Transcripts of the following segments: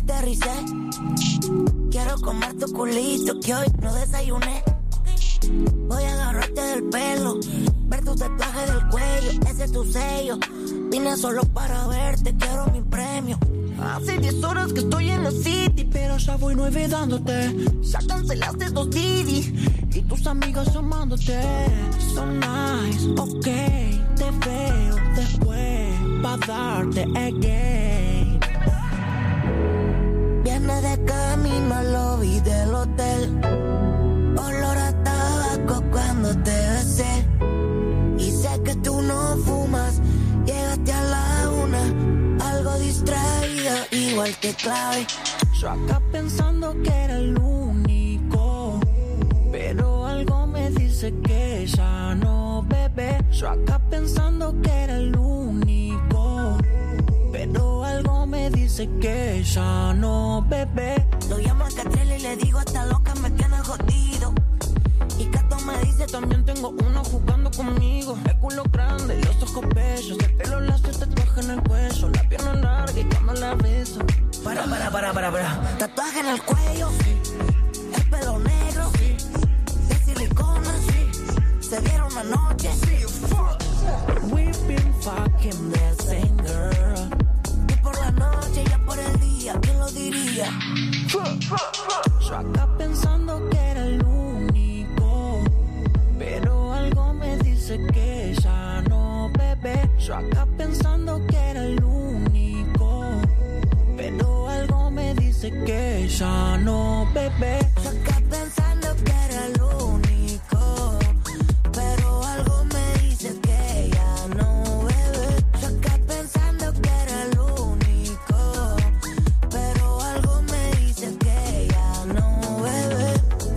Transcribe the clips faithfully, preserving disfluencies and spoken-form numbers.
aterricé. Quiero comer tu culito que hoy no desayuné. Voy a agarrarte del pelo, ver tu tatuaje del cuello, ese es tu sello. Vine solo para verte, quiero mi premio. Hace diez horas que estoy en la city, pero ya voy nueve dándote. Ya cancelaste dos Didi y tus amigas llamándote. So nice, ok, te veo después pa' darte again. Viene de camino al lobby del hotel, olor a tabaco cuando te besé. Y sé que tú no fumas, llegaste a la una, algo distraída, igual que clave. Yo acá pensando que era el único, pero algo me dice que ya no, bebé. Yo acá pensando que era el único, pero algo me dice que ya no, bebé. Lo llamo a Catrell y le digo, esta loca me tiene jodido. Y Cato me dice, también tengo uno jugando conmigo. El culo grande, los ojos bellos, el pelo lacio, tatuaje en el cuello, la pierna larga y cuando la beso. Para, para, para, para, para. Tatuaje en el cuello, el pelo negro, de silicona, se dieron una noche. We've been fucking the same girl. Y por la noche, ya por el día, ¿quién lo diría? Yo acá pensando que era el único, pero algo me dice que ya no, bebé. Yo acá pensando que era el único, pero algo me dice que ya no, bebé. Yo acá pensando que era el único, pero algo me dice que ya no, bebé. Yo acá pensando que era el único, pero algo me dice que ya no, bebé.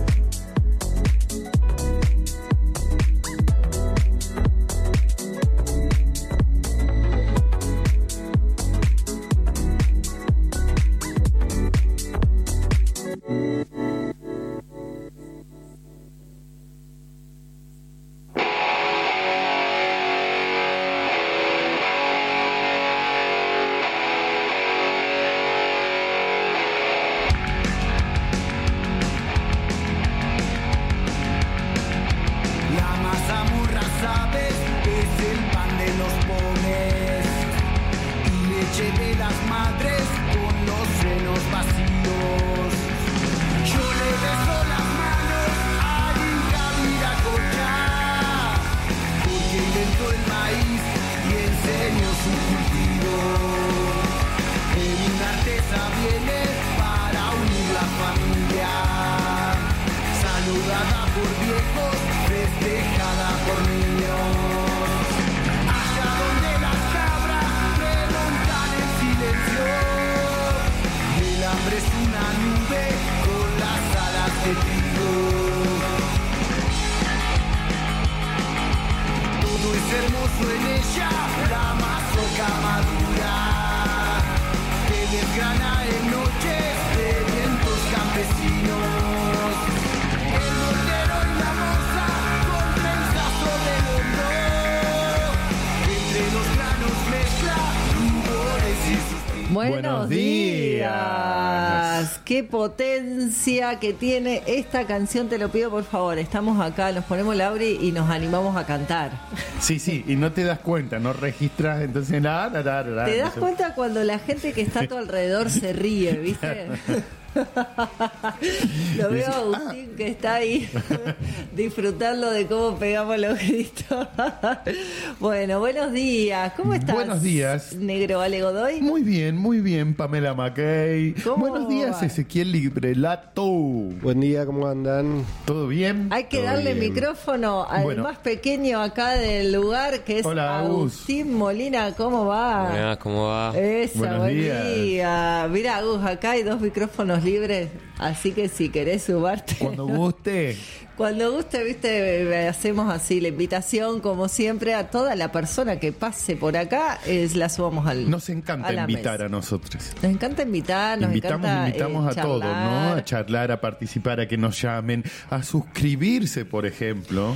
Buenos días. Qué potencia que tiene esta canción, te lo pido por favor. Estamos acá, nos ponemos Lauri y nos animamos a cantar. Sí, sí, y no te das cuenta, no registras, entonces nada, nada, nada. Te das cuenta cuando la gente que está a tu alrededor se ríe, ¿viste? Lo veo a Agustín que está ahí disfrutando de cómo pegamos los gritos. Bueno, buenos días. ¿Cómo estás? Buenos días. Negro Ale Godoy. Muy bien, muy bien, Pamela Mackey. Buenos días, va? Ezequiel Librelato. Buen día, ¿cómo andan? ¿Todo bien? Hay que ¿Todo darle bien? micrófono al Bueno. más pequeño acá del lugar, que es Hola, Agus. Agustín Molina. ¿Cómo va? Buenas, ¿cómo va? Esa, Buenos buen días. día. Mira, Agus, acá hay dos micrófonos libres, así que si querés sumarte. Cuando guste. Cuando guste, viste, hacemos así la invitación, como siempre, a toda la persona que pase por acá, es, la subamos al Nos encanta a invitar mesa. A nosotros. Nos encanta invitar, nos invitamos, encanta invitamos eh, a todos, ¿no? A charlar, a participar, a que nos llamen, a suscribirse, por ejemplo.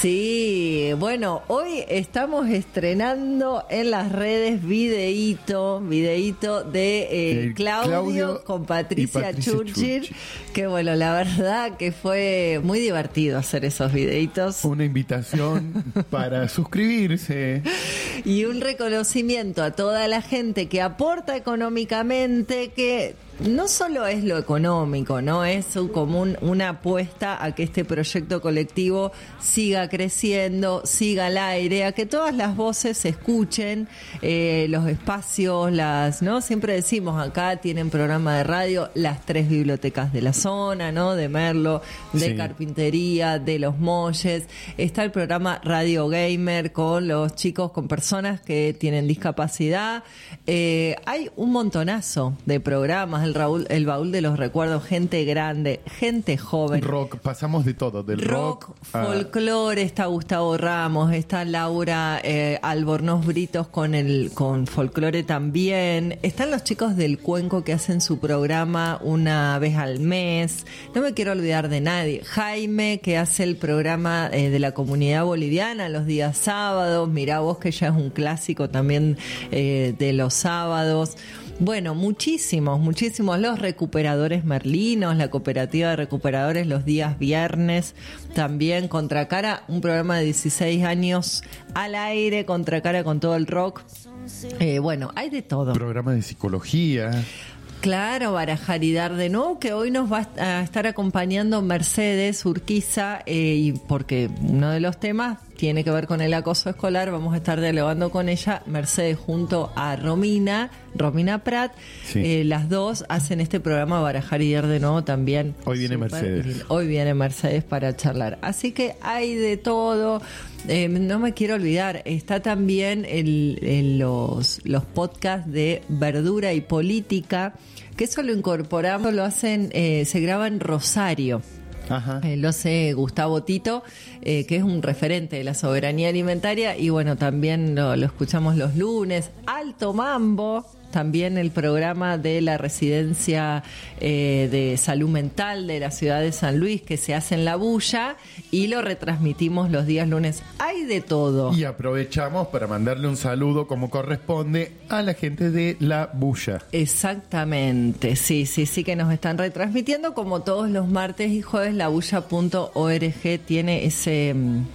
Sí, bueno, hoy estamos estrenando en las redes videíto, videíto de eh, Claudio, Claudio con Patricia, Patricia Churchill, Churchill, que bueno, la verdad que fue muy divertido hacer esos videitos. Una invitación para suscribirse. Y un reconocimiento a toda la gente que aporta económicamente, que no solo es lo económico, ¿no? Es un, como un, una apuesta a que este proyecto colectivo siga creciendo, siga al aire, a que todas las voces se escuchen, eh, los espacios, las, ¿no? Siempre decimos, acá tienen programa de radio las tres bibliotecas de la zona, ¿no? De Merlo, de sí. Carpintería, de Los Molles. Está el programa Radio Gamer con los chicos, con personas que tienen discapacidad. Eh, hay un montonazo de programas. El, Raúl, el baúl de los recuerdos, gente grande, gente joven. Rock, pasamos de todo, del rock, rock folclore, a... está Gustavo Ramos, está Laura eh, Albornoz Britos con el con folclore también. Están los chicos del Cuenco que hacen su programa una vez al mes. No me quiero olvidar de nadie. Jaime, que hace el programa eh, de la comunidad boliviana los días sábados. Mirá vos, que ya es un clásico también eh, de los sábados. Bueno, muchísimos, muchísimos. Los recuperadores merlinos, la cooperativa de recuperadores los días viernes. También Contracara, un programa de dieciséis años al aire, Contracara con todo el rock. Eh, bueno, hay de todo. Programa de psicología. Claro, Barajar y Dar de nuevo, que hoy nos va a estar acompañando Mercedes Urquiza, eh, y porque uno de los temas tiene que ver con el acoso escolar. Vamos a estar dialogando con ella, Mercedes junto a Romina, Romina Prat. Sí. Eh, las dos hacen este programa Barajar y Dar de nuevo también. Hoy viene Mercedes. Lindo. Hoy viene Mercedes para charlar. Así que hay de todo. Eh, no me quiero olvidar, está también el, el, los, los podcasts de Verdura y Política, que eso lo incorporamos, lo hacen, eh, se graba en Rosario. Ajá. Eh, lo hace Gustavo Tito, eh, que es un referente de la soberanía alimentaria, y bueno, también lo, lo escuchamos los lunes. Alto Mambo, también el programa de la residencia eh, de salud mental de la ciudad de San Luis, que se hace en La Bulla, y lo retransmitimos los días lunes. Hay de todo. Y aprovechamos para mandarle un saludo como corresponde a la gente de La Bulla. Exactamente, sí, sí, sí, que nos están retransmitiendo como todos los martes y jueves. La bulla punto org tiene ese...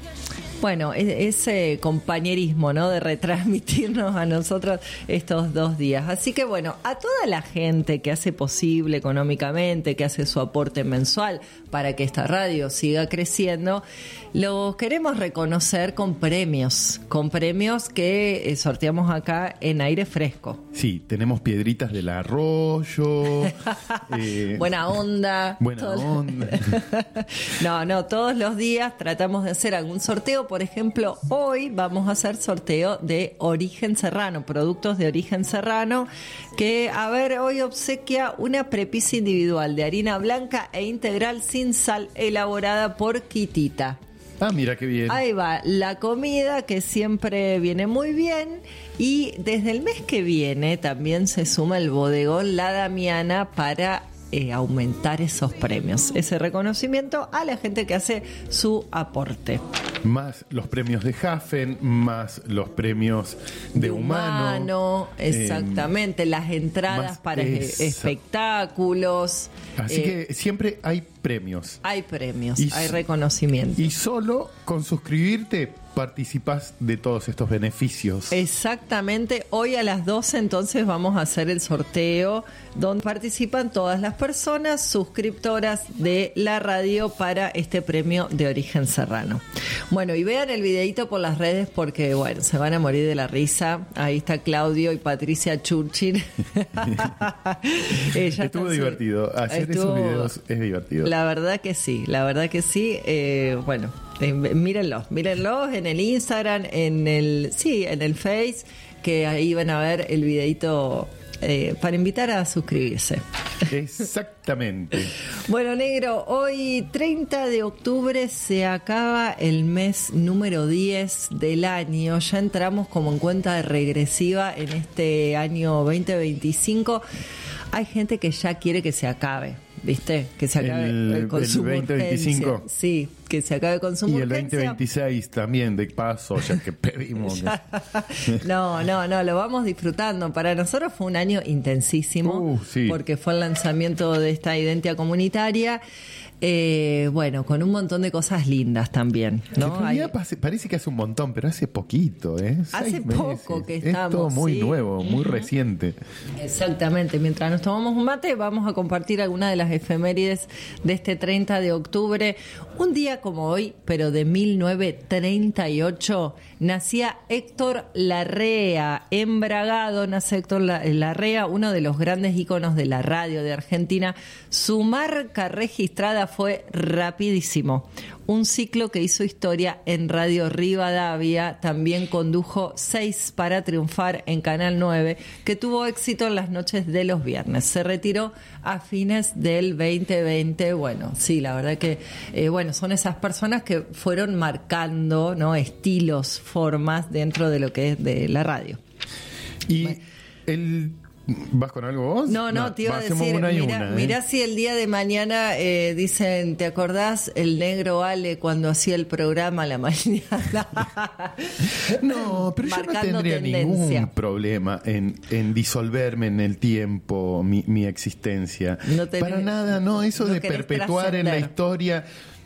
Bueno, ese compañerismo, ¿no? De retransmitirnos a nosotros estos dos días. Así que bueno, a toda la gente que hace posible económicamente, que hace su aporte mensual para que esta radio siga creciendo, los queremos reconocer con premios, con premios que sorteamos acá en Aire Fresco. Sí, tenemos piedritas del arroyo. eh, buena onda. Buena todo... onda. No, no, todos los días tratamos de hacer algún sorteo. Por ejemplo, hoy vamos a hacer sorteo de Origen Serrano, productos de Origen Serrano, que, a ver, hoy obsequia una prepisa individual de harina blanca e integral sin sal, elaborada por Quitita. Ah, mira qué bien. Ahí va, la comida, que siempre viene muy bien. Y desde el mes que viene también se suma el bodegón La Damiana para eh, aumentar esos premios, ese reconocimiento a la gente que hace su aporte. Más los premios de Hafen, más los premios de, de Humano. Humano, exactamente, eh, las entradas para esa. espectáculos. Así eh, que siempre hay premios. Hay premios, y, hay reconocimiento. Y solo con suscribirte participas de todos estos beneficios. Exactamente. Hoy a las doce entonces vamos a hacer el sorteo donde participan todas las personas suscriptoras de la radio para este premio de Origen Serrano. Bueno, y vean el videito por las redes porque, bueno, se van a morir de la risa. Ahí está Claudio y Patricia Churchill. Estuvo divertido. Hacer Estuvo... esos videos es divertido. La verdad que sí, la verdad que sí. Eh, bueno, eh, mírenlos, mírenlos en el Instagram, en el, sí, en el Face, que ahí van a ver el videito eh, para invitar a suscribirse. Exactamente. Bueno, negro, hoy treinta de octubre se acaba el mes número diez del año. Ya entramos como en cuenta regresiva en este año veinte veinticinco. Hay gente que ya quiere que se acabe, ¿viste? Que se acabe el, el consumo. El veinte veinticinco. Sí, que se acabe el consumo. Y el urgencia. veinte veintiséis también, de paso, ya que pedimos. Ya. No, no, no, lo vamos disfrutando. Para nosotros fue un año intensísimo, Uh, sí. porque fue el lanzamiento de esta identidad comunitaria. Eh, bueno, con un montón de cosas lindas también, Que ¿no? en realidad Hay- pase- parece que hace un montón, pero hace poquito, ¿eh? Hace Seis poco meses. que Es estamos, todo muy sí. nuevo, muy reciente. Exactamente, mientras nos tomamos un mate vamos a compartir algunas de las efemérides de este treinta de octubre. Un día como hoy, pero de mil novecientos treinta y ocho, nacía Héctor Larrea. En Bragado nace Héctor La- Larrea, uno de los grandes íconos de la radio de Argentina. Su marca registrada fue Rapidísimo, un ciclo que hizo historia en Radio Rivadavia. También condujo Seis para triunfar en Canal nueve, que tuvo éxito en las noches de los viernes. Se retiró a fines del veinte veinte. Bueno, sí, la verdad que eh, bueno, son esas personas que fueron marcando, ¿no?, estilos, formas dentro de lo que es de la radio. Y el... ¿Vas con algo vos? No, no, te iba a hacemos decir, una y mira, una, ¿eh? mirá si el día de mañana eh, dicen, ¿te acordás el negro Ale cuando hacía el programa a la mañana? No, pero yo no Marcando tendría tendencia. ningún problema en, en disolverme en el tiempo mi, mi existencia. No tenés- Para nada, no, eso no de querés perpetuar en la trascender. historia.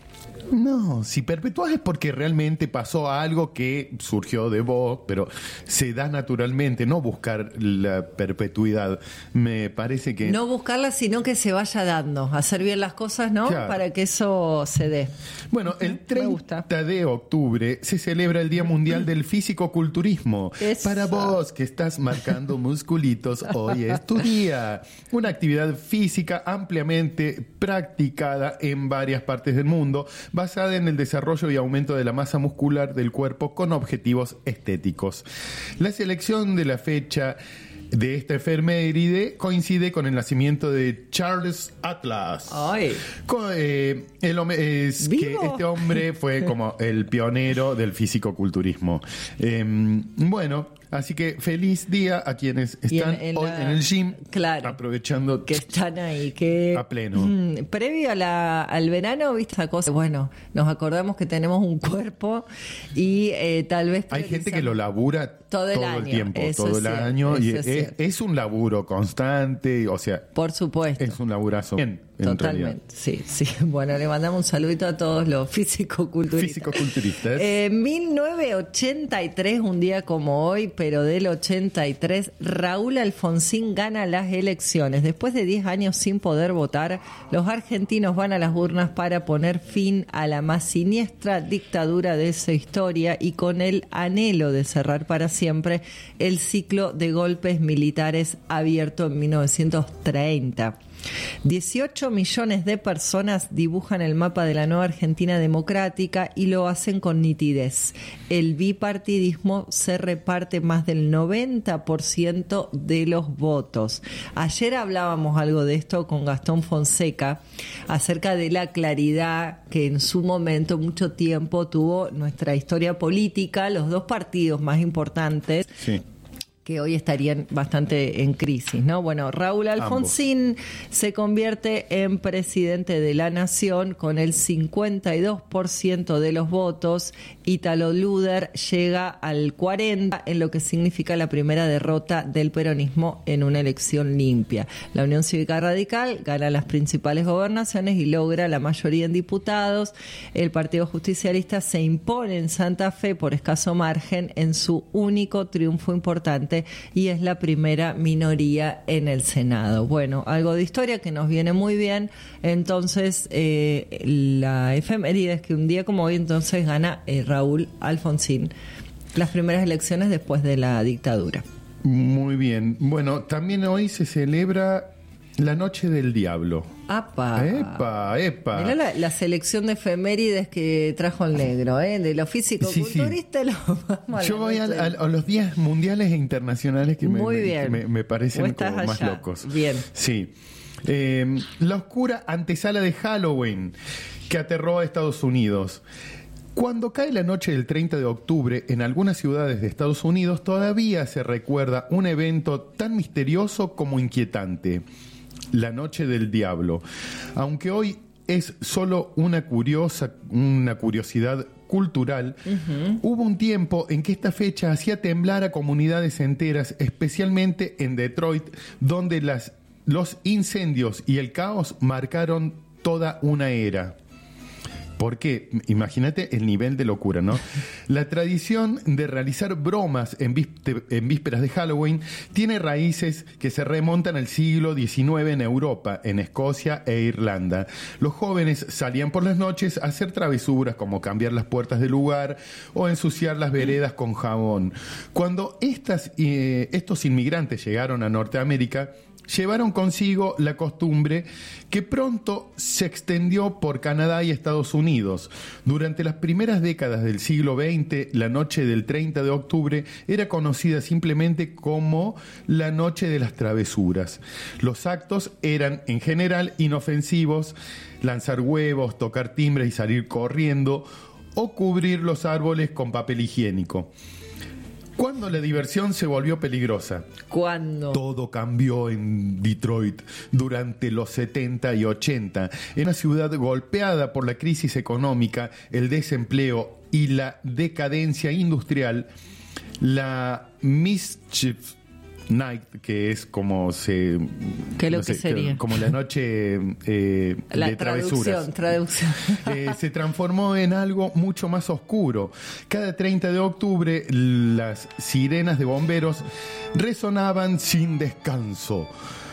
No, si perpetuás es porque realmente pasó algo que surgió de vos, pero se da naturalmente, no buscar la perpetuidad. Me parece que... No buscarla, sino que se vaya dando, hacer bien las cosas, ¿no? Claro. Para que eso se dé. Bueno, el Me gusta. treinta de octubre se celebra el Día Mundial del Físico-Culturismo. Esa. Para vos que estás marcando musculitos, hoy es tu día. Una actividad física ampliamente practicada en varias partes del mundo, basada en el desarrollo y aumento de la masa muscular del cuerpo con objetivos estéticos. La selección de la fecha de esta efeméride coincide con el nacimiento de Charles Atlas. Ay. Co- eh, el hom- es ¿Vivo? que este hombre fue como el pionero del fisicoculturismo. Eh, bueno, así que feliz día a quienes Y están en- en hoy la- en el gym, claro, aprovechando que están ahí, que a pleno. Mm, previo a la, al verano, viste esa cosa, bueno, nos acordamos que tenemos un cuerpo y eh, tal vez Hay gente que priorizamos- lo labura Todo el el año, tiempo, eso todo es el cierto, año, y eso es, es cierto. es un laburo constante, o sea, Por supuesto. es un laburazo. Bien, en realidad. Totalmente, sí, sí. Bueno, le mandamos un saludito a todos los físico-culturistas. Físico-culturistas. Eh, mil novecientos ochenta y tres, un día como hoy, pero del ochenta y tres, Raúl Alfonsín gana las elecciones. Después de diez años sin poder votar, los argentinos van a las urnas para poner fin a la más siniestra dictadura de su historia y con el anhelo de cerrar para siempre el ciclo de golpes militares abierto en mil novecientos treinta. dieciocho millones de personas dibujan el mapa de la nueva Argentina democrática y lo hacen con nitidez. El bipartidismo se reparte más del noventa por ciento de los votos. Ayer hablábamos algo de esto con Gastón Fonseca acerca de la claridad que en su momento, mucho tiempo, tuvo nuestra historia política, los dos partidos más importantes. Sí. Que hoy estarían bastante en crisis, ¿no? Bueno, Raúl Alfonsín se convierte en presidente de la nación con el cincuenta y dos por ciento de los votos. Ítalo Luder llega al cuarenta por ciento, en lo que significa la primera derrota del peronismo en una elección limpia. La Unión Cívica Radical gana las principales gobernaciones y logra la mayoría en diputados. El Partido Justicialista se impone en Santa Fe por escaso margen en su único triunfo importante y es la primera minoría en el Senado. Bueno, algo de historia que nos viene muy bien. Entonces, eh, la efeméride es que un día como hoy entonces gana eh, Raúl Alfonsín las primeras elecciones después de la dictadura. Muy bien. Bueno, también hoy se celebra La noche del diablo. ¡Apa! ¡Epa, epa! Mirá la, la selección de efemérides que trajo el negro, ¿eh? De lo físico-culturista sí, sí. lo vamos a Yo voy a, a, a los días mundiales e internacionales que, me, Muy bien. que me, me parecen como allá. más locos. Bien. Sí. Eh, la oscura antesala de Halloween que aterró a Estados Unidos. Cuando cae la noche del treinta de octubre, en algunas ciudades de Estados Unidos todavía se recuerda un evento tan misterioso como inquietante. La noche del diablo. Aunque hoy es solo una curiosa, una curiosidad cultural, uh-huh. Hubo un tiempo en que esta fecha hacía temblar a comunidades enteras, especialmente en Detroit, donde las, los incendios y el caos marcaron toda una era. Porque, imagínate el nivel de locura, ¿no? La tradición de realizar bromas en, víspe- en vísperas de Halloween tiene raíces que se remontan al siglo diecinueve en Europa, en Escocia e Irlanda. Los jóvenes salían por las noches a hacer travesuras como cambiar las puertas del lugar o ensuciar las veredas con jabón. Cuando estas, eh, estos inmigrantes llegaron a Norteamérica, llevaron consigo la costumbre que pronto se extendió por Canadá y Estados Unidos. Durante las primeras décadas del siglo veinte, la noche del treinta de octubre era conocida simplemente como la noche de las travesuras. Los actos eran en general inofensivos: lanzar huevos, tocar timbres y salir corriendo, o cubrir los árboles con papel higiénico. ¿Cuándo la diversión se volvió peligrosa? ¿Cuándo? Todo cambió en Detroit durante los setenta y ochenta, en una ciudad golpeada por la crisis económica, el desempleo y la decadencia industrial. La Mischief Night, que es como se... ¿Qué es lo no que sé, sería? Como la noche eh, la de travesuras. Traducción, eh, se transformó en algo mucho más oscuro. Cada treinta de octubre las sirenas de bomberos resonaban sin descanso.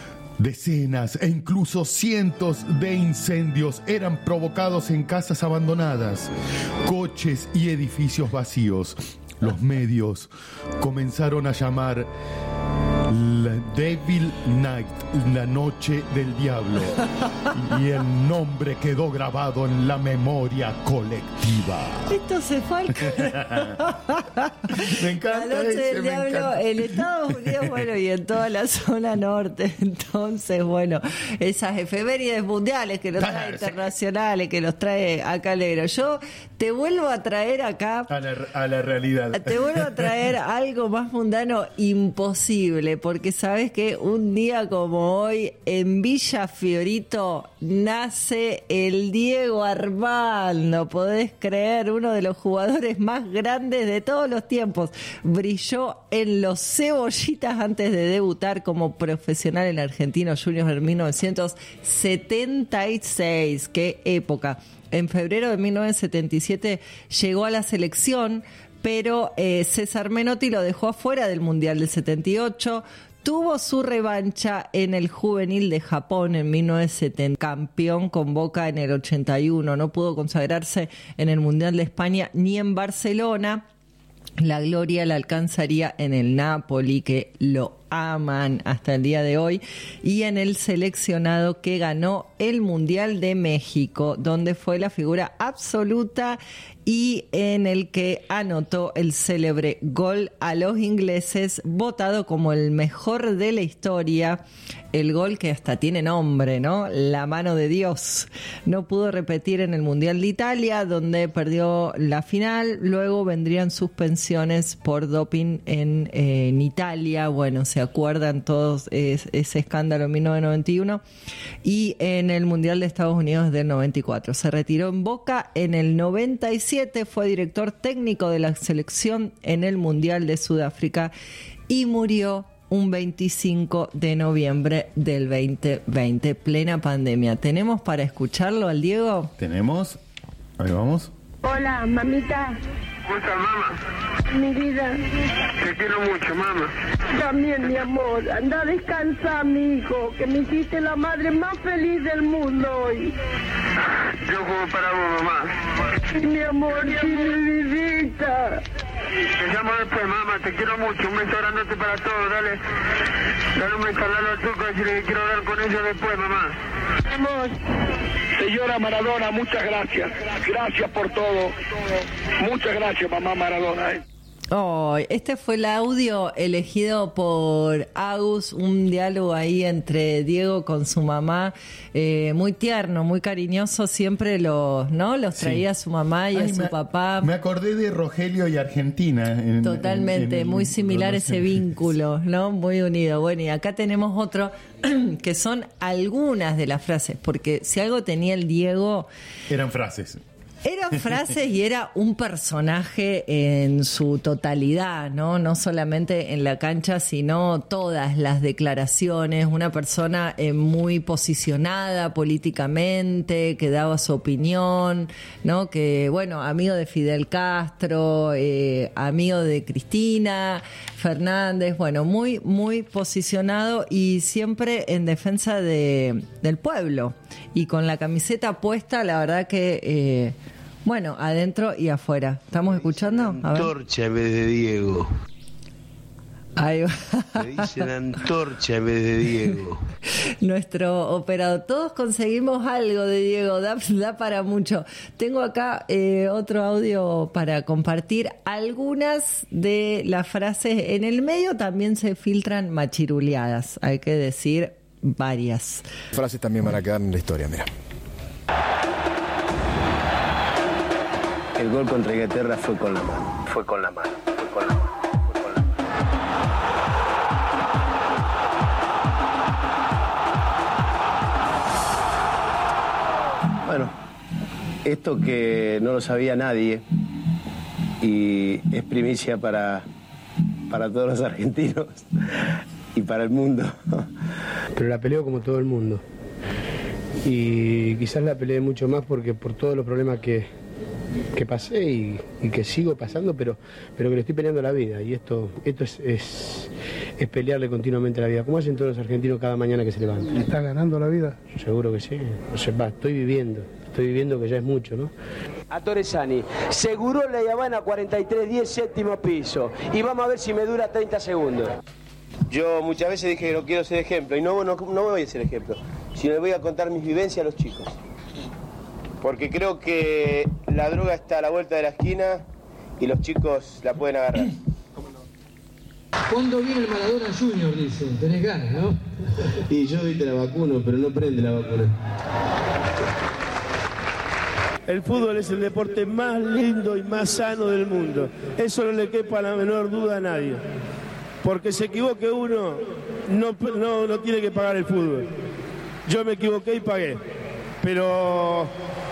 Decenas e incluso cientos de incendios eran provocados en casas abandonadas, coches y edificios vacíos. Los medios comenzaron a llamar la Devil Night, la noche del diablo, y el nombre quedó grabado en la memoria colectiva. Esto se fue al Me encanta. La noche ese, del me diablo encanta. en Estados Unidos, bueno, y en toda la zona norte. Entonces, bueno, esas efemérides mundiales que los trae internacionales, que los trae acá Negro. Yo te vuelvo a traer acá a la, a la realidad. Te vuelvo a traer algo más mundano imposible, porque sabes que un día como hoy en Villa Fiorito nace el Diego Armando. Podés creer, uno de los jugadores más grandes de todos los tiempos. Brilló en los Cebollitas antes de debutar como profesional en Argentinos Juniors en mil novecientos setenta y seis. ¡Qué época! En febrero de mil novecientos setenta y siete llegó a la selección, pero eh, César Menotti lo dejó afuera del Mundial del setenta y ocho. Tuvo su revancha en el juvenil de Japón en mil novecientos setenta, campeón con Boca en el ochenta y uno. No pudo consagrarse en el Mundial de España ni en Barcelona. La gloria la alcanzaría en el Napoli, que lo aman hasta el día de hoy, y en el seleccionado que ganó el Mundial de México, donde fue la figura absoluta y en el que anotó el célebre gol a los ingleses, votado como el mejor de la historia, el gol que hasta tiene nombre, ¿no? La mano de Dios. No pudo repetir en el Mundial de Italia, donde perdió la final. Luego vendrían suspensiones por doping en, eh, en Italia. Bueno, se acuerdan todos es, ese escándalo en mil novecientos noventa y uno. Y en el Mundial de Estados Unidos del noventa y cuatro. Se retiró en Boca en el noventa y siete. Fue director técnico de la selección en el Mundial de Sudáfrica y murió un veinticinco de noviembre del veinte veinte, plena pandemia. ¿Tenemos para escucharlo al Diego? ¿Tenemos? Ahí vamos. Hola, mamita. ¿Cómo estás, mamá? Mi vida. Te quiero mucho, mamá. También, mi amor. Anda a descansar, mi hijo, que me hiciste la madre más feliz del mundo hoy. Yo juego para vos, mamá. Sí, mi amor, sí, mi vidita. Te llamo después, mamá, te quiero mucho. Un beso grandote para todos, dale. Dale un beso al Lalo Turco, decirle que quiero hablar con ellos después, mamá. Vamos. Señora Maradona, muchas gracias. Gracias por todo. Muchas gracias, mamá Maradona. ¿eh? Oh, este fue el audio elegido por Agus, un diálogo ahí entre Diego con su mamá, eh, muy tierno, muy cariñoso, siempre los, ¿no? Los traía sí. a su mamá y Ay, a su me, papá. Me acordé de Rogelio y Argentina. En, Totalmente, en, en, muy similar ese vínculo, sí. ¿no? Muy unido. Bueno, y acá tenemos otro que son algunas de las frases, porque si algo tenía el Diego... Eran frases. Eran frases y era un personaje en su totalidad, ¿no? No solamente en la cancha, sino todas las declaraciones. Una persona eh, muy posicionada políticamente, que daba su opinión, ¿no? Que, bueno, amigo de Fidel Castro, eh, amigo de Cristina Fernández, bueno, muy, muy posicionado y siempre en defensa de, del pueblo. Y con la camiseta puesta, la verdad que... Eh, Bueno, adentro y afuera. ¿Estamos escuchando? A ver. Antorcha en vez de Diego. Ahí va. Me dicen antorcha en vez de Diego. Nuestro operador. Todos conseguimos algo de Diego, da, da para mucho. Tengo acá eh, otro audio para compartir. Algunas de las frases en el medio también se filtran machiruleadas. Hay que decir varias. Frases también van a quedar en la historia, mira. El gol contra Inglaterra fue con la mano, fue con la mano, fue con la mano, fue con la mano. Bueno, esto que no lo sabía nadie y es primicia para, para todos los argentinos y para el mundo. Pero la peleo como todo el mundo. Y quizás la peleé mucho más porque por todos los problemas que... que pasé y, y que sigo pasando, pero, pero que le estoy peleando la vida. Y esto, esto es, es, es pelearle continuamente la vida, como hacen todos los argentinos cada mañana que se levantan. ¿Le está ganando la vida? Seguro que sí. O sea, va, estoy viviendo, estoy viviendo que ya es mucho, ¿no? A Torresani, seguro la Habana cuarenta y tres diez, séptimo piso. Y vamos a ver si me dura treinta segundos. Yo muchas veces dije que no quiero ser ejemplo, y no, no, no voy a ser ejemplo, sino le voy a contar mis vivencias a los chicos. Porque creo que la droga está a la vuelta de la esquina y los chicos la pueden agarrar. ¿Cuándo viene el Maradona Junior? Dice, tenés ganas, ¿no? Y yo viste la vacuna, pero no prende la vacuna. El fútbol es el deporte más lindo y más sano del mundo. Eso no le quepa la menor duda a nadie. Porque se equivoque uno, no, no, no tiene que pagar el fútbol. Yo me equivoqué y pagué. Pero...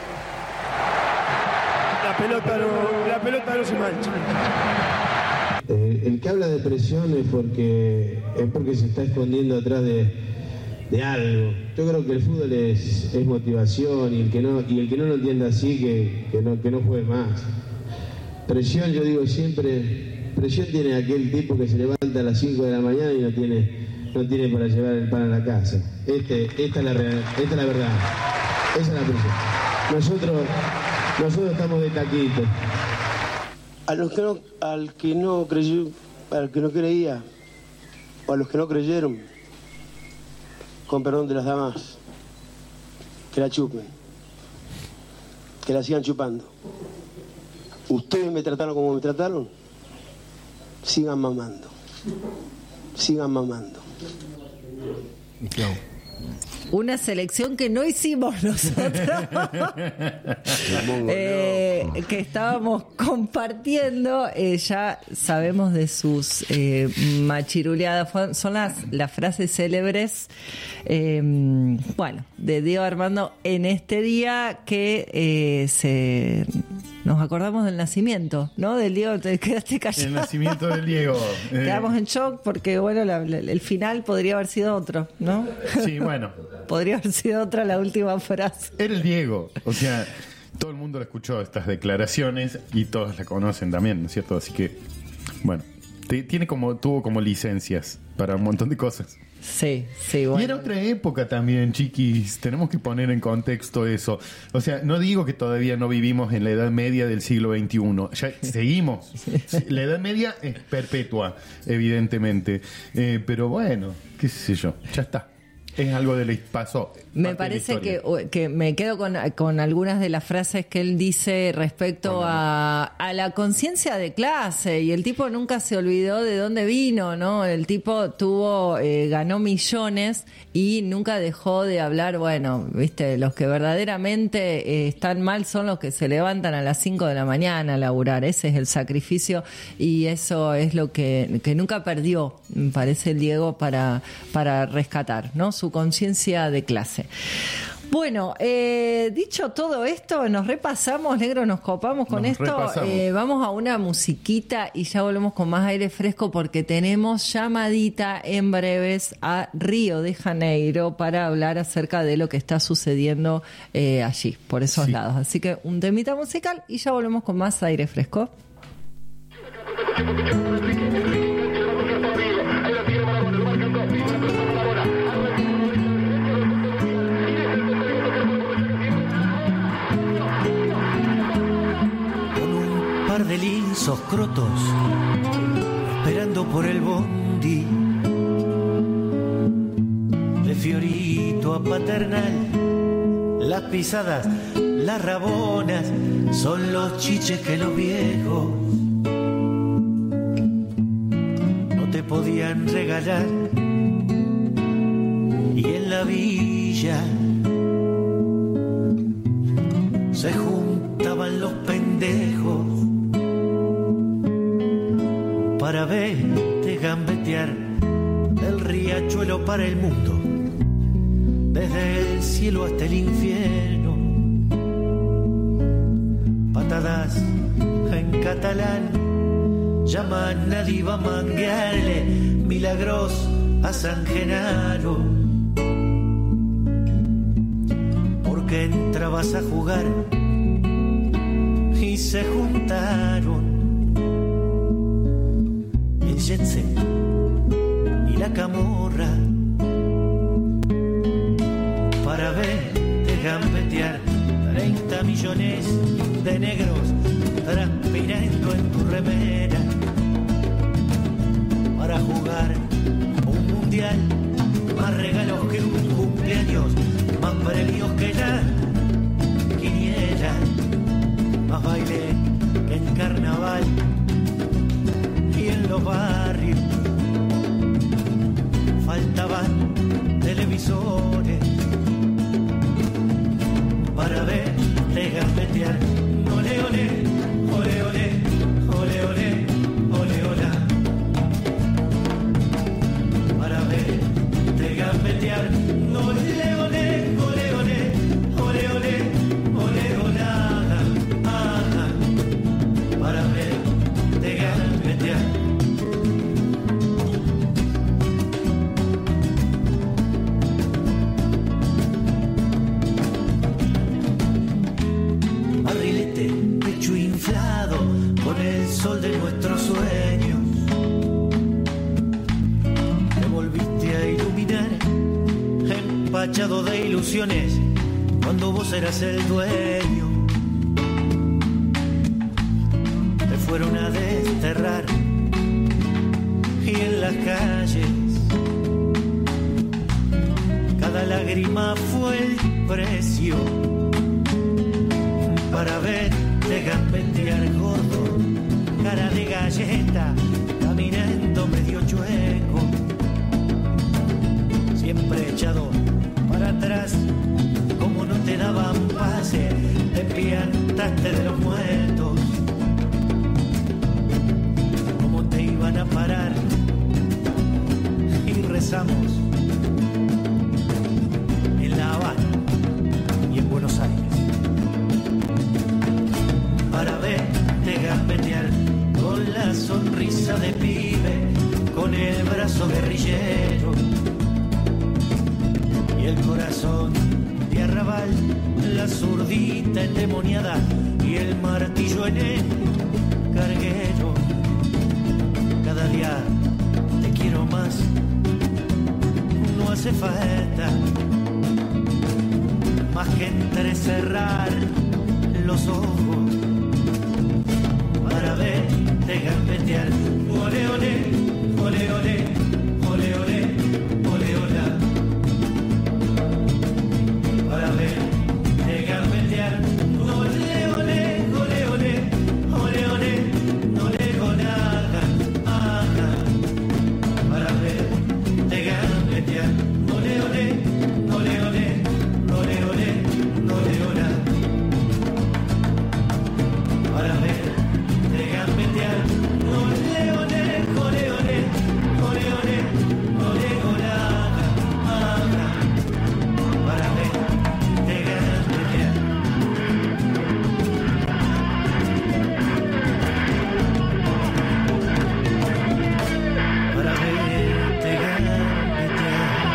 La pelota no, la pelota no se mancha. Eh, el que habla de presión es porque es porque se está escondiendo atrás de, de algo. Yo creo que el fútbol es, es motivación y el que no y el que no lo entienda así que, que no que no juegue más. Presión, yo digo siempre, presión tiene aquel tipo que se levanta a las cinco de la mañana y no tiene no tiene para llevar el pan a la casa. Este esta es la real, esta es la verdad. Esa es la presión. Nosotros Nosotros estamos de taquito. A los que no, al que no creyó, al que no creía, o a los que no creyeron, con perdón de las damas, que la chupen, que la sigan chupando. Ustedes me trataron como me trataron, sigan mamando, sigan mamando. Una selección que no hicimos nosotros, eh, que estábamos compartiendo. Eh, ya sabemos de sus eh, machiruleadas. Son las, las frases célebres, eh, bueno, de Diego Armando en este día que eh, se... Nos acordamos del nacimiento, ¿no? Del Diego, te quedaste callado. El nacimiento del Diego. Eh. Quedamos en shock porque, bueno, la, la, el final podría haber sido otro, ¿no? Sí, bueno. Podría haber sido otra la última frase. Era el Diego, o sea, todo el mundo le escuchó estas declaraciones y todos la conocen también, ¿no es cierto? Así que, bueno, T- tiene como, tuvo como licencias para un montón de cosas. Sí, sí, bueno. Y era otra época también, chiquis. Tenemos que poner en contexto eso. O sea, no digo que todavía no vivimos en la Edad Media del siglo veintiuno. Ya seguimos. La Edad Media es perpetua, evidentemente. Eh, pero bueno, qué sé yo, ya está. Es algo de lo que pasó. Me parece que, que me quedo con, con algunas de las frases que él dice respecto a, a la conciencia de clase, y el tipo nunca se olvidó de dónde vino, ¿no? El tipo tuvo, eh, ganó millones y nunca dejó de hablar, bueno, viste, los que verdaderamente eh, están mal son los que se levantan a las cinco de la mañana a laburar. Ese es el sacrificio, y eso es lo que, que nunca perdió, me parece, el Diego, para, para rescatar, ¿no? Su conciencia de clase. Bueno, eh, dicho todo esto, nos repasamos, negro, nos copamos con nos esto. Eh, vamos a una musiquita y ya volvemos con más aire fresco, porque tenemos llamadita en breves a Río de Janeiro para hablar acerca de lo que está sucediendo eh, allí, por esos sí. lados. Así que un temita musical y ya volvemos con más aire fresco. De lisos crotos, esperando por el bondi, de Fiorito a Paternal, las pisadas, las rabonas, son los chiches que los viejos no te podían regalar. Y en la villa se juntaban los pendejos para verte gambetear del riachuelo para el mundo, desde el cielo hasta el infierno. Patadas en catalán llaman a diva manguearle milagros a San Genaro, porque entrabas a jugar y se juntaron Jetset y la Camorra para verte gambetear treinta millones de negros transpirando en tu remera, para jugar un mundial, más regalos que un cumpleaños, más premios que la quiniela, más baile que en carnaval y en los barrios. Faltaban televisores para verte gambetear. Ole, ole, ole, ole, ole, ole, ole, ole, para verte gambetear. Ole, ole, ole, ole, ole, ole, ole, ole, para verte gambetear. Sol de nuestros sueños, te volviste a iluminar, empachado de ilusiones, cuando vos eras el dueño. Te fueron a desterrar y en las calles cada lágrima fue el precio para verte gambetear, gordo, cara de galleta, caminando medio chueco, siempre echado para atrás, como no te daban pase, te piantaste de los muertos, como te iban a parar, y rezamos en La Habana y en Buenos Aires para verte gambetear, con la sonrisa de pibe, con el brazo guerrillero y el corazón de arrabal, la zurdita endemoniada y el martillo en el carguero. Cada día hace falta más que entrecerrar los ojos para verte gambetear. Ole, ole, ole, ole, ole, ole, ole, ola. Para verte gambetear. Ole, ole, ole, ole, ole, ole, ole, ola. Ajá. Para verte gambetear. Ole, ole, ole, ole, ole, ole, ole, ola. Para verte gambetear. Ole, ole, ole, ole, ole, ole, ole, ola. Ajá. Para verte gambetear. Para verte gambetear.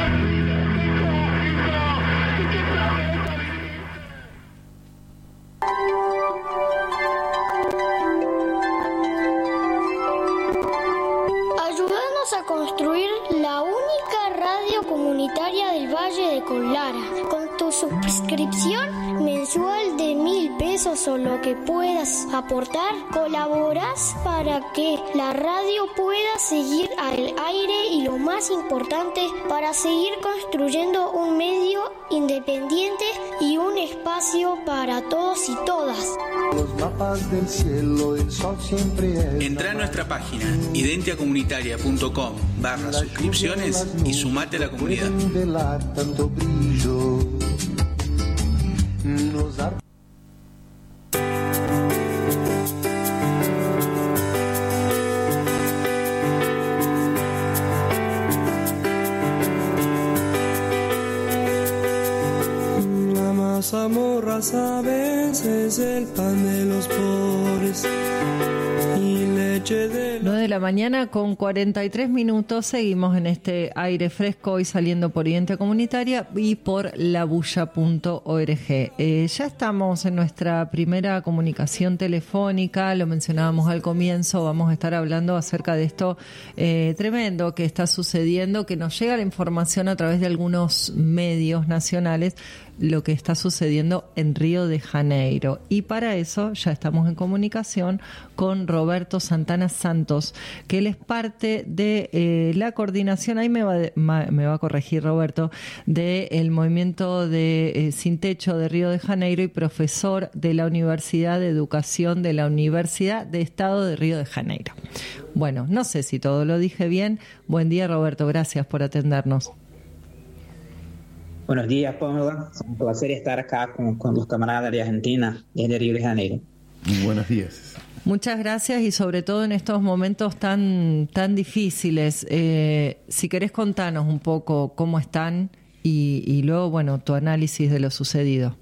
Ayúdanos a construir la única radio comunitaria del Valle de Colara. Con tu suscripción mensual de mil pesos o lo que puedas aportar, colaboras para que la radio pueda seguir al aire y, lo más importante, para seguir construyendo un medio independiente y un espacio para todos y todas. Los mapas del cielo, el sol siempre es. Entrá a nuestra página identiacomunitaria.com barra suscripciones y sumate a la comunidad. Tanto brillo nos da. La mazamorra, sabes, es el pan de los pobres y leche de nueve de la mañana con cuarenta y tres minutos. Seguimos en este aire fresco, hoy saliendo por Identia Comunitaria y por labuya punto org. Eh, ya estamos en nuestra primera comunicación telefónica, lo mencionábamos al comienzo, vamos a estar hablando acerca de esto eh, tremendo que está sucediendo, que nos llega la información a través de algunos medios nacionales, lo que está sucediendo en Río de Janeiro. Y para eso ya estamos en comunicación con Roberto Santana Santos, que él es parte de eh, la coordinación, ahí me va, de, ma, me va a corregir Roberto, del movimiento de eh, Sin Techo de Río de Janeiro y profesor de la Universidad de Educación de la Universidad de Estado de Río de Janeiro. Bueno, no sé si todo lo dije bien. Buen día, Roberto, gracias por atendernos. Buenos días, Pamela. Es un placer estar acá con, con los camaradas de Argentina desde Río de Janeiro. Buenos días. Muchas gracias y sobre todo en estos momentos tan tan difíciles. Eh, si querés contanos un poco cómo están y, y luego, bueno, tu análisis de lo sucedido.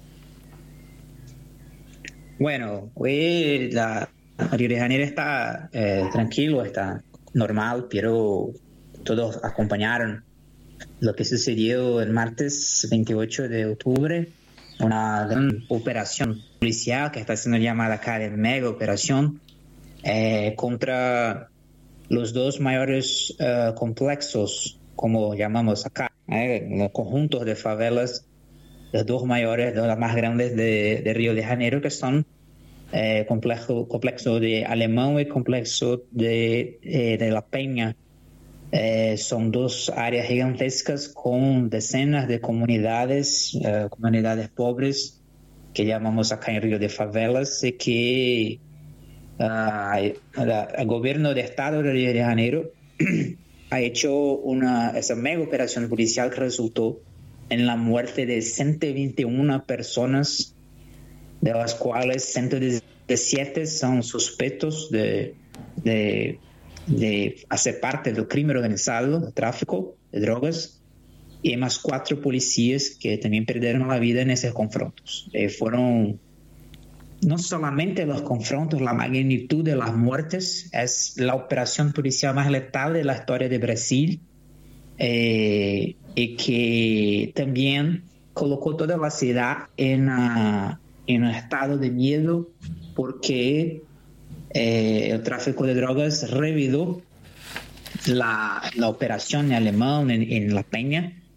Bueno, hoy la, Río de Janeiro está eh, tranquilo, está normal, pero todos acompañaron lo que sucedió el martes veintiocho de octubre, una gran operación policial que está siendo llamada acá de mega operación eh, contra los dos mayores eh, complexos, como llamamos acá, eh, los conjuntos de favelas, los dos mayores, los más grandes de, de Río de Janeiro, que son eh, complejo, complejo de Alemão y complejo de, eh, de La Peña. Eh, son dos áreas gigantescas con decenas de comunidades, eh, comunidades pobres, que llamamos acá en Río de favelas, y que uh, el gobierno de Estado de Río de Janeiro ha hecho una, esa mega operación policial que resultó en la muerte de ciento veintiuna personas, de las cuales ciento diecisiete son suspectos de... de de hacer parte del crimen organizado, del tráfico de drogas, y más cuatro policías que también perdieron la vida en esos confrontos. Eh, fueron no solamente los confrontos, la magnitud de las muertes, es la operación policial más letal de la historia de Brasil, eh, y que también colocó toda la ciudad en, uh, en un estado de miedo, porque Eh, el tráfico de drogas revidó la, la operación en Alemán, en, en La Peña,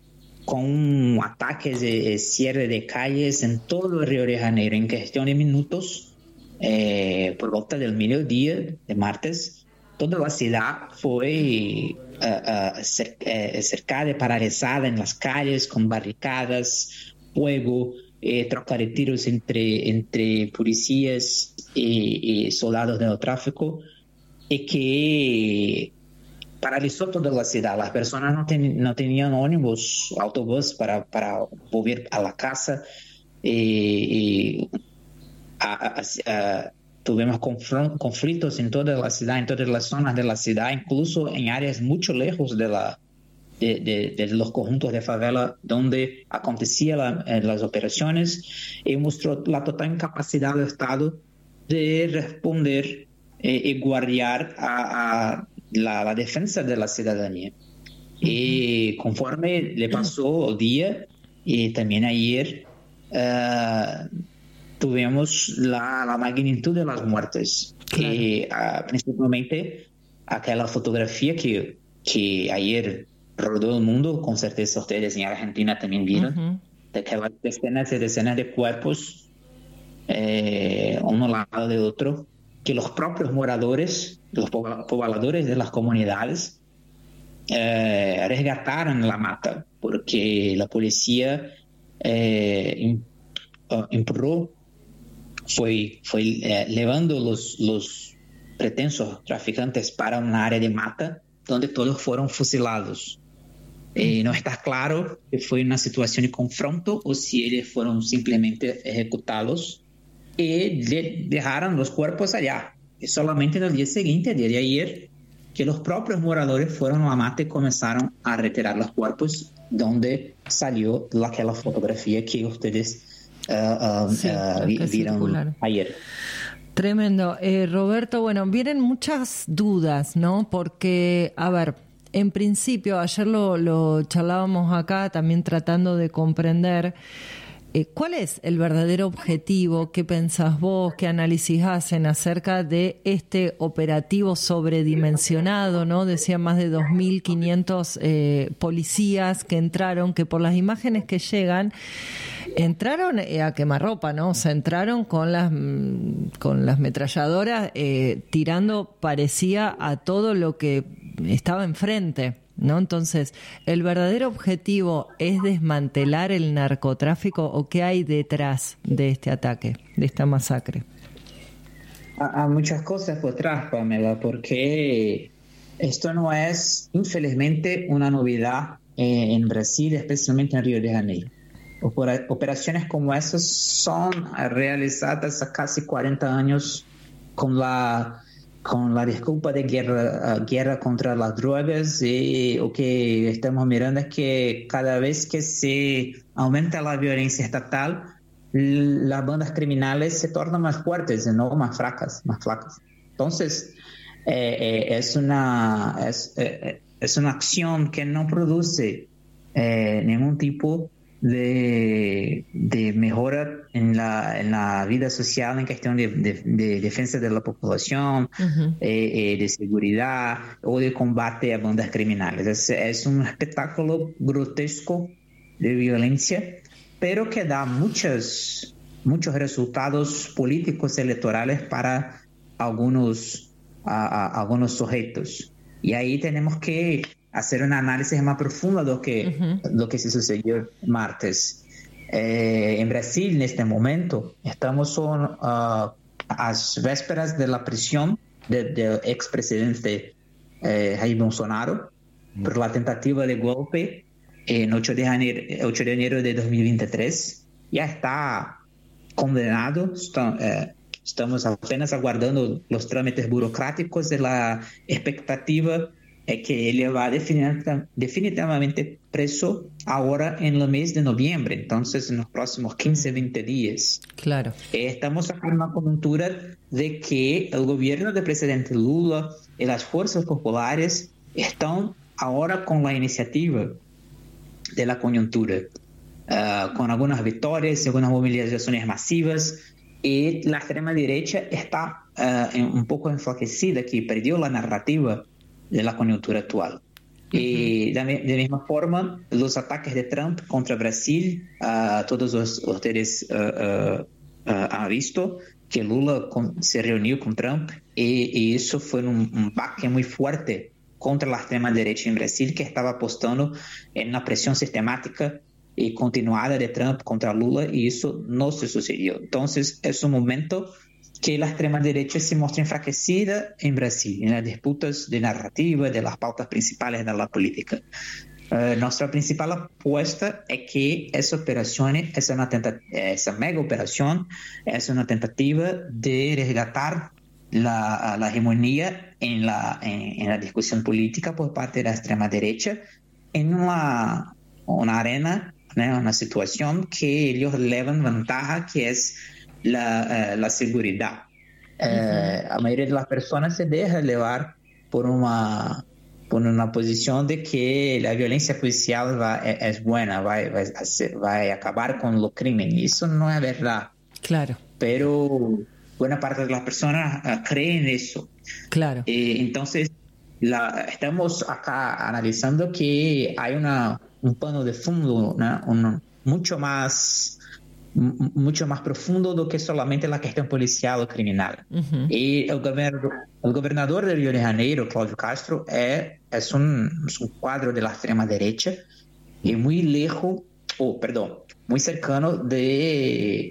con ataques de cierre de calles en todo Río de Janeiro en cuestión de minutos. Eh, por volta del mediodía de martes, toda la ciudad fue uh, uh, cer uh, cercada y paralizada en las calles con barricadas, fuego, eh, troca de tiros entre, entre policías y, y soldados del tráfico, y que paralizó toda la ciudad. Las personas no, ten, no tenían ónibus, autobús para, para volver a la casa. Y, y A, a, a, tuvimos conflictos en toda la ciudad, en todas las zonas de la ciudad, incluso en áreas mucho lejos de, la, de, de, de los conjuntos de favela donde acontecían la, eh, las operaciones, y mostró la total incapacidad del Estado de responder eh, y guardar a, a la, la defensa de la ciudadanía. Uh-huh. Y conforme le pasó el día y también ayer, uh, tuvimos la, la magnitud de las muertes. Claro. Y, uh, principalmente aquella fotografía que, que ayer rodó el mundo, con certeza ustedes en Argentina también vieron, uh-huh. de aquellas decenas y decenas de cuerpos, eh, uno al lado del otro, que los propios moradores, los pobladores de las comunidades, eh, resgataron la mata, porque la policía eh, empurró, fue, fue eh, llevando los, los pretensos traficantes para una área de mata donde todos fueron fusilados. Eh, no está claro si fue una situación de confronto o si ellos fueron simplemente ejecutados y de, dejaron los cuerpos allá. Y solamente en el día siguiente, el día de ayer, que los propios moradores fueron a la mata y comenzaron a retirar los cuerpos, donde salió aquella fotografía que ustedes Uh, um, sí, uh, vieron ayer. Tremendo. Eh, Roberto, bueno, vienen muchas dudas, ¿no? Porque, a ver, en principio, ayer lo, lo charlábamos acá, también tratando de comprender eh, cuál es el verdadero objetivo, qué pensás vos, qué análisis hacen acerca de este operativo sobredimensionado, ¿no? Decían más de dos mil quinientos eh, policías que entraron, que por las imágenes que llegan, entraron a quemarropa, ¿no? O sea, entraron con las con las metralladoras eh, tirando, parecía, a todo lo que estaba enfrente, ¿no? Entonces, ¿el verdadero objetivo es desmantelar el narcotráfico o qué hay detrás de este ataque, de esta masacre? Hay muchas cosas por detrás, Pamela, porque esto no es, infelizmente, una novedad eh, en Brasil, especialmente en Río de Janeiro. Operaciones como esas son realizadas hace casi cuarenta años con la, con la disculpa de guerra, uh, guerra contra las drogas, y lo que estamos mirando es que cada vez que se aumenta la violencia estatal, las bandas criminales se tornan más fuertes y no más fracas, más flacas. Entonces, eh, eh, es, una, es, eh, es una acción que no produce eh, ningún tipo De, de mejora en la, en la vida social en cuestión de, de, de defensa de la población, uh-huh. eh, eh, de seguridad o de combate a bandas criminales. Es, es un espectáculo grotesco de violencia, pero que da muchos, muchos resultados políticos electorales para algunos, a, a, algunos sujetos. Y ahí tenemos que hacer un análisis más profundo de lo que, uh-huh. lo que se sucedió martes. Eh, en Brasil, en este momento, estamos son, uh, a las vésperas de la prisión del de expresidente eh, Jair Bolsonaro uh-huh. por la tentativa de golpe en ocho de enero de dos mil veintitrés. Ya está condenado. Está, eh, estamos apenas aguardando los trámites burocráticos de la expectativa es que él va definitivamente preso ahora en el mes de noviembre, entonces en los próximos quince, veinte días. Claro. Estamos en una coyuntura de que el gobierno del presidente Lula y las fuerzas populares están ahora con la iniciativa de la coyuntura, uh, con algunas victorias, algunas movilizaciones masivas, y la extrema derecha está uh, un poco enflaquecida, que perdió la narrativa de la coyuntura actual. Y de, de misma forma, los ataques de Trump contra Brasil, uh, todos los, ustedes uh, uh, uh, han visto que Lula con, se reunió con Trump y, y eso fue un, un baque muy fuerte contra la extrema derecha en Brasil, que estaba apostando en una presión sistemática y continuada de Trump contra Lula, y eso no se sucedió. Entonces es un momento que la extrema derecha se muestra enfraquecida en Brasil, en las disputas de narrativa, de las pautas principales de la política. Uh, nuestra principal apuesta es que esa operación, es una tenta- esa mega operación, es una tentativa de resgatar la, la hegemonía en la, en, en la discusión política por parte de la extrema derecha en una, una arena, ¿no? Una situación que ellos llevan ventaja, que es la, uh, la seguridad. Uh, uh-huh. La mayoría de las personas se deja llevar por una, por una posición de que la violencia policial va, es, es buena, va, va, a hacer, va a acabar con los crímenes. Eso no es verdad. Claro. Pero buena parte de las personas uh, creen eso. Claro. Eh, entonces, la, estamos acá analizando que hay una, un plano de fondo, ¿no? un, mucho más mucho más profundo do que solamente la cuestión policial o criminal. Uh-huh. Y el gobernador, el gobernador de Río de Janeiro, Cláudio Castro, es, es, un, es un cuadro de la extrema derecha y muy lejos, oh, perdón, muy cercano de,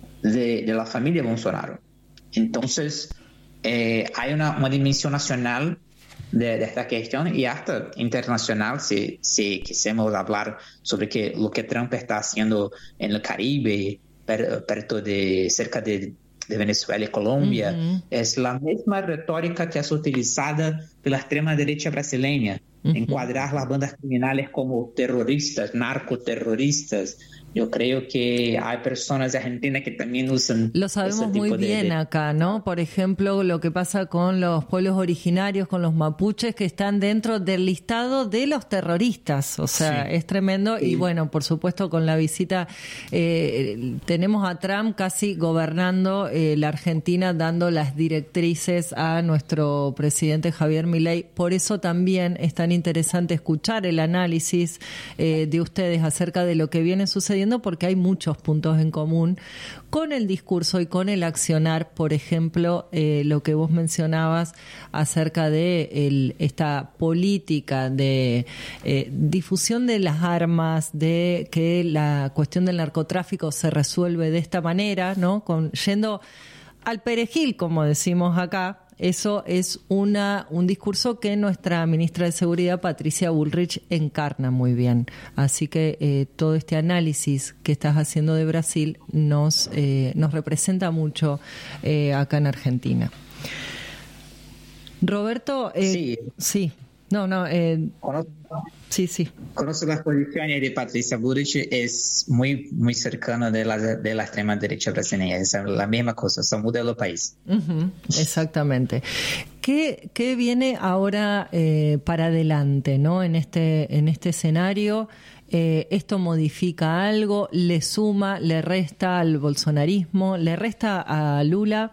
de, de la familia Bolsonaro. Entonces, eh, hay una, una dimensión nacional de, de esta cuestión y hasta internacional, si, si quisimos hablar sobre que, lo que Trump está haciendo en el Caribe, per, perto de, cerca de, de Venezuela y Colombia, uh-huh. es la misma retórica que es utilizada por la extrema derecha brasileña, uh-huh. encuadrar las bandas criminales como terroristas, narcoterroristas. Yo creo que hay personas de Argentina que también usan. Lo sabemos muy bien de, de... acá, ¿no? Por ejemplo, lo que pasa con los pueblos originarios, con los mapuches, que están dentro del listado de los terroristas. O sea, sí. es tremendo. Sí. Y bueno, por supuesto, con la visita, eh, tenemos a Trump casi gobernando eh, la Argentina, dando las directrices a nuestro presidente Javier Milei. Por eso también es tan interesante escuchar el análisis eh, de ustedes acerca de lo que viene sucediendo, porque hay muchos puntos en común con el discurso y con el accionar. Por ejemplo, eh, lo que vos mencionabas acerca de el, esta política de eh, difusión de las armas, de que la cuestión del narcotráfico se resuelve de esta manera, ¿no? Con, yendo al perejil, como decimos acá. Eso es una un discurso que nuestra ministra de Seguridad, Patricia Bullrich, encarna muy bien. Así que eh, todo este análisis que estás haciendo de Brasil nos, eh, nos representa mucho eh, acá en Argentina. Roberto, eh, sí. sí. No, no. Eh, conozco, sí, sí. Conozco las posiciones de Patricia Bullrich, es muy muy cercano de la, de la extrema derecha brasileña, es la misma cosa, son modelo país. Uh-huh, exactamente. ¿Qué, qué viene ahora eh, para adelante, ¿no? En este, en este escenario? Eh, ¿Esto modifica algo? ¿Le suma, le resta al bolsonarismo? ¿Le resta a Lula?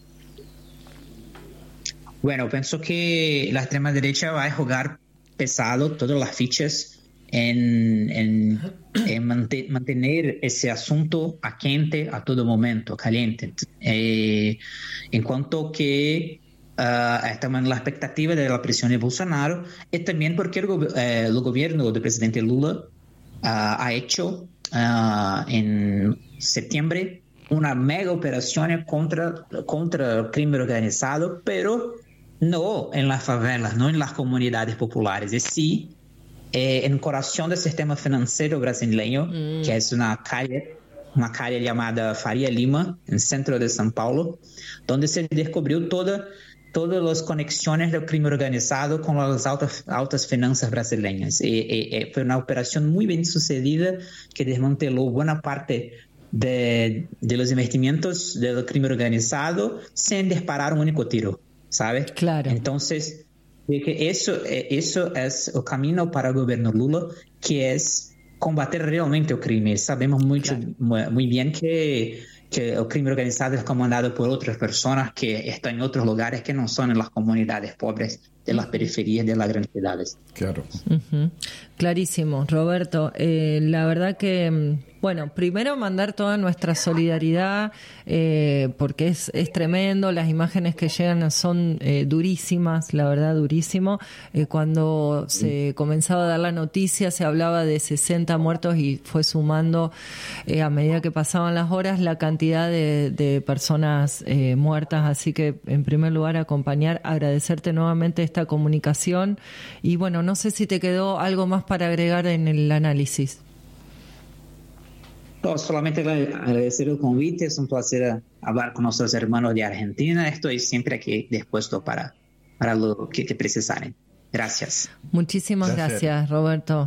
Bueno, pienso que la extrema derecha va a jugar pesado todas las fichas en, en, en mante, mantener ese asunto a quente a todo momento, caliente. Eh, en cuanto que uh, estamos en la expectativa de la presión de Bolsonaro, y también porque el, eh, el gobierno del presidente Lula uh, ha hecho uh, en septiembre una mega operación contra, contra el crimen organizado, pero no en las favelas, no en las comunidades populares, y sí eh, en el corazón del sistema financiero brasileño, mm. que es una calle, una calle llamada Faria Lima, en el centro de São Paulo, donde se descubrió toda, todas las conexiones del crimen organizado con las altas, altas finanzas brasileñas. Y, y, y fue una operación muy bien sucedida que desmanteló buena parte de, de los investimentos del crimen organizado sin disparar un único tiro. ¿Sabes? Claro. Entonces, que eso, eso es el camino para el gobierno Lula, que es combatir realmente el crimen. Sabemos mucho, claro. muy, muy bien que, que el crimen organizado es comandado por otras personas que están en otros lugares que no son en las comunidades pobres de las periferias de las grandes ciudades. Claro. Uh-huh. Clarísimo, Roberto. Eh, la verdad que, bueno, primero mandar toda nuestra solidaridad, eh, porque es, es tremendo, las imágenes que llegan son eh, durísimas, la verdad, durísimo. Eh, cuando se comenzaba a dar la noticia se hablaba de sesenta muertos y fue sumando eh, a medida que pasaban las horas la cantidad de, de personas eh, muertas, así que en primer lugar acompañar, agradecerte nuevamente esta comunicación y bueno, no sé si te quedó algo más para agregar en el análisis. No, solamente agradecer el convite, es un placer hablar con nuestros hermanos de Argentina, estoy siempre aquí dispuesto para, para lo que, que precisaren. Gracias. Muchísimas gracias, gracias Roberto.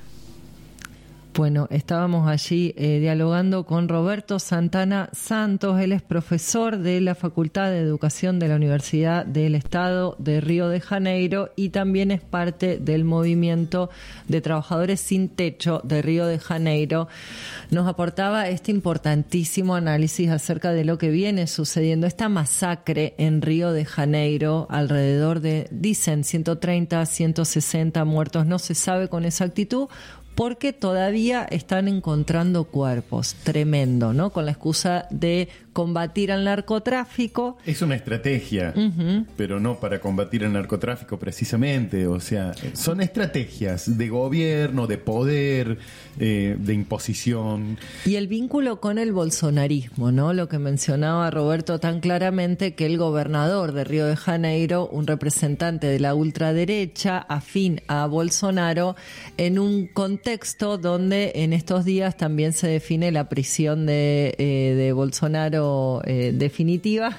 Bueno, estábamos allí eh, dialogando con Roberto Santana Santos. Él es profesor de la Facultad de Educación de la Universidad del Estado de Río de Janeiro y también es parte del movimiento de trabajadores sin techo de Río de Janeiro. Nos aportaba este importantísimo análisis acerca de lo que viene sucediendo, esta masacre en Río de Janeiro, alrededor de, dicen, ciento treinta, ciento sesenta muertos, no se sabe con exactitud, porque todavía están encontrando cuerpos, tremendo, ¿no? Con la excusa de combatir al narcotráfico. Es una estrategia, uh-huh. pero no para combatir el narcotráfico precisamente, o sea, son estrategias de gobierno, de poder, eh, de imposición. Y el vínculo con el bolsonarismo, ¿no? Lo que mencionaba Roberto tan claramente, que el gobernador de Río de Janeiro, un representante de la ultraderecha, afín a Bolsonaro, en un contexto donde en estos días también se define la prisión de, eh, de Bolsonaro eh, definitiva,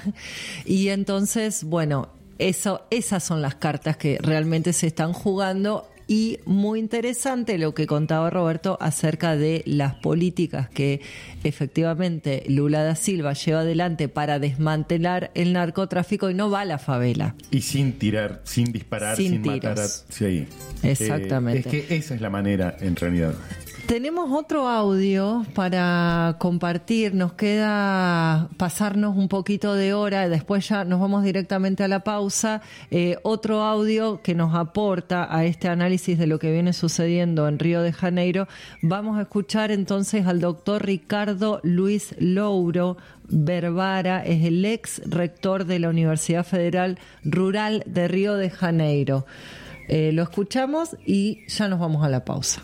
y entonces, bueno, eso, esas son las cartas que realmente se están jugando. Y muy interesante lo que contaba Roberto acerca de las políticas que efectivamente Lula da Silva lleva adelante para desmantelar el narcotráfico y no va a la favela. Y sin tirar, sin disparar, sin, sin matar a... Sí. Exactamente. Eh, es que esa es la manera en realidad. Tenemos otro audio para compartir, nos queda pasarnos un poquito de hora, después ya nos vamos directamente a la pausa. Eh, otro audio que nos aporta a este análisis de lo que viene sucediendo en Río de Janeiro. Vamos a escuchar entonces al doctor Ricardo Luis Louro Berbara, es el ex rector de la Universidad Federal Rural de Río de Janeiro. Eh, lo escuchamos y ya nos vamos a la pausa.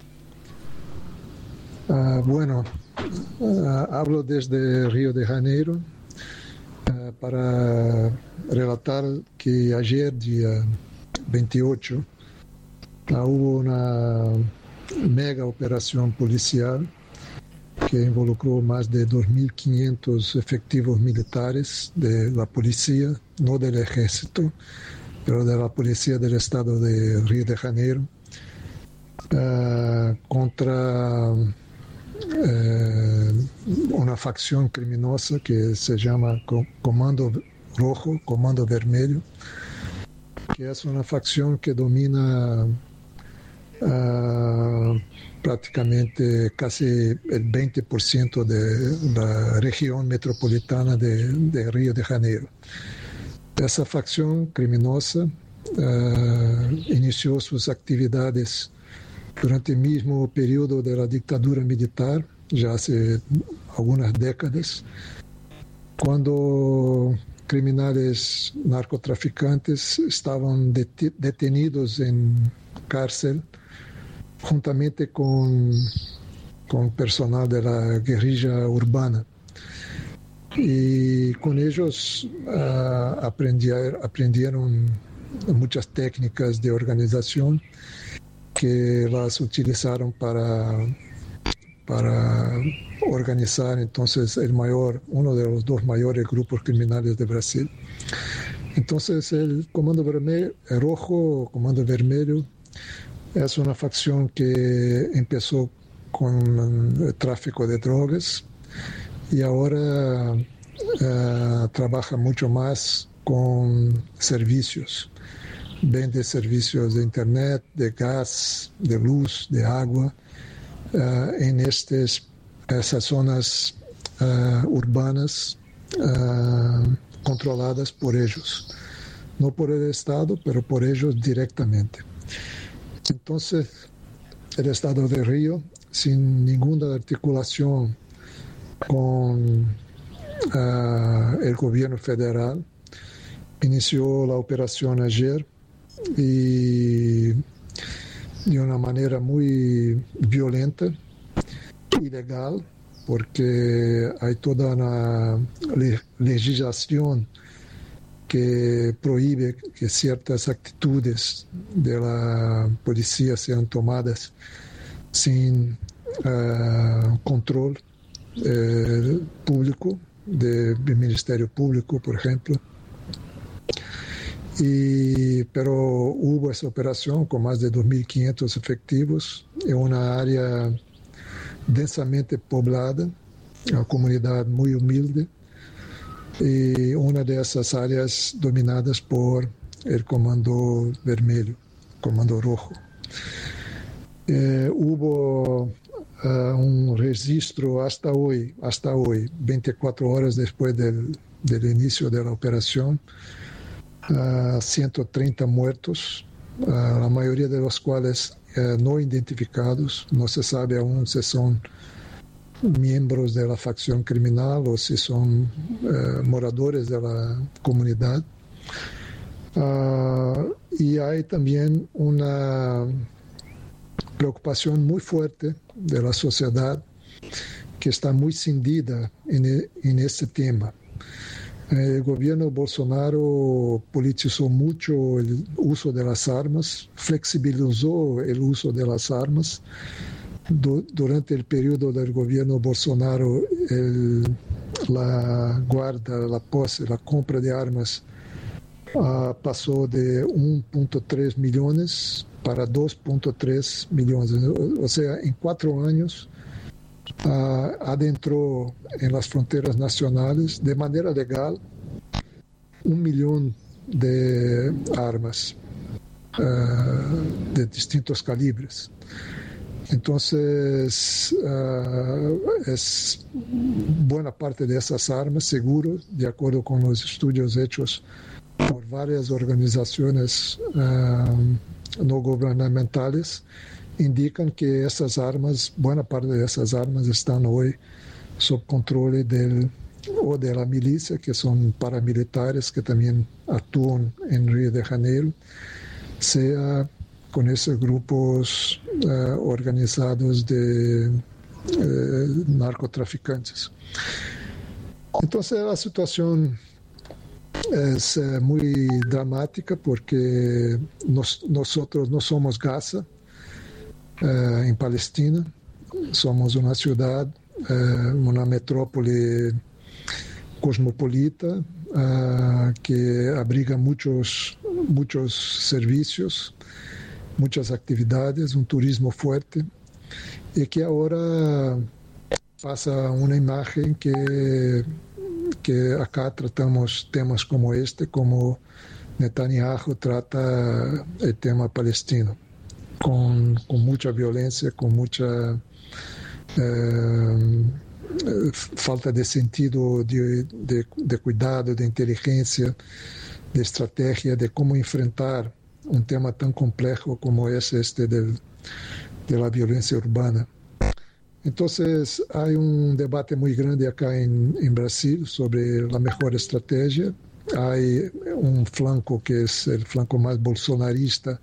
Uh, bueno, uh, hablo desde Río de Janeiro uh, para relatar que ayer, día veintiocho, uh, hubo una mega operación policial que involucró más de dos mil quinientos efectivos militares de la policía, no del ejército, pero de la policía del estado de Río de Janeiro, uh, contra Eh, una facción criminosa que se llama Comando Rojo, Comando Vermelho, que es una facción que domina uh, prácticamente casi el veinte por ciento de la región metropolitana de, de Río de Janeiro. Esa facción criminosa uh, inició sus actividades durante el mismo periodo de la dictadura militar, ya hace algunas décadas, cuando criminales narcotraficantes estaban det- detenidos en cárcel juntamente con, con personal de la guerrilla urbana. Y con ellos uh, aprendieron, aprendieron muchas técnicas de organización que las utilizaron para, para organizar entonces el mayor, uno de los dos mayores grupos criminales de Brasil. Entonces el Comando Vermelho, el Rojo, Comando Vermelho, es una facción que empezó con el tráfico de drogas y ahora uh, trabaja mucho más con servicios. Vende servicios de internet, de gas, de luz, de agua, uh, en estas, esas zonas uh, urbanas uh, controladas por ellos. no por el Estado, pero por ellos directamente. Entonces, el Estado de Río, sin ninguna articulación con uh, el gobierno federal, inició la operación ayer y de una manera muy violenta, ilegal, porque hay toda una le- legislación que prohíbe que ciertas actitudes de la policía sean tomadas sin uh, control eh, público, del Ministerio Público, por ejemplo. Y, pero hubo esa operación con más de dos mil quinientos efectivos en una área densamente poblada, una comunidad muy humilde, y una de esas áreas dominadas por el Comando Vermelho, Comando Rojo. Eh, hubo uh, un registro hasta hoy, hasta hoy, veinticuatro horas después del, del inicio de la operación, uh, ciento treinta muertos, uh, la mayoría de los cuales uh, no identificados, no se sabe aún si son miembros de la facción criminal o si son uh, moradores de la comunidad. Uh, y hay también una preocupación muy fuerte de la sociedad que está muy cindida en, en este tema. El gobierno Bolsonaro politizó mucho el uso de las armas, flexibilizó el uso de las armas. Du- durante el periodo del gobierno Bolsonaro, el, la guarda, la pose, la compra de armas uh, pasó de uno punto tres millones para dos punto tres millones. O sea, en cuatro años uh, adentró en las fronteras nacionales de manera legal un millón de armas uh, de distintos calibres. Entonces, uh, es buena parte de esas armas, seguro, de acuerdo con los estudios hechos por varias organizaciones uh, no gubernamentales, indican que esas armas, buena parte de esas armas están hoy sob control del, o de la milicia, que son paramilitares que también actúan en Río de Janeiro, sea con esos grupos uh, organizados de uh, narcotraficantes. Entonces la situación es uh, muy dramática porque nos, nosotros no somos Gaza uh, en Palestina, somos una ciudad, uh, una metrópoli cosmopolita uh, que abriga muchos, muchos servicios, muchas actividades, un turismo fuerte, y que ahora pasa una imagen que, que acá tratamos temas como este, como Netanyahu trata el tema palestino, con, con mucha violencia, con mucha eh, falta de sentido de, de, de cuidado, de inteligencia, de estrategia, de cómo enfrentar un tema tan complejo como es este del, de la violencia urbana. Entonces, hay un debate muy grande acá en, en Brasil sobre la mejor estrategia. Hay un flanco que es el flanco más bolsonarista,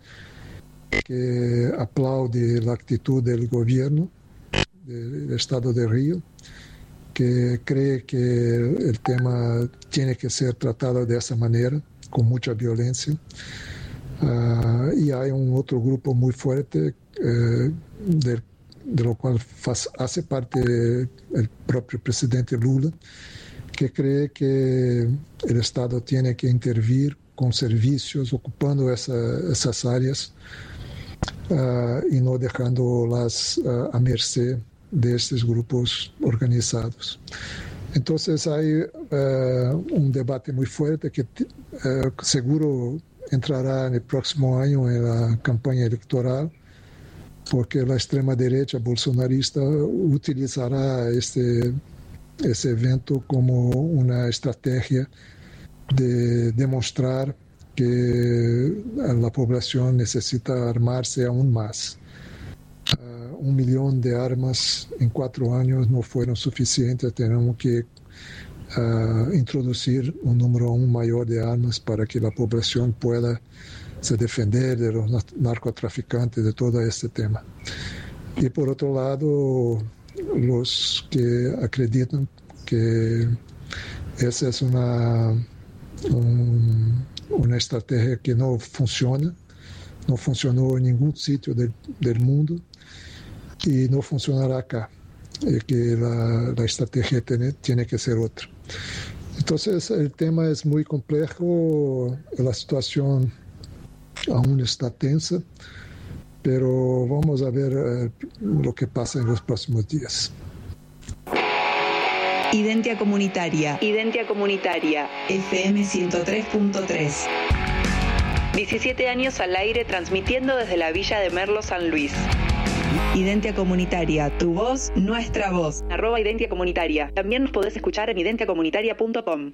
que aplaude la actitud del gobierno del Estado de Río, que cree que el tema tiene que ser tratado de esa manera, con mucha violencia. Uh, y hay un otro grupo muy fuerte uh, de, de lo cual faz, hace parte el propio presidente Lula, que cree que el Estado tiene que intervenir con servicios, ocupando esa, esas áreas uh, y no dejándolas uh, a merced de estos grupos organizados. Entonces hay uh, un debate muy fuerte que uh, seguro entrará en el próximo año en la campaña electoral, porque la extrema derecha bolsonarista utilizará este, este evento como una estrategia de demostrar que la población necesita armarse aún más. Uh, un millón de armas en cuatro años no fueron suficientes, tenemos que uh, introducir un número aún mayor de armas para que la población pueda se defender de los narcotraficantes, de todo este tema. Y por otro lado, los que acreditan que esa es una, un, una estrategia que no funciona, no funcionó en ningún sitio del, del mundo y no funcionará acá, y que la, la estrategia tiene, tiene que ser otra. Entonces el tema es muy complejo, la situación aún está tensa, pero vamos a ver eh, lo que pasa en los próximos días. Identia Comunitaria. Identia Comunitaria. F M ciento tres punto tres. diecisiete años al aire transmitiendo desde la Villa de Merlo, San Luis. Identia Comunitaria, tu voz, nuestra voz. Arroba Identia Comunitaria. También nos podés escuchar en identia comunitaria punto com.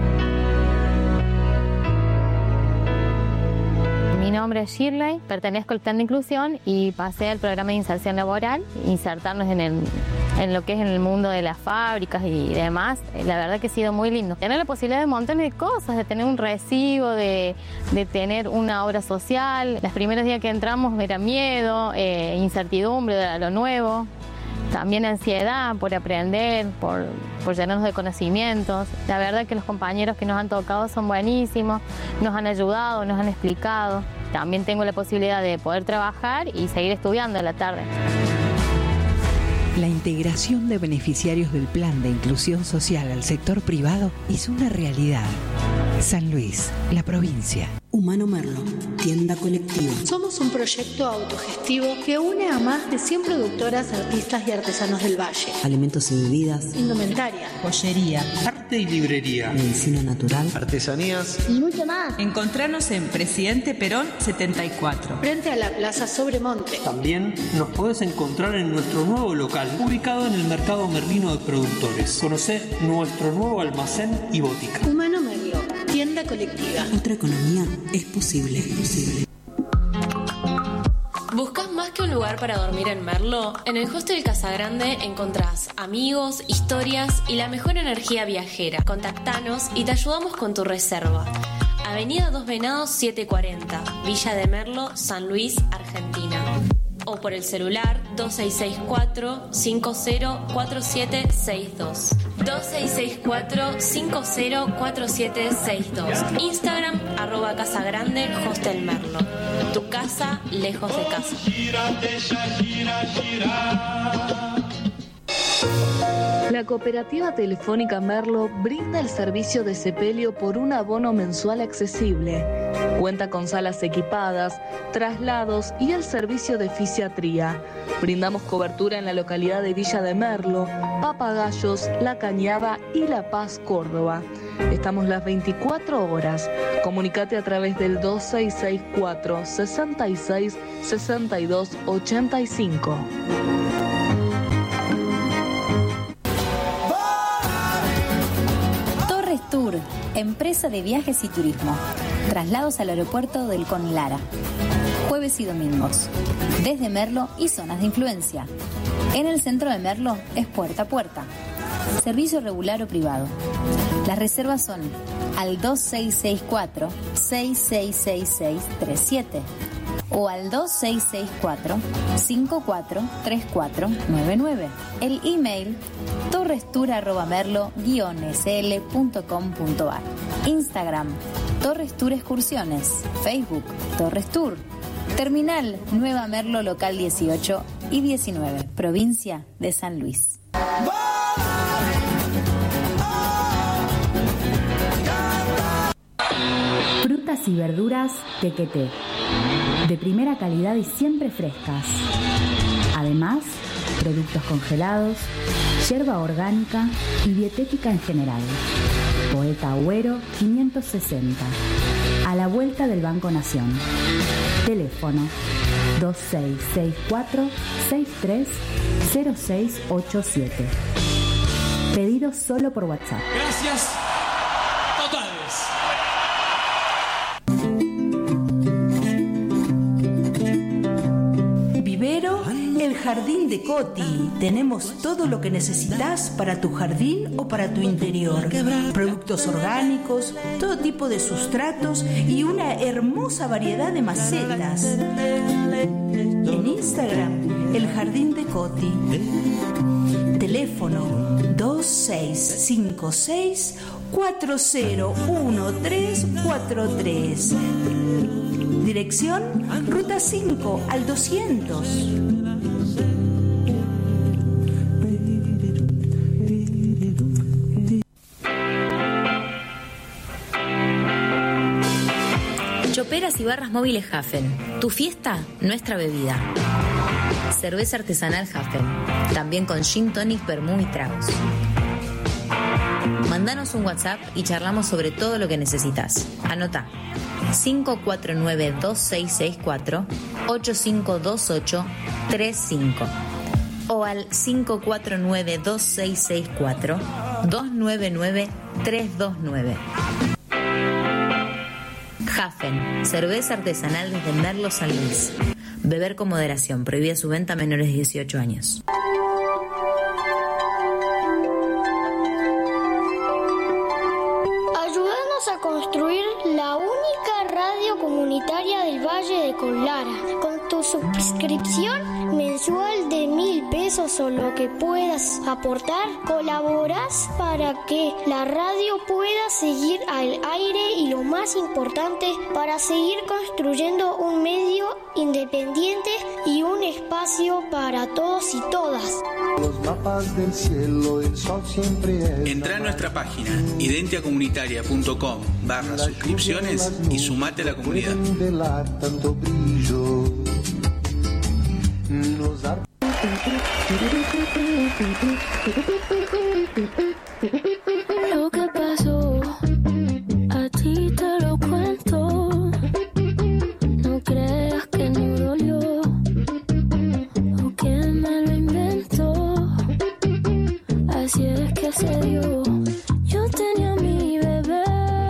Mi nombre es Shirley, pertenezco al Plan de Inclusión y pasé al programa de inserción laboral, insertarnos en, el, en lo que es en el mundo de las fábricas y demás. La verdad que ha sido muy lindo. Tener la posibilidad de montones de cosas, de tener un recibo, de, de tener una obra social. Los primeros días que entramos era miedo, eh, incertidumbre de lo nuevo. También ansiedad por aprender, por, por llenarnos de conocimientos. La verdad que los compañeros que nos han tocado son buenísimos, nos han ayudado, nos han explicado. También tengo la posibilidad de poder trabajar y seguir estudiando a la tarde. La integración de beneficiarios del Plan de Inclusión Social al sector privado es una realidad. San Luis, la provincia. Humano Merlo, tienda colectiva. Somos un proyecto autogestivo que une a más de cien productoras, artistas y artesanos del Valle. Alimentos y bebidas. Indumentaria. Joyería. Arte y librería. Medicina natural. Artesanías. Y mucho más. Encontrarnos en Presidente Perón setenta y cuatro. Frente a la Plaza Sobremonte. También nos podés encontrar en nuestro nuevo local, ubicado en el Mercado Merlino de Productores. Conocé nuestro nuevo almacén y botica. Humano Merlo, tienda colectiva. Otra economía es posible, es posible. ¿Buscas más que un lugar para dormir en Merlo? En el Hostel Casagrande encontrás amigos, historias y la mejor energía viajera. Contactanos y te ayudamos con tu reserva. Avenida Dos Venados setecientos cuarenta, Villa de Merlo, San Luis, Argentina. O por el celular dos seis seis cuatro, cinco cero cuatro siete seis dos. dos seis seis cuatro, cinco cero cuatro siete seis dos. Instagram, arroba Casa Grande, Hostel Merlo. Tu casa, lejos de casa. La Cooperativa Telefónica Merlo brinda el servicio de sepelio por un abono mensual accesible. Cuenta con salas equipadas, traslados y el servicio de fisiatría. Brindamos cobertura en la localidad de Villa de Merlo, Papagayos, La Cañada y La Paz, Córdoba. Estamos las veinticuatro horas. Comunicate a través del dos seis seis cuatro, sesenta y seis, sesenta y dos ochenta y cinco. Tour, empresa de viajes y turismo. Traslados al aeropuerto del Conlara. Jueves y domingos. Desde Merlo y zonas de influencia. En el centro de Merlo es puerta a puerta. Servicio regular o privado. Las reservas son al dos seis seis cuatro, seis seis seis seis tres siete o al dos seis seis cuatro, cinco cuatro tres cuatro nueve nueve. El email torrestour arroba merlo guion s l punto com punto a r. Instagram Torres Tour Excursiones. Facebook Torres Tour. Terminal Nueva Merlo local dieciocho y diecinueve, provincia de San Luis. Frutas y verduras Tequeté, de primera calidad y siempre frescas. Además, productos congelados, yerba orgánica y dietética en general. Poeta Agüero quinientos sesenta, a la vuelta del Banco Nación. Teléfono dos seis seis cuatro, seis tres cero seis ocho siete. Pedido solo por WhatsApp. Gracias totales. Jardín de Coti. Tenemos todo lo que necesitas para tu jardín o para tu interior. Productos orgánicos, todo tipo de sustratos y una hermosa variedad de macetas. En Instagram, El Jardín de Coti. Teléfono dos seis cinco seis cuatro cero uno tres cuatro tres. Dirección Ruta cinco al doscientos. Choperas y barras móviles Hafen. Tu fiesta, nuestra bebida. Cerveza artesanal Hafen. También con gin tonic, vermú y tragos. Mándanos un WhatsApp y charlamos sobre todo lo que necesitas. Anota cinco cuatro nueve dos seis seis cuatro ocho cinco dos ocho tres cinco o al cinco cuatro nueve dos seis seis cuatro dos nueve nueve tres dos nueve. Hafen, cerveza artesanal desde Merlo San Luis. Beber con moderación, prohibida su venta a menores de dieciocho años. Ayúdanos a construir la única radio comunitaria del Valle de Conlara. Con tu suscripción mensual de mil pesos o lo que puedas aportar, colaboras para que la radio pueda seguir al aire y, lo más importante, para seguir construyendo un medio independiente y un espacio para todos y todas. Los mapas del cielo, el sol siempre es. Entra a nuestra página identiacomunitaria.com barra suscripciones y sumate a la comunidad. Tanto brillo. Nos ar- Lo que pasó, a ti te lo cuento. No creas que no dolió o que me lo inventó. Así es que se dio. Yo tenía mi bebé,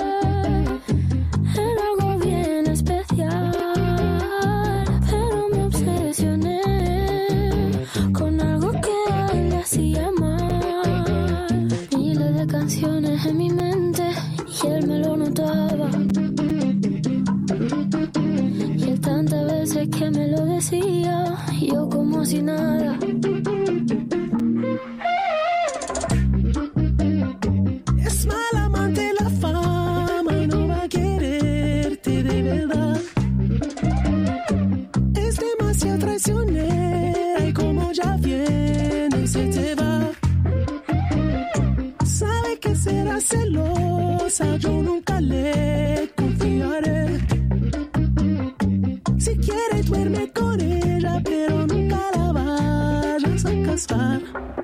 era algo bien especial, pero me obsesioné con algo que a él le hacía mal. Miles de canciones en mi mente y él me lo notaba. Y él tantas veces que me lo decía, yo como si nada. Es mala amante la fama y no va a quererte de verdad. Es demasiado traicionera y como ya viene se te va. Sabe que será celosa, yo nunca le confiaré. Si quiere duerme con ella, pero nunca la vayas a casar.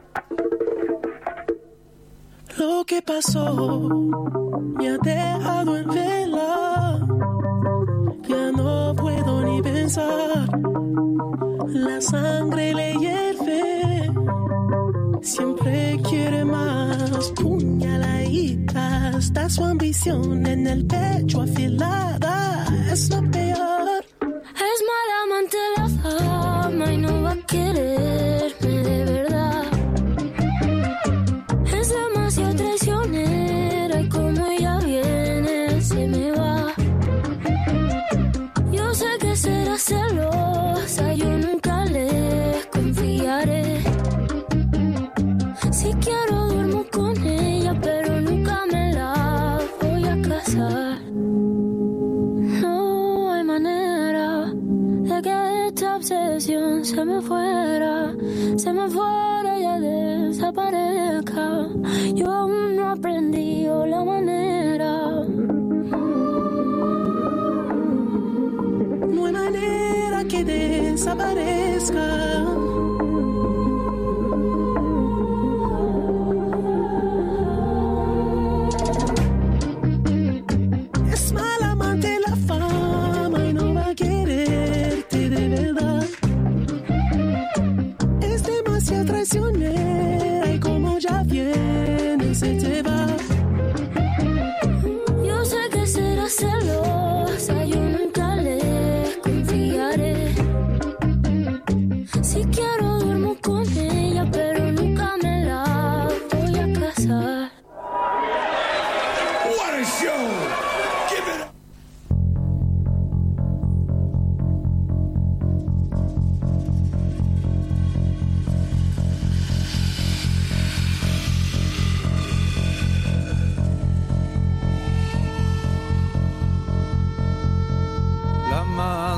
Lo que pasó me ha dejado en vela. Ya no puedo ni pensar. La sangre le hierve. Siempre quiere más. Puñaladita. Está su ambición en el pecho afilada. Es lo peor. Es mala amante la fama y no va a quererme de verdad. Es demasiado traicionera y como ella viene se me va. Yo sé que será celosa, yo nunca le confiaré. Si quiero duermo con ella, pero nunca me la voy a casar. No hay manera de que esta obsesión se me fuera, se me fuera y ya desaparezca. Yo aún no aprendí la manera. No hay manera que desaparezca. Es mala amante la fama y no va a quererte de verdad. Es demasiado traicionera y como ya viene se te va. Yo sé que será celosa, yo nunca le confiaré. Si quiero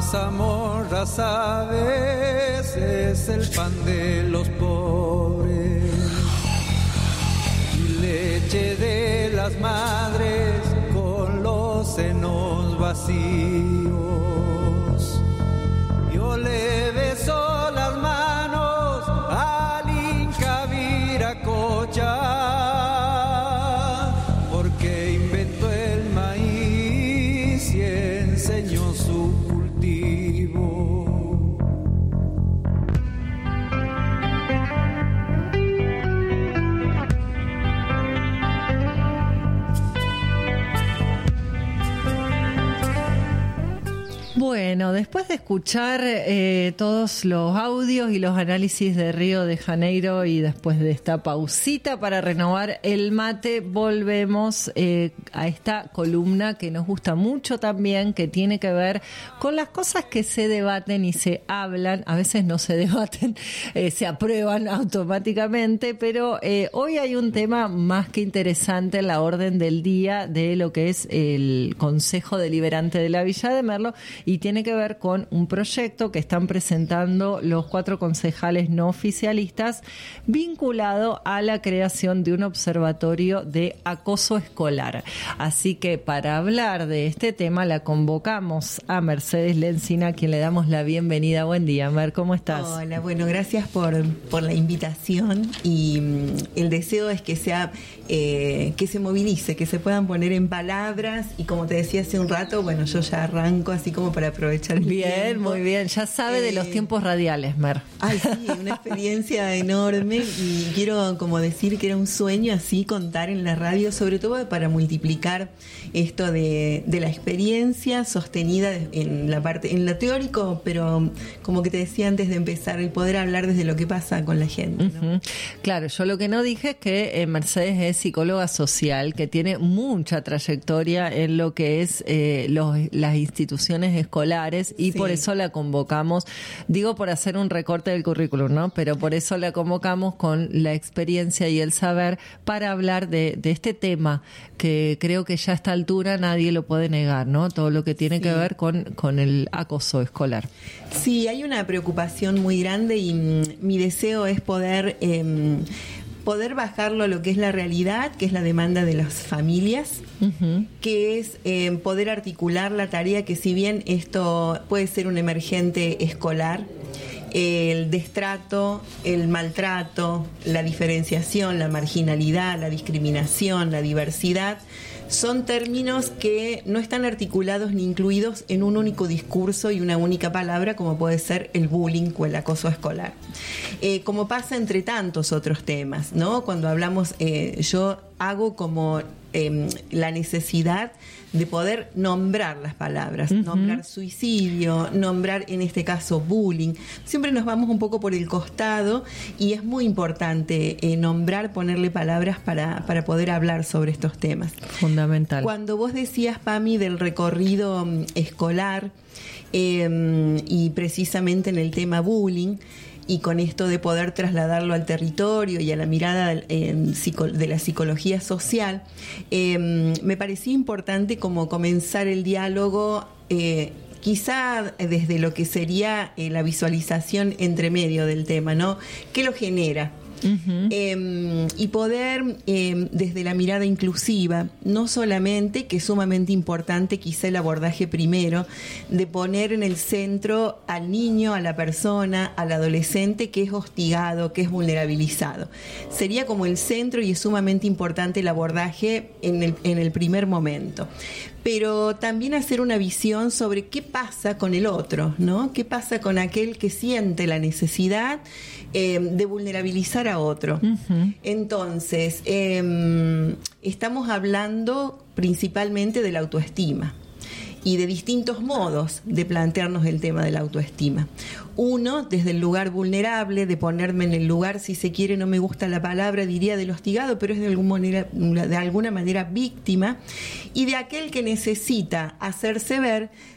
mazamorra, sabes, es el pan de los pobres. Y leche de las madres con los senos vacíos. Yo le beso las manos al Inca Viracocha, porque inventó el maíz y enseñó su cultivo. Bueno, después de escuchar eh, todos los audios y los análisis de Río de Janeiro y después de esta pausita para renovar el mate, volvemos eh, a esta columna que nos gusta mucho también, que tiene que ver con las cosas que se debaten y se hablan. A veces no se debaten, eh, se aprueban automáticamente, pero eh, hoy hay un tema más que interesante en la orden del día de lo que es el Consejo Deliberante de la Villa de Merlo, y tiene que ver con un proyecto que están presentando los cuatro concejales no oficialistas vinculado a la creación de un observatorio de acoso escolar. Así que para hablar de este tema la convocamos a Mercedes Lencina, a quien le damos la bienvenida. Buen día, Mer, ¿cómo estás? Hola, bueno, gracias por, por la invitación, y mm, el deseo es que sea eh, que se movilice, que se puedan poner en palabras, y como te decía hace un rato, bueno, yo ya arranco así como para aprovechar el Bien, tiempo. muy bien. Ya sabe eh, de los tiempos radiales, Mer. Ay, sí, una experiencia enorme, y quiero como decir que era un sueño así contar en la radio, sobre todo para multiplicar esto de, de la experiencia sostenida en la parte, en lo teórico, pero como que te decía antes de empezar, el poder hablar desde lo que pasa con la gente, ¿no? Uh-huh. Claro, yo lo que no dije es que eh, Mercedes es psicóloga social, que tiene mucha trayectoria en lo que es eh, los, las instituciones escolares, y sí, por eso la convocamos, digo por hacer un recorte del currículum, ¿no? Pero por eso la convocamos con la experiencia y el saber para hablar de, de este tema que creo que ya a esta altura nadie lo puede negar, ¿no? Todo lo que tiene sí. que ver con, con el acoso escolar. Sí, hay una preocupación muy grande, y mm, mi deseo es poder... Eh, poder bajarlo a lo que es la realidad, que es la demanda de las familias, uh-huh. que es eh, poder articular la tarea, que si bien esto puede ser un emergente escolar, el destrato, el maltrato, la diferenciación, la marginalidad, la discriminación, la diversidad, son términos que no están articulados ni incluidos en un único discurso y una única palabra, como puede ser el bullying o el acoso escolar. Eh, como pasa entre tantos otros temas, ¿no? Cuando hablamos, eh, yo hago como eh, la necesidad de poder nombrar las palabras, uh-huh. nombrar suicidio, nombrar en este caso bullying. Siempre nos vamos un poco por el costado, y es muy importante eh, nombrar, ponerle palabras para, para poder hablar sobre estos temas. Fundamental. Cuando vos decías, Pami, del recorrido um, escolar eh, y precisamente en el tema bullying, y con esto de poder trasladarlo al territorio y a la mirada en, de la psicología social, eh, me parecía importante como comenzar el diálogo, eh, quizá desde lo que sería eh, la visualización entre medio del tema, ¿no? ¿Qué lo genera? Uh-huh. Eh, y poder eh, desde la mirada inclusiva, no solamente, que es sumamente importante quizá el abordaje primero, de poner en el centro al niño, a la persona, al adolescente que es hostigado, que es vulnerabilizado. Sería como el centro, y es sumamente importante el abordaje en el, en el primer momento. Pero también hacer una visión sobre qué pasa con el otro, ¿no? ¿Qué pasa con aquel que siente la necesidad eh, de vulnerabilizar a otro? Uh-huh. Entonces, eh, estamos hablando principalmente de la autoestima y de distintos modos de plantearnos el tema de la autoestima. Uno, desde el lugar vulnerable, de ponerme en el lugar, si se quiere, no me gusta la palabra, diría del hostigado, pero es de alguna manera, de alguna manera víctima, y de aquel que necesita hacerse ver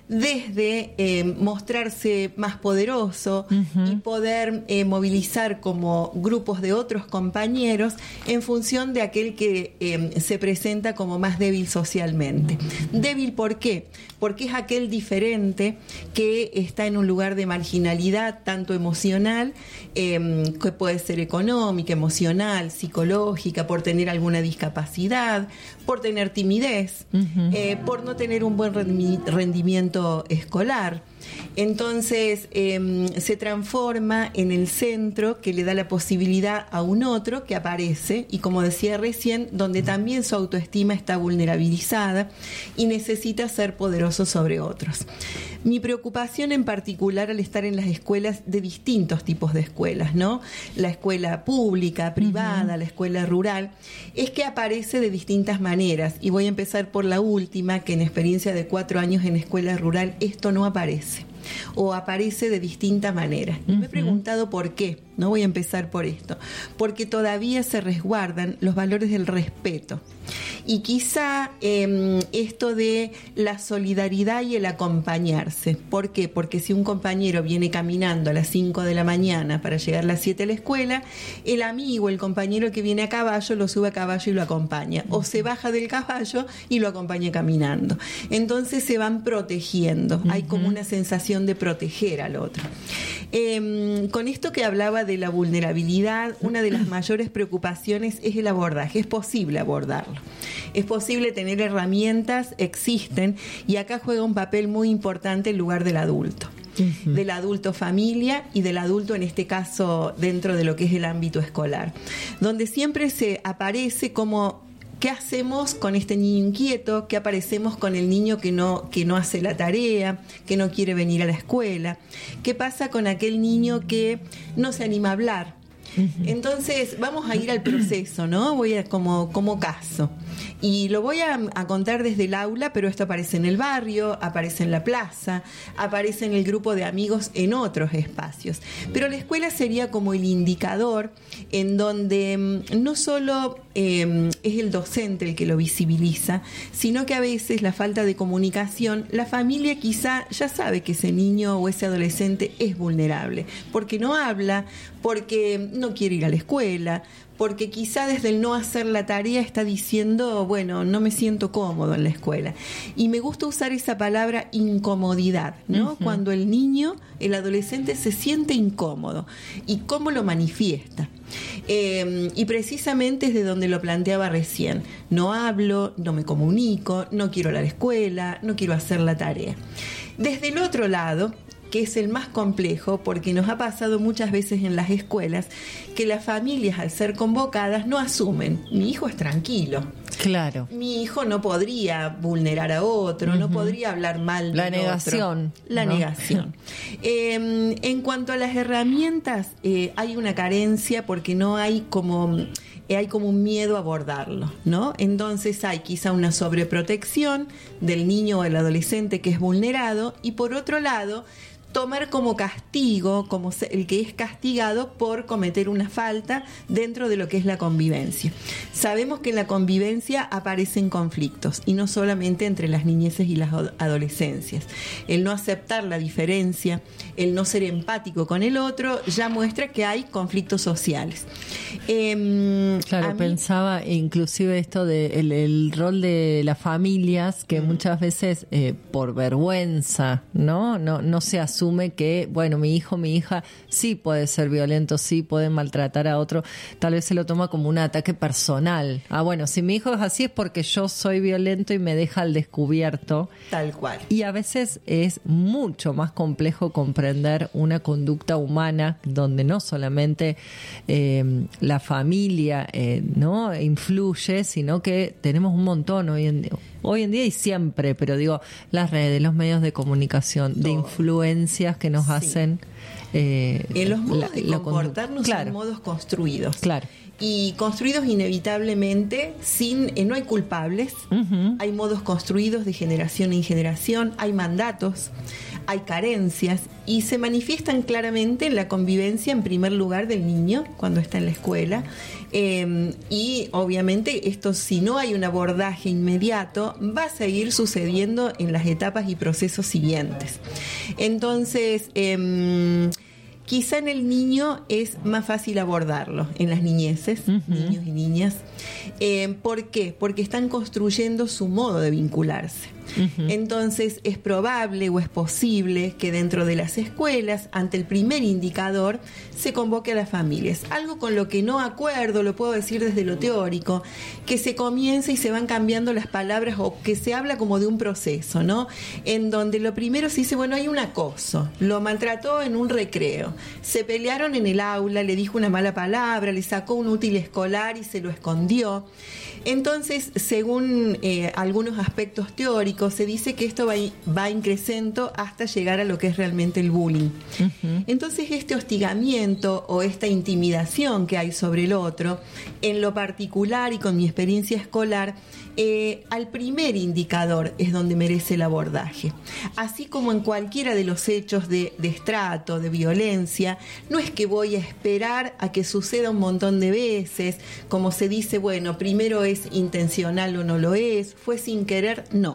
desde eh, mostrarse más poderoso uh-huh. y poder eh, movilizar como grupos de otros compañeros en función de aquel que eh, se presenta como más débil socialmente. ¿Débil por qué? Porque es aquel diferente que está en un lugar de marginalidad, tanto emocional, eh, que puede ser económica, emocional, psicológica, por tener alguna discapacidad, por tener timidez, uh-huh. eh, por no tener un buen rendimiento escolar. Entonces eh, se transforma en el centro que le da la posibilidad a un otro que aparece y, como decía recién, donde también su autoestima está vulnerabilizada y necesita ser poderoso sobre otros. Mi preocupación en particular al estar en las escuelas, de distintos tipos de escuelas, ¿no? La escuela pública, privada, uh-huh. la escuela rural, es que aparece de distintas maneras. Y voy a empezar por la última, que en experiencia de cuatro años en escuela rural esto no aparece. O aparece de distinta manera. Uh-huh. Me he preguntado por qué. No voy a empezar por esto. Porque todavía se resguardan los valores del respeto. Y quizá eh, esto de la solidaridad y el acompañarse. ¿Por qué? Porque si un compañero viene caminando a las cinco de la mañana para llegar a las siete a la escuela, el amigo, el compañero que viene a caballo, lo sube a caballo y lo acompaña. O se baja del caballo y lo acompaña caminando. Entonces se van protegiendo. Uh-huh. Hay como una sensación de proteger al otro. Eh, con esto que hablaba de la vulnerabilidad, una de las mayores preocupaciones es el abordaje. Es posible abordarlo. Es posible tener herramientas, existen, y acá juega un papel muy importante el lugar del adulto. Uh-huh. Del adulto familia y del adulto, en este caso, dentro de lo que es el ámbito escolar, donde siempre se aparece como: ¿qué hacemos con este niño inquieto? ¿Qué aparecemos con el niño que no, que no hace la tarea, que no quiere venir a la escuela? ¿Qué pasa con aquel niño que no se anima a hablar? Uh-huh. Entonces vamos a ir al proceso, ¿no? Voy a como, como caso. Y lo voy a, a contar desde el aula, pero esto aparece en el barrio, aparece en la plaza, aparece en el grupo de amigos, en otros espacios. Pero la escuela sería como el indicador en donde no solo eh, es el docente el que lo visibiliza, sino que a veces la falta de comunicación, la familia quizá ya sabe que ese niño o ese adolescente es vulnerable, porque no habla, porque no quiere ir a la escuela, porque quizá desde el no hacer la tarea está diciendo, bueno, no me siento cómodo en la escuela. Y me gusta usar esa palabra incomodidad, ¿no? Uh-huh. Cuando el niño, el adolescente se siente incómodo. ¿Y cómo lo manifiesta? Eh, y precisamente es de donde lo planteaba recién. No hablo, no me comunico, no quiero ir a la escuela, no quiero hacer la tarea. Desde el otro lado, que es el más complejo, porque nos ha pasado muchas veces en las escuelas que las familias, al ser convocadas, no asumen: mi hijo es tranquilo. Claro. Mi hijo no podría vulnerar a otro, uh-huh. no podría hablar mal de La negación. Otro. La ¿no? negación. eh, en cuanto a las herramientas, eh, hay una carencia porque no hay como... hay como un miedo a abordarlo, ¿no? Entonces hay quizá una sobreprotección del niño o el adolescente que es vulnerado, y por otro lado, tomar como castigo, como el que es castigado por cometer una falta dentro de lo que es la convivencia. Sabemos que en la convivencia aparecen conflictos, y no solamente entre las niñeces y las adolescencias. El no aceptar la diferencia, el no ser empático con el otro, ya muestra que hay conflictos sociales. Eh, claro, mí, pensaba inclusive esto de el, el rol de las familias, que uh-huh. muchas veces eh, por vergüenza, ¿no? No, no se asume que, bueno, mi hijo, mi hija sí puede ser violento, sí puede maltratar a otro, tal vez se lo toma como un ataque personal. Ah, bueno, si mi hijo es así es porque yo soy violento y me deja al descubierto. Tal cual. Y a veces es mucho más complejo comprender una conducta humana donde no solamente eh, la familia eh, no influye, sino que tenemos un montón hoy en día. Hoy en día y siempre, pero digo, las redes, los medios de comunicación, todo. De influencias que nos sí. hacen eh, en los modos la, de la comportarnos claro. son modos construidos. Claro. Y construidos inevitablemente, sin eh, no hay culpables, uh-huh. hay modos construidos de generación en generación, hay mandatos, hay carencias y se manifiestan claramente en la convivencia en primer lugar del niño cuando está en la escuela. Eh, y obviamente esto, si no hay un abordaje inmediato, va a seguir sucediendo en las etapas y procesos siguientes. Entonces, eh, quizá en el niño es más fácil abordarlo, en las niñeces, uh-huh. niños y niñas. Eh, ¿Por qué? Porque están construyendo su modo de vincularse. Uh-huh. Entonces es probable o es posible que dentro de las escuelas, ante el primer indicador, se convoque a las familias. Algo con lo que no acuerdo, lo puedo decir desde lo teórico, que se comienza y se van cambiando las palabras o que se habla como de un proceso, ¿no? En donde lo primero se dice, bueno, hay un acoso, lo maltrató en un recreo, se pelearon en el aula, le dijo una mala palabra, le sacó un útil escolar y se lo escondió. Entonces, según eh, algunos aspectos teóricos, se dice que esto va, va increciendo hasta llegar a lo que es realmente el bullying. Uh-huh. Entonces, este hostigamiento o esta intimidación que hay sobre el otro, en lo particular y con mi experiencia escolar, eh, al primer indicador es donde merece el abordaje. Así como en cualquiera de los hechos de destrato, de violencia, no es que voy a esperar a que suceda un montón de veces, como se dice, bueno, primero es intencional o no lo es, fue sin querer, no.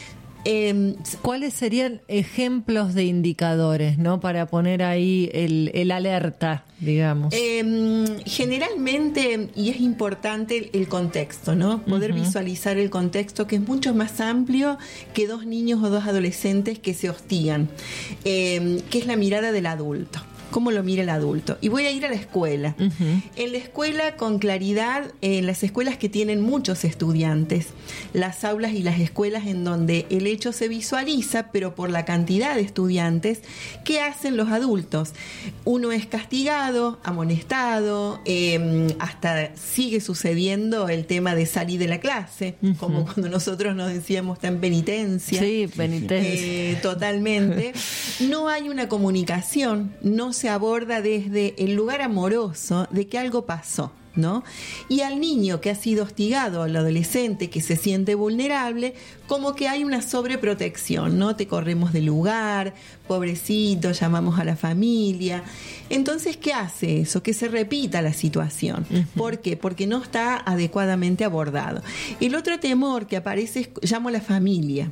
Eh, ¿Cuáles serían ejemplos de indicadores, no, para poner ahí el, el alerta, digamos? Eh, generalmente, y es importante el, el contexto, ¿no? Poder uh-huh. visualizar el contexto, que es mucho más amplio que dos niños o dos adolescentes que se hostigan, eh, que es la mirada del adulto. Cómo lo mira el adulto. Y voy a ir a la escuela. Uh-huh. En la escuela, con claridad, en las escuelas que tienen muchos estudiantes, las aulas y las escuelas en donde el hecho se visualiza, pero por la cantidad de estudiantes, ¿qué hacen los adultos? Uno es castigado, amonestado, eh, hasta sigue sucediendo el tema de salir de la clase, uh-huh. como cuando nosotros nos decíamos está en penitencia. Sí, penitencia. Eh, totalmente. No hay una comunicación, no se se aborda desde el lugar amoroso de que algo pasó, ¿no? Y al niño que ha sido hostigado, al adolescente que se siente vulnerable, como que hay una sobreprotección, ¿no? Te corremos del lugar, pobrecito, llamamos a la familia. Entonces, ¿qué hace eso? Que se repita la situación. Uh-huh. ¿Por qué? Porque no está adecuadamente abordado. El otro temor que aparece es, llamo a la familia.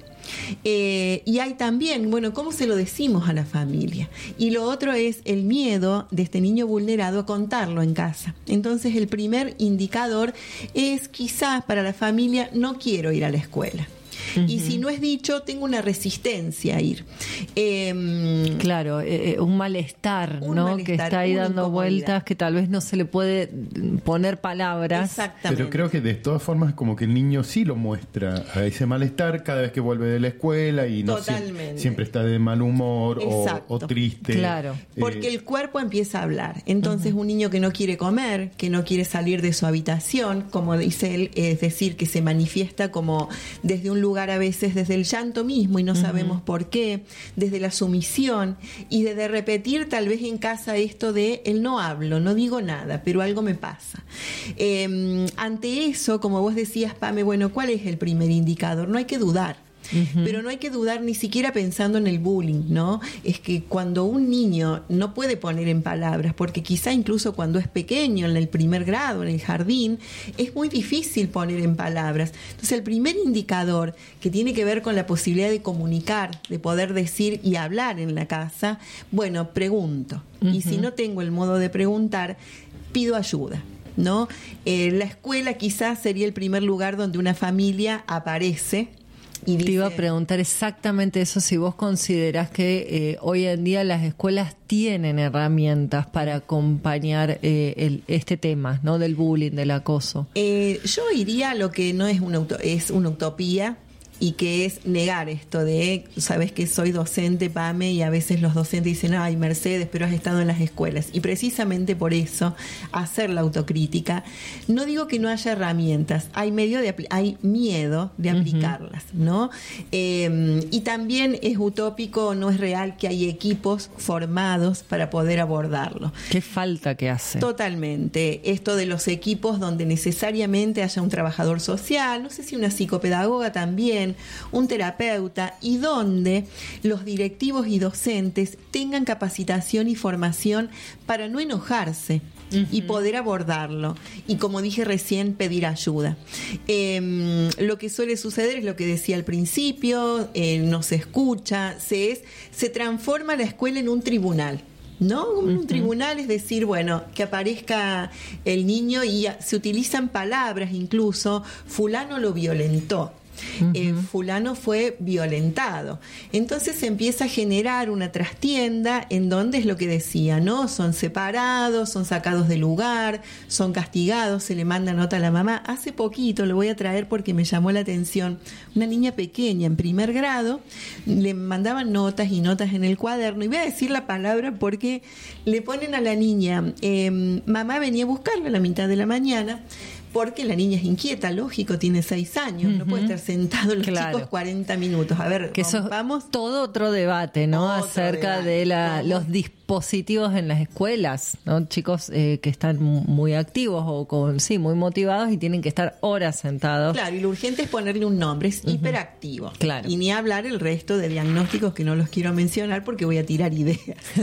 Eh, y hay también, bueno, ¿cómo se lo decimos a la familia? Y lo otro es el miedo de este niño vulnerado a contarlo en casa. Entonces, el primer indicador es quizás para la familia, no quiero ir a la escuela. Uh-huh. Y si no es dicho, tengo una resistencia a ir. Eh, claro, eh, un malestar, un ¿no? Malestar, que está ahí dando vueltas, que tal vez no se le puede poner palabras. Exactamente. Pero creo que de todas formas como que el niño sí lo muestra a ese malestar cada vez que vuelve de la escuela y no siempre, siempre está de mal humor o, o triste. Claro. Eh, Porque el cuerpo empieza a hablar. Entonces, uh-huh. un niño que no quiere comer, que no quiere salir de su habitación, como dice él, es decir, que se manifiesta como desde un lugar a veces desde el llanto mismo y no uh-huh. sabemos por qué, desde la sumisión y desde repetir tal vez en casa esto de el no hablo, no digo nada, pero algo me pasa. Eh, ante eso, como vos decías, Pame, bueno, ¿cuál es el primer indicador? No hay que dudar. Uh-huh. Pero no hay que dudar ni siquiera pensando en el bullying, ¿no? Es que cuando un niño no puede poner en palabras, porque quizá incluso cuando es pequeño, en el primer grado, en el jardín, es muy difícil poner en palabras. Entonces, el primer indicador que tiene que ver con la posibilidad de comunicar, de poder decir y hablar en la casa, bueno, pregunto. Uh-huh. Y si no tengo el modo de preguntar, pido ayuda, ¿no? Eh, la escuela quizás sería el primer lugar donde una familia aparece. Y dice, te iba a preguntar exactamente eso, si vos considerás que eh, hoy en día las escuelas tienen herramientas para acompañar eh, el, este tema, ¿no? Del bullying, del acoso. Eh, yo iría a lo que no es una, es una utopía, y que es negar esto de, sabes que soy docente, Pame, y a veces los docentes dicen, ay, Mercedes, pero has estado en las escuelas. Y precisamente por eso, hacer la autocrítica. No digo que no haya herramientas, hay, medio de, hay miedo de aplicarlas, uh-huh. ¿no? Eh, y también es utópico, no es real que hay equipos formados para poder abordarlo. ¿Qué falta que hace? Totalmente. Esto de los equipos donde necesariamente haya un trabajador social, no sé si una psicopedagoga también, un terapeuta, y donde los directivos y docentes tengan capacitación y formación para no enojarse. Uh-huh. Y poder abordarlo. Y como dije recién, pedir ayuda. Eh, lo que suele suceder es lo que decía al principio, eh, no se escucha, se, es, se transforma la escuela en un tribunal. ¿No? Un uh-huh. tribunal es decir, bueno, que aparezca el niño y se utilizan palabras incluso, fulano lo violentó. Uh-huh. Eh, fulano fue violentado. Entonces se empieza a generar una trastienda en donde es lo que decía, ¿no? Son separados, son sacados del lugar, son castigados, se le manda nota a la mamá. Hace poquito, lo voy a traer porque me llamó la atención, una niña pequeña en primer grado, le mandaban notas y notas en el cuaderno, y voy a decir la palabra porque le ponen a la niña, eh, mamá venía a buscarla a la mitad de la mañana, porque la niña es inquieta, lógico, tiene seis años, uh-huh. no puede estar sentado los claro. chicos cuarenta minutos. A ver, que eso vamos todo otro debate, ¿no? Otro acerca debate. de la, los dispositivos en las escuelas, ¿no? Chicos eh, que están muy activos o con sí, muy motivados y tienen que estar horas sentados. Claro, y lo urgente es ponerle un nombre, es uh-huh. hiperactivo. Claro. Y ni hablar el resto de diagnósticos que no los quiero mencionar porque voy a tirar ideas.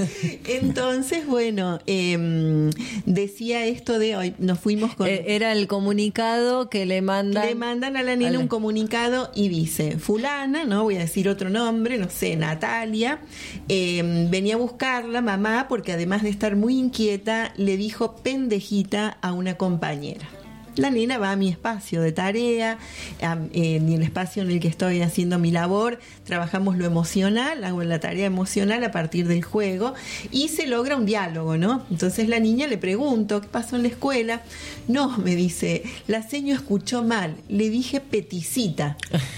Entonces, bueno, eh, decía esto de hoy, nos fuimos con... Eh, era el comunicado que le mandan le mandan a la nena a la... un comunicado y dice, fulana, no voy a decir otro nombre, no sé, Natalia, eh, venía a buscarla mamá porque además de estar muy inquieta le dijo pendejita a una compañera. La nena va a mi espacio de tarea, en el espacio en el que estoy haciendo mi labor, trabajamos lo emocional, hago la tarea emocional a partir del juego y se logra un diálogo, ¿no? Entonces la niña le pregunto, ¿qué pasó en la escuela? No, me dice, la seño escuchó mal, le dije peticita.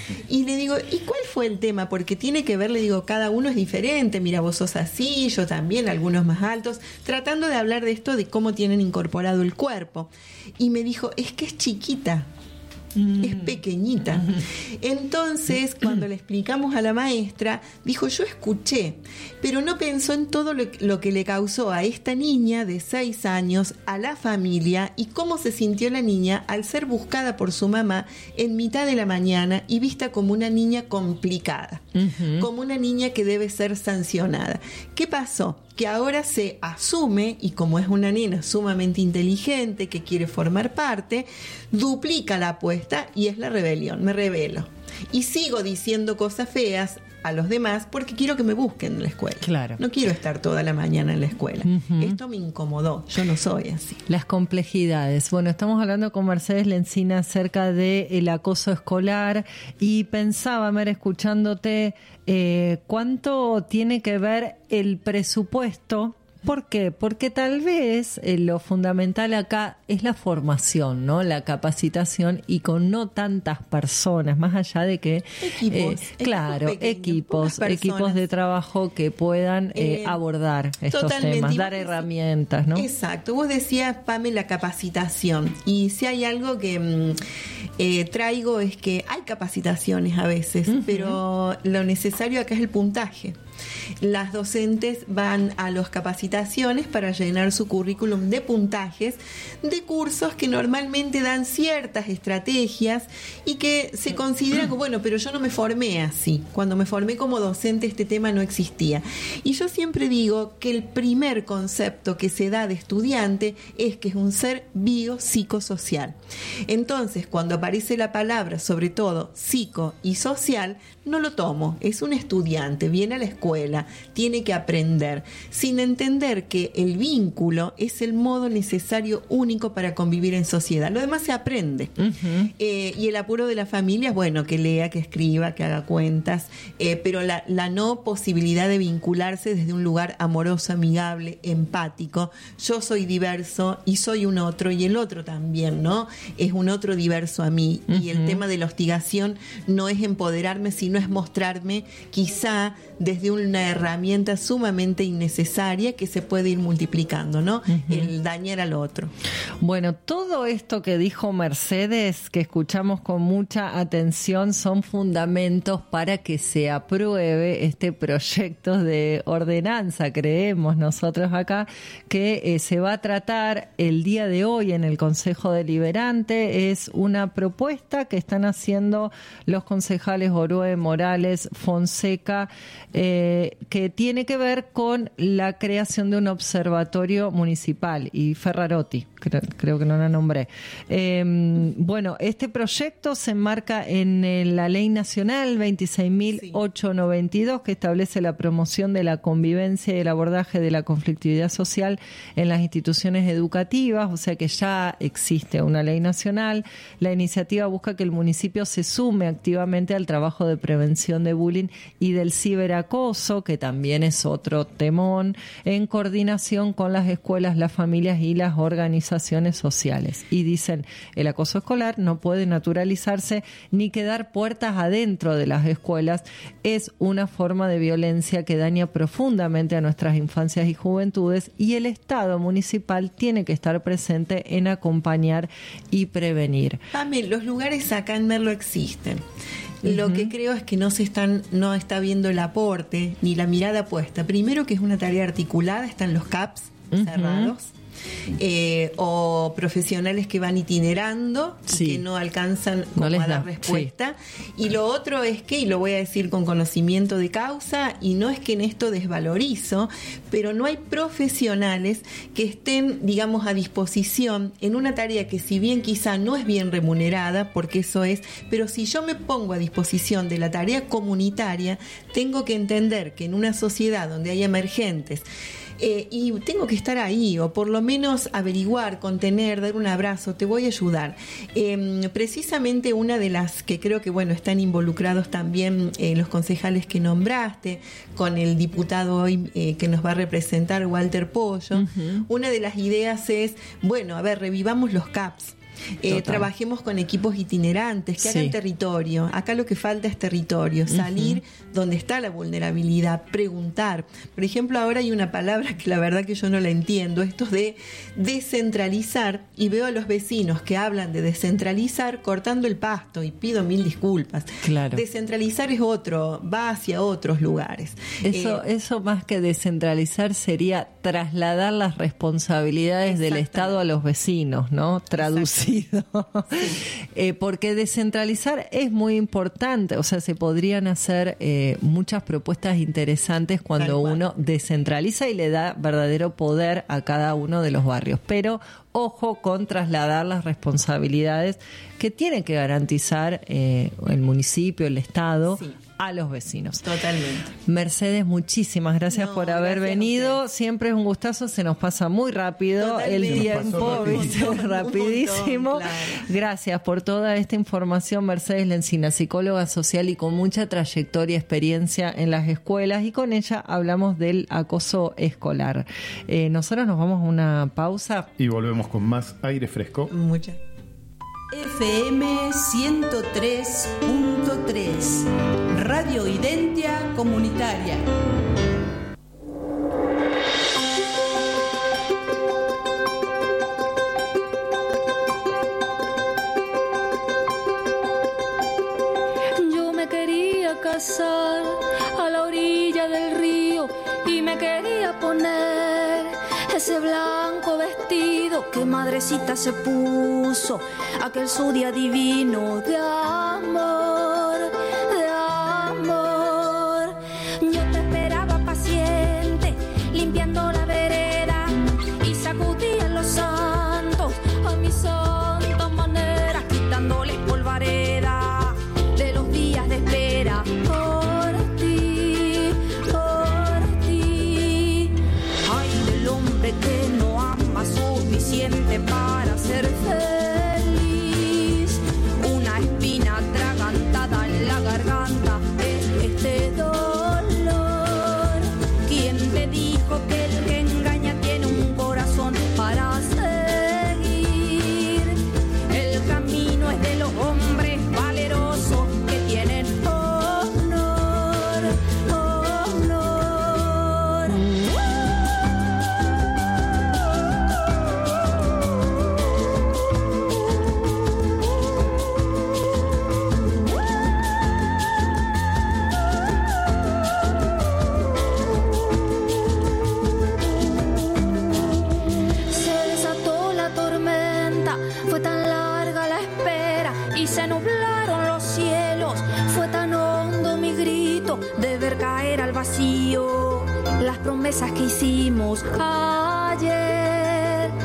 Y le digo, ¿y cuál fue el tema? Porque tiene que ver, le digo, cada uno es diferente, mira, vos sos así, yo también, algunos más altos, tratando de hablar de esto, de cómo tienen incorporado el cuerpo. Y me dijo, es que es chiquita, mm. es pequeñita. Mm. Entonces, cuando le explicamos a la maestra, dijo, yo escuché, pero no pensó en todo lo, lo que le causó a esta niña de seis años, a la familia, y cómo se sintió la niña al ser buscada por su mamá en mitad de la mañana y vista como una niña complicada, uh-huh. como una niña que debe ser sancionada. ¿Qué pasó? Que ahora se asume, y como es una nena sumamente inteligente que quiere formar parte, duplica la apuesta y es la rebelión, me rebelo. Y sigo diciendo cosas feas a los demás porque quiero que me busquen en la escuela. Claro. No quiero estar toda la mañana en la escuela. Uh-huh. Esto me incomodó, yo no soy así. Las complejidades. Bueno, estamos hablando con Mercedes Lencina acerca del acoso escolar y pensaba, Mer, escuchándote, eh, ¿cuánto tiene que ver el presupuesto? ¿Por qué? Porque tal vez eh, lo fundamental acá es la formación, ¿no? La capacitación y con no tantas personas, más allá de que... Equipos. Eh, claro, pequeños, equipos, equipos de trabajo que puedan eh, eh, abordar estos temas, dar herramientas, ¿no? Exacto. Vos decías, Pame, la capacitación. Y si hay algo que eh, traigo es que hay capacitaciones a veces, uh-huh. pero lo necesario acá es el puntaje. Las docentes van a las capacitaciones para llenar su currículum de puntajes de cursos que normalmente dan ciertas estrategias y que se consideran como, bueno, pero yo no me formé así. Cuando me formé como docente este tema no existía. Y yo siempre digo que el primer concepto que se da de estudiante es que es un ser biopsicosocial. Entonces, cuando aparece la palabra, sobre todo psico y social, no lo tomo. Es un estudiante, viene a la escuela. escuela, tiene que aprender, sin entender que el vínculo es el modo necesario único para convivir en sociedad. Lo demás se aprende. Uh-huh. Eh, y el apuro de la familia es, bueno, que lea, que escriba, que haga cuentas, eh, pero la, la no posibilidad de vincularse desde un lugar amoroso, amigable, empático. Yo soy diverso y soy un otro, y el otro también, ¿no? Es un otro diverso a mí. Uh-huh. Y el tema de la hostigación no es empoderarme, sino es mostrarme quizá desde una herramienta sumamente innecesaria que se puede ir multiplicando, ¿no? Uh-huh. El dañar al otro. Bueno, todo esto que dijo Mercedes, que escuchamos con mucha atención, son fundamentos para que se apruebe este proyecto de ordenanza, creemos nosotros acá, que eh, se va a tratar el día de hoy en el Consejo Deliberante. Es una propuesta que están haciendo los concejales Orue, Morales, Fonseca, eh, que tiene que ver con la creación de un observatorio municipal, y Ferrarotti, creo, creo que no la nombré. Eh, bueno, este proyecto se enmarca en la Ley Nacional veintiséis mil ochocientos noventa y dos, que establece la promoción de la convivencia y el abordaje de la conflictividad social en las instituciones educativas, o sea que ya existe una ley nacional. La iniciativa busca que el municipio se sume activamente al trabajo de prevención de bullying y del ciberacoso, que también es otro temón, en coordinación con las escuelas, las familias y las organizaciones sociales. Y dicen, el acoso escolar no puede naturalizarse ni quedar puertas adentro de las escuelas. Es una forma de violencia que daña profundamente a nuestras infancias y juventudes, y el Estado municipal tiene que estar presente en acompañar y prevenir. Pame, los lugares acá en Merlo existen. Uh-huh. Lo que creo es que no se están, no está viendo el aporte ni la mirada puesta. Primero, que es una tarea articulada, están los C A Ps uh-huh. cerrados. Eh, o profesionales que van itinerando, sí, que no alcanzan como no a dar respuesta. Sí. Y lo otro es que, y lo voy a decir con conocimiento de causa, y no es que en esto desvalorizo, pero no hay profesionales que estén, digamos, a disposición en una tarea que, si bien quizá no es bien remunerada, porque eso es, pero si yo me pongo a disposición de la tarea comunitaria, tengo que entender que en una sociedad donde hay emergentes, Eh, y tengo que estar ahí, o por lo menos averiguar, contener, dar un abrazo, te voy a ayudar. Eh, precisamente una de las que creo que, bueno, están involucrados también eh, los concejales que nombraste, con el diputado hoy eh, que nos va a representar, Walter Pollo. Uh-huh. Una de las ideas es, bueno, a ver, revivamos los C A Ps. Eh, trabajemos con equipos itinerantes que sí. hagan territorio. Acá lo que falta es territorio, salir uh-huh. donde está la vulnerabilidad, preguntar. Por ejemplo, ahora hay una palabra que la verdad que yo no la entiendo, esto de descentralizar, y veo a los vecinos que hablan de descentralizar cortando el pasto, y pido mil disculpas. Claro. Descentralizar es otro, va hacia otros lugares. Eso, eh, eso más que descentralizar sería trasladar las responsabilidades del Estado a los vecinos, ¿no? Traducir. Sí. Eh, porque descentralizar es muy importante, o sea, se podrían hacer eh, muchas propuestas interesantes cuando uno descentraliza y le da verdadero poder a cada uno de los barrios, pero ojo con trasladar las responsabilidades que tiene que garantizar eh, el municipio, el Estado, sí, a los vecinos. Totalmente. Mercedes, muchísimas gracias no, por haber gracias venido. Siempre es un gustazo, se nos pasa muy rápido. Totalmente. El tiempo, ¿viste? Rapidísimo. Claro. Gracias por toda esta información, Mercedes Lencina, psicóloga social y con mucha trayectoria y experiencia en las escuelas, y con ella hablamos del acoso escolar. Eh, nosotros nos vamos a una pausa y volvemos con más aire fresco. Muchas. F M ciento tres punto tres, Radio Identia Comunitaria. Yo me quería casar a la orilla del río y me quería poner ese blanco vestido que madrecita se puso aquel su día divino de amor, de amor. Yo te esperaba paciente, limpiando la vereda y sacudía los santos a mi santa manera, quitándoles polvareda de los días de espera por ti, por para ser feliz. Una espina atragantada en la garganta es este dolor. ¿Quién te dijo que el que engaña tiene un corazón para seguir? El camino es de los hombres valerosos que tienen honor, honor. Se desató la tormenta, fue tan larga la espera y se nublaron los cielos. Fue tan hondo mi grito de ver caer al vacío las promesas que hicimos ayer,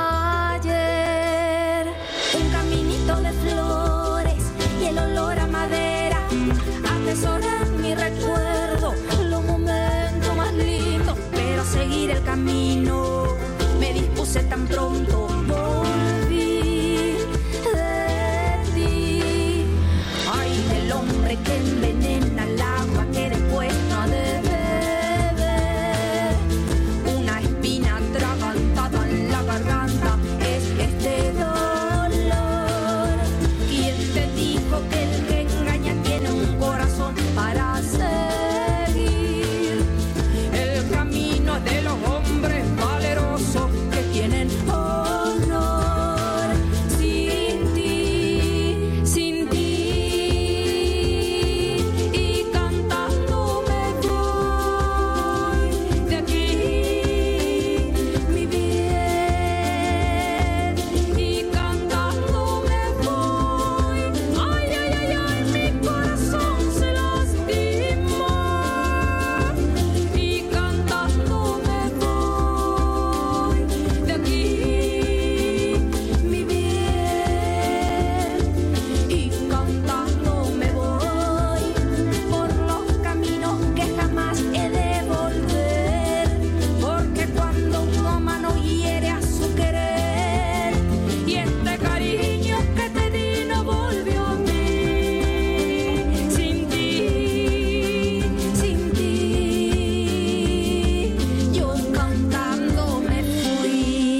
ayer. Un caminito de flores y el olor a madera. Atesoré en mi recuerdo los momentos más lindos, pero a seguir el camino me dispuse tan pronto. Volví de ti. Ay, del hombre que envenena el agua que después no ha de beber. Una espina atragantada en la garganta es este dolor. ¿Quién te dijo que el que engaña tiene un corazón para seguir? El camino es de los hombres valerosos que tienen honor. Sin ti, sin ti, y cantando me voy de aquí, mi bien, y cantando me voy. Ay, ay, ay, ay, mi corazón se lastima, y cantando me voy de aquí, mi bien, y cantando me voy por los caminos que jamás he de volver, porque cuando un humano hiere a su querer y este cariño que te di no volvió a mí. Sin ti, sin ti, yo cantando me fui.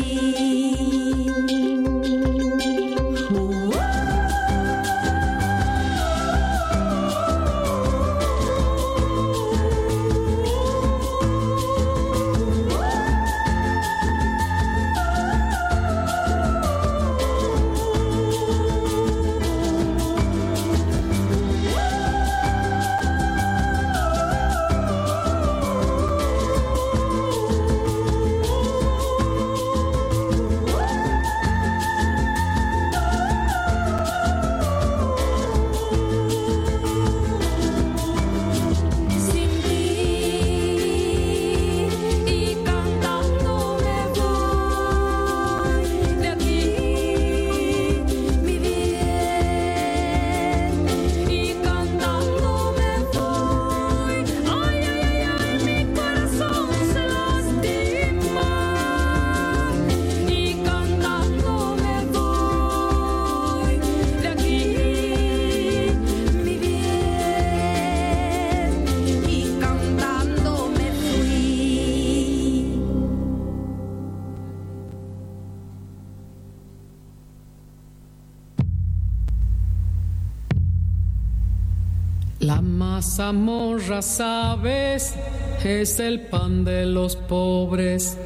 Sin ti, y cantando me voy de aquí, mi bien, y cantando me voy. Ay, ay, ay, ay, mi corazón se lastima, y cantando me voy de aquí, mi bien, y cantando me fui. La mazamorra, sabes, es el pan de los pobres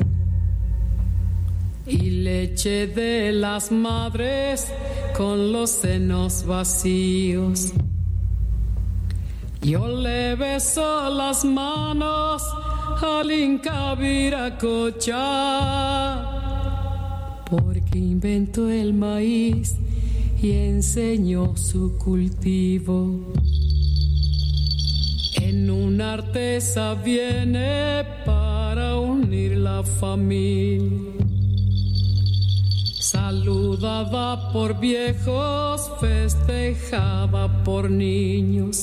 y leche de las madres con los senos vacíos. Yo le beso las manos al Inca Viracocha, porque inventó el maíz y enseñó su cultivo. En una artesa viene para unir la familia, saludada por viejos, festejada por niños.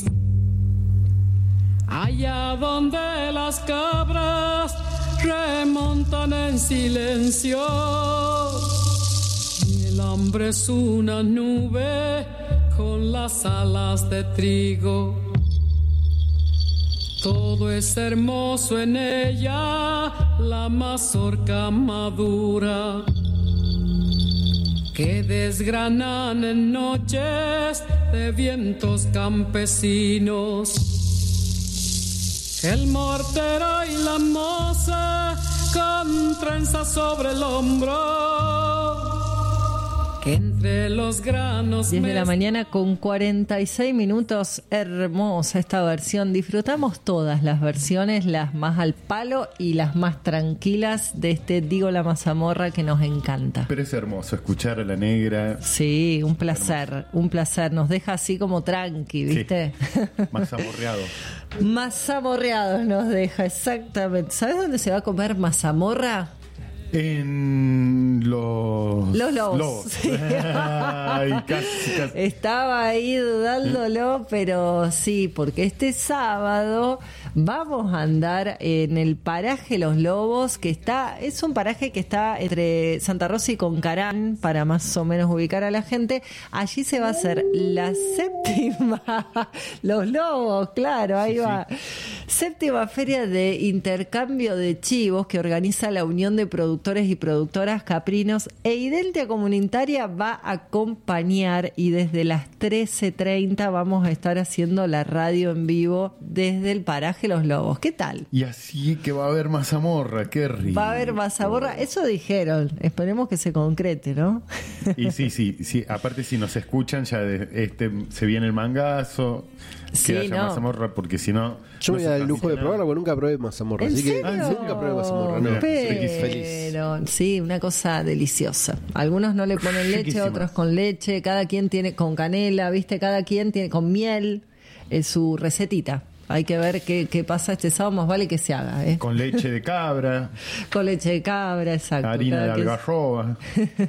Allá donde las cabras remontan en silencio, hambre es una nube con las alas de trigo. Todo es hermoso en ella, la mazorca madura, que desgranan en noches de vientos campesinos. El mortero y la moza con trenzas sobre el hombro, que entre los granos... diez de la mañana con cuarenta y seis minutos. Hermosa esta versión. Disfrutamos todas las versiones, las más al palo y las más tranquilas de este Digo la Mazamorra, que nos encanta. Pero es hermoso escuchar a la negra. Sí, un placer, hermoso. Un placer. Nos deja así como tranqui, ¿viste? Sí. Mazamorreado. Mazamorreados nos deja, exactamente. ¿Sabes dónde se va a comer mazamorra? En los... Los lobos. lobos. Sí. Ay, casi, casi. Estaba ahí dudándolo, pero sí, porque este sábado vamos a andar en el paraje Los Lobos, que está, es un paraje que está entre Santa Rosa y Concarán, para más o menos ubicar a la gente. Allí se va a hacer la séptima, Los Lobos, claro, ahí sí, va. Sí. Séptima feria de intercambio de chivos que organiza la Unión de Productores y Productoras Caprinos, e Identia Comunitaria va a acompañar, y desde las trece treinta vamos a estar haciendo la radio en vivo desde el paraje Los Lobos. ¿Qué tal? Y así que va a haber mazamorra, qué rico. Va a haber mazamorra, eso dijeron, esperemos que se concrete, ¿no? Y sí, sí, sí, aparte si nos escuchan ya de, este se viene el mangazo. Sí, que haya no. mazamorra, porque si no... Yo me no voy a dar el lujo de probarla, porque nunca probé mazamorra. ¿En así serio? que ah, nunca probé mazamorra, no. Pero, Feliz. sí, una cosa deliciosa. Algunos no le ponen leche, Riquísima. Otros con leche, cada quien tiene con canela, ¿viste? Cada quien tiene con miel, es su recetita. Hay que ver qué, qué pasa este sábado, más vale que se haga, ¿eh? Con leche de cabra. Con leche de cabra, exacto. Harina cada de quien, algarroba.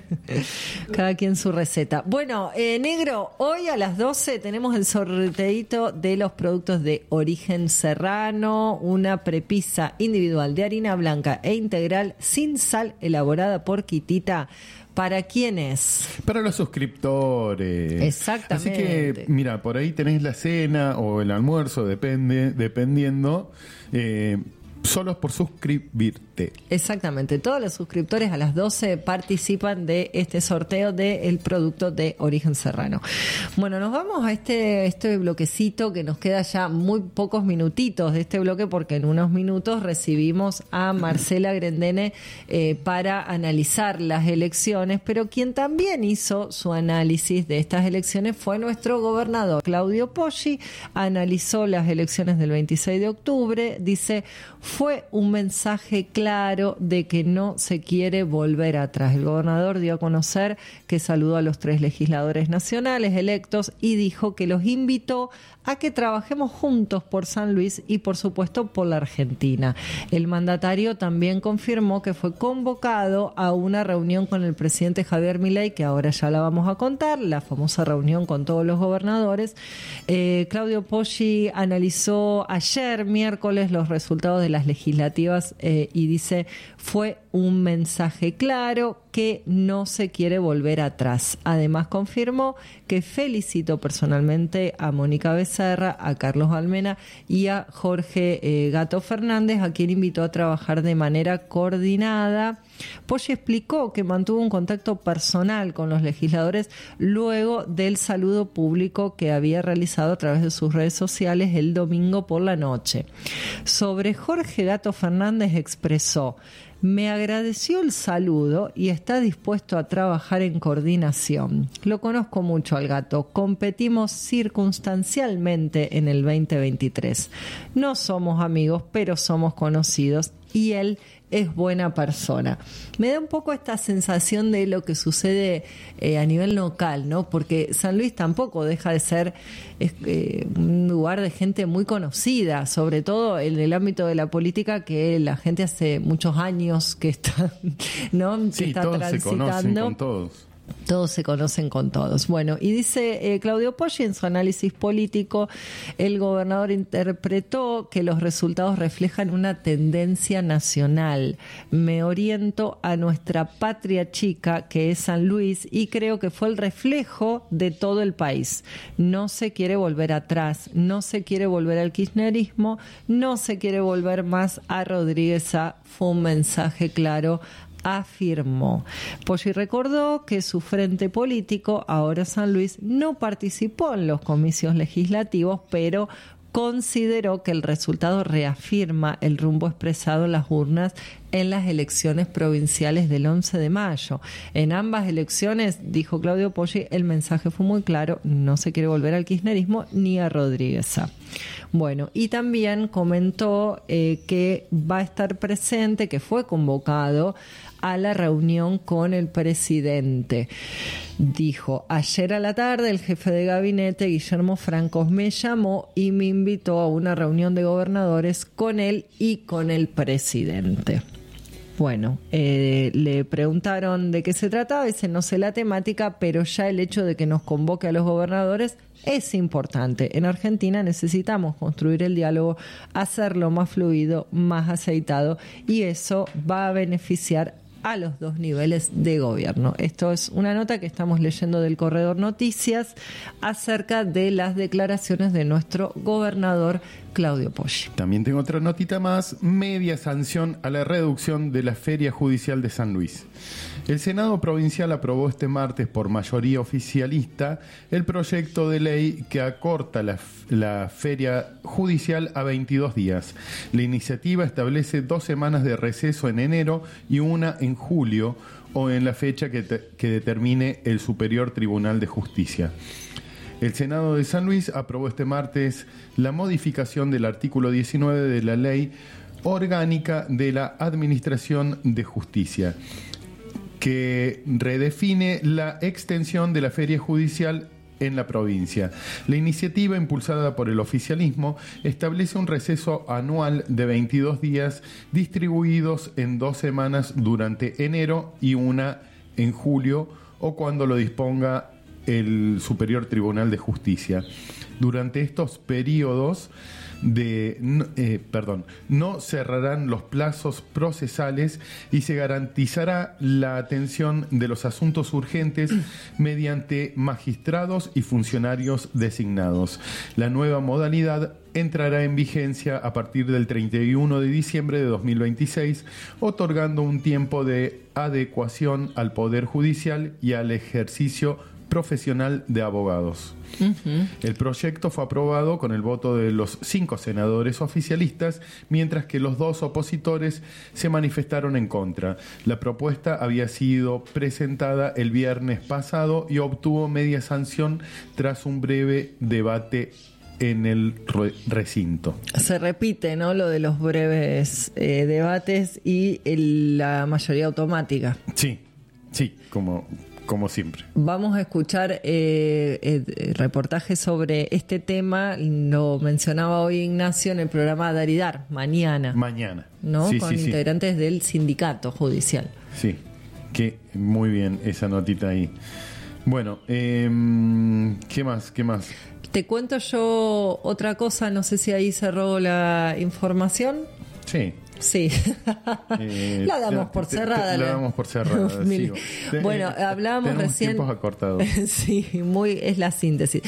Cada quien su receta. Bueno, eh, negro, hoy a las doce tenemos el sorteito de los productos de Origen Serrano, una prepisa individual de harina blanca e integral sin sal, elaborada por Kitita. ¿Para quién es? Para los suscriptores. Exactamente. Así que, mira, por ahí tenés la cena o el almuerzo, depende, dependiendo, eh, solos por suscribirte. Exactamente. Todos los suscriptores a las doce participan de este sorteo del producto de Origen Serrano. Bueno, nos vamos a este, este bloquecito que nos queda ya muy pocos minutitos de este bloque, porque en unos minutos recibimos a Marcela Grendene eh, para analizar las elecciones, pero quien también hizo su análisis de estas elecciones fue nuestro gobernador Claudio Poggi. Analizó las elecciones del veintiséis de octubre, dice: fue un mensaje claro de que no se quiere volver atrás. El gobernador dio a conocer que saludó a los tres legisladores nacionales electos y dijo que los invitó a que trabajemos juntos por San Luis y, por supuesto, por la Argentina. El mandatario también confirmó que fue convocado a una reunión con el presidente Javier Milei, que ahora ya la vamos a contar, la famosa reunión con todos los gobernadores. Eh, Claudio Poggi analizó ayer, miércoles, los resultados de las legislativas eh, y dice: fue un mensaje claro que no se quiere volver atrás. Además, confirmó que felicitó personalmente a Mónica Becerra, a Carlos Almena y a Jorge eh, Gato Fernández, a quien invitó a trabajar de manera coordinada. Poggi explicó que mantuvo un contacto personal con los legisladores luego del saludo público que había realizado a través de sus redes sociales el domingo por la noche. Sobre Jorge Gato Fernández expresó: me agradeció el saludo y está dispuesto a trabajar en coordinación. Lo conozco mucho al gato. Competimos circunstancialmente en el veinte veintitrés. No somos amigos, pero somos conocidos y él es buena persona. Me da un poco esta sensación de lo que sucede eh, a nivel local, ¿no? Porque San Luis tampoco deja de ser eh, un lugar de gente muy conocida, sobre todo en el ámbito de la política, que la gente hace muchos años que está, ¿no? Que Sí, está todos transitando. se conocen con todos. Todos se conocen con todos. Bueno, y dice eh, Claudio Poggi en su análisis político, el gobernador interpretó que los resultados reflejan una tendencia nacional. Me oriento a nuestra patria chica, que es San Luis, y creo que fue el reflejo de todo el país. No se quiere volver atrás, no se quiere volver al kirchnerismo, no se quiere volver más a Rodríguez A. Fue un mensaje claro, afirmó. Poggi recordó que su frente político, Ahora San Luis, no participó en los comicios legislativos, pero consideró que el resultado reafirma el rumbo expresado en las urnas en las elecciones provinciales del once de mayo. En ambas elecciones, dijo Claudio Poggi, el mensaje fue muy claro, no se quiere volver al kirchnerismo ni a Rodríguez A. Bueno, y también comentó eh, que va a estar presente, que fue convocado a la reunión con el presidente. Dijo, ayer a la tarde el jefe de gabinete, Guillermo Francos, me llamó y me invitó a una reunión de gobernadores con él y con el presidente. Bueno, eh, le preguntaron de qué se trataba, dice, no sé la temática, pero ya el hecho de que nos convoque a los gobernadores es importante. En Argentina necesitamos construir el diálogo, hacerlo más fluido, más aceitado, y eso va a beneficiar a los dos niveles de gobierno. Esto es una nota que estamos leyendo del Corredor Noticias acerca de las declaraciones de nuestro gobernador Claudio Poggi. También tengo otra notita más, media sanción a la reducción de la Feria Judicial de San Luis. El Senado Provincial aprobó este martes por mayoría oficialista el proyecto de ley que acorta la, la Feria Judicial a veintidós días. La iniciativa establece dos semanas de receso en enero y una en julio o en la fecha que, te, que determine el Superior Tribunal de Justicia. El Senado de San Luis aprobó este martes la modificación del artículo diecinueve de la Ley Orgánica de la Administración de Justicia, que redefine la extensión de la feria judicial en la provincia. La iniciativa, impulsada por el oficialismo, establece un receso anual de veintidós días distribuidos en dos semanas durante enero y una en julio o cuando lo disponga el Superior Tribunal de Justicia. Durante estos periodos de eh, perdón, no cerrarán los plazos procesales y se garantizará la atención de los asuntos urgentes mediante magistrados y funcionarios designados. La nueva modalidad entrará en vigencia a partir del treinta y uno de diciembre de dos mil veintiséis, otorgando un tiempo de adecuación al Poder Judicial y al ejercicio profesional de abogados. Uh-huh. El proyecto fue aprobado con el voto de los cinco senadores oficialistas, mientras que los dos opositores se manifestaron en contra. La propuesta había sido presentada el viernes pasado y obtuvo media sanción tras un breve debate en el re- recinto. Se repite, ¿no?, lo de los breves eh, debates y el, la mayoría automática. Sí, sí, como... como siempre. Vamos a escuchar eh, eh, reportajes sobre este tema, lo mencionaba hoy Ignacio en el programa Dar y Dar, mañana. Mañana. ¿No? Sí, Con sí, integrantes sí. del sindicato judicial. Sí, que muy bien esa notita ahí. Bueno, eh, ¿qué más? ¿Qué más? Te cuento yo otra cosa, no sé si ahí cerró la información. Sí. Sí, eh, la damos por te, cerrada. Te, la damos por cerrada. Sigo. Bueno, hablábamos Tenemos recién. Tiempos acortados. Sí, muy es la síntesis.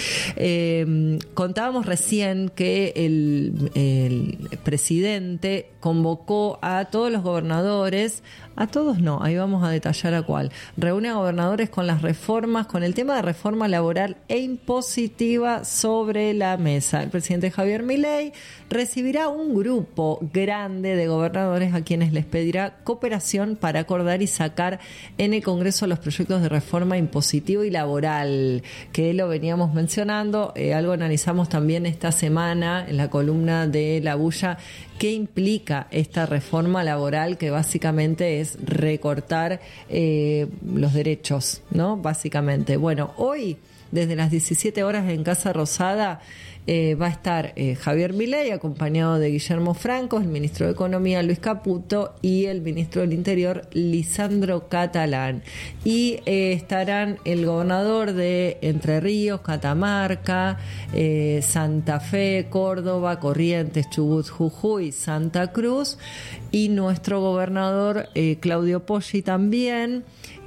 Eh, contábamos recién que el, el presidente convocó a todos los gobernadores, a todos no, ahí vamos a detallar a cuál. Reúne a gobernadores con las reformas, con el tema de reforma laboral e impositiva sobre la mesa. El presidente Javier Milei recibirá un grupo grande de gobernadores a quienes les pedirá cooperación para acordar y sacar en el Congreso los proyectos de reforma impositiva y laboral, que lo veníamos mencionando, eh, algo analizamos también esta semana en la columna de La Bulla qué implica esta reforma laboral que básicamente es recortar eh, los derechos, ¿no? Básicamente. Bueno, hoy, desde las diecisiete horas en Casa Rosada, Eh, va a estar eh, Javier Milei acompañado de Guillermo Franco, el ministro de Economía Luis Caputo y el ministro del Interior Lisandro Catalán. Y eh, estarán el gobernador de Entre Ríos, Catamarca, eh, Santa Fe, Córdoba, Corrientes, Chubut, Jujuy, Santa Cruz y nuestro gobernador eh, Claudio Poggi también.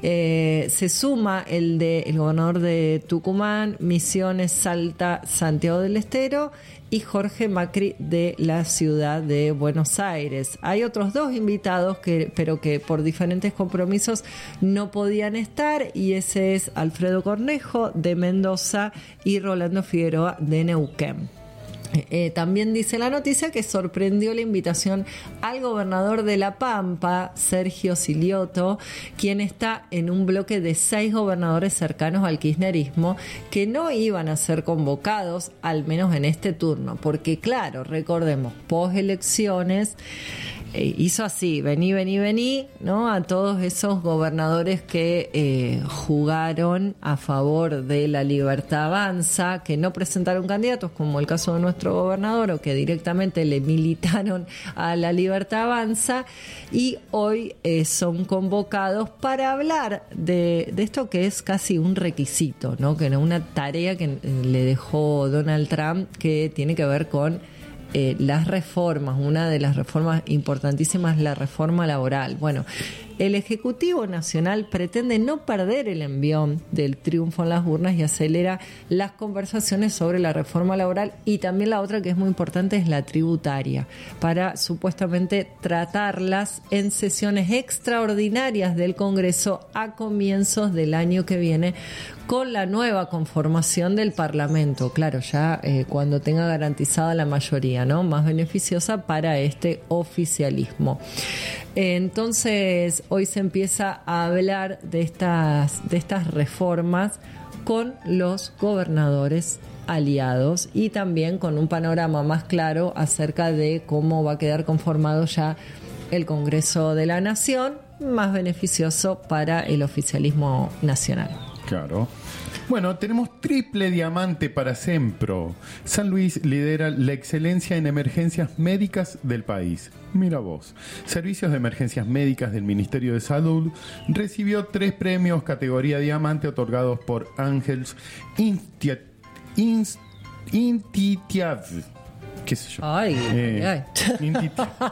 Eh, se suma el de el gobernador de Tucumán, Misiones, Salta, Santiago del Estero y Jorge Macri de la ciudad de Buenos Aires. Hay otros dos invitados que, pero que por diferentes compromisos no podían estar, y ese es Alfredo Cornejo de Mendoza y Rolando Figueroa de Neuquén. Eh, también dice la noticia que sorprendió la invitación al gobernador de La Pampa, Sergio Silioto, quien está en un bloque de seis gobernadores cercanos al kirchnerismo que no iban a ser convocados, al menos en este turno, porque claro, recordemos, post elecciones eh, hizo así, vení, vení, vení, ¿no? A todos esos gobernadores que eh, jugaron a favor de la Libertad Avanza, que no presentaron candidatos, como el caso de nuestro gobernador, o que directamente le militaron a la Libertad Avanza, y hoy eh, son convocados para hablar de, de esto que es casi un requisito, ¿no? Que era una tarea que le dejó Donald Trump, que tiene que ver con Eh, las reformas. Una de las reformas importantísimas es la reforma laboral. Bueno, el Ejecutivo Nacional pretende no perder el envión del triunfo en las urnas y acelera las conversaciones sobre la reforma laboral, y también la otra que es muy importante es la tributaria, para supuestamente tratarlas en sesiones extraordinarias del Congreso a comienzos del año que viene, con la nueva conformación del Parlamento, claro, ya eh, cuando tenga garantizada la mayoría, ¿no? Más beneficiosa para este oficialismo. Entonces, hoy se empieza a hablar de estas, de estas reformas con los gobernadores aliados, y también con un panorama más claro acerca de cómo va a quedar conformado ya el Congreso de la Nación, más beneficioso para el oficialismo nacional. Claro. Bueno, tenemos triple diamante para Sempro. San Luis lidera la excelencia en emergencias médicas del país. Mira vos. Servicios de emergencias médicas del Ministerio de Salud recibió tres premios categoría diamante otorgados por Ángels Inti- Inst- Intitiav. ¿Qué sé yo? Ay, eh, ay.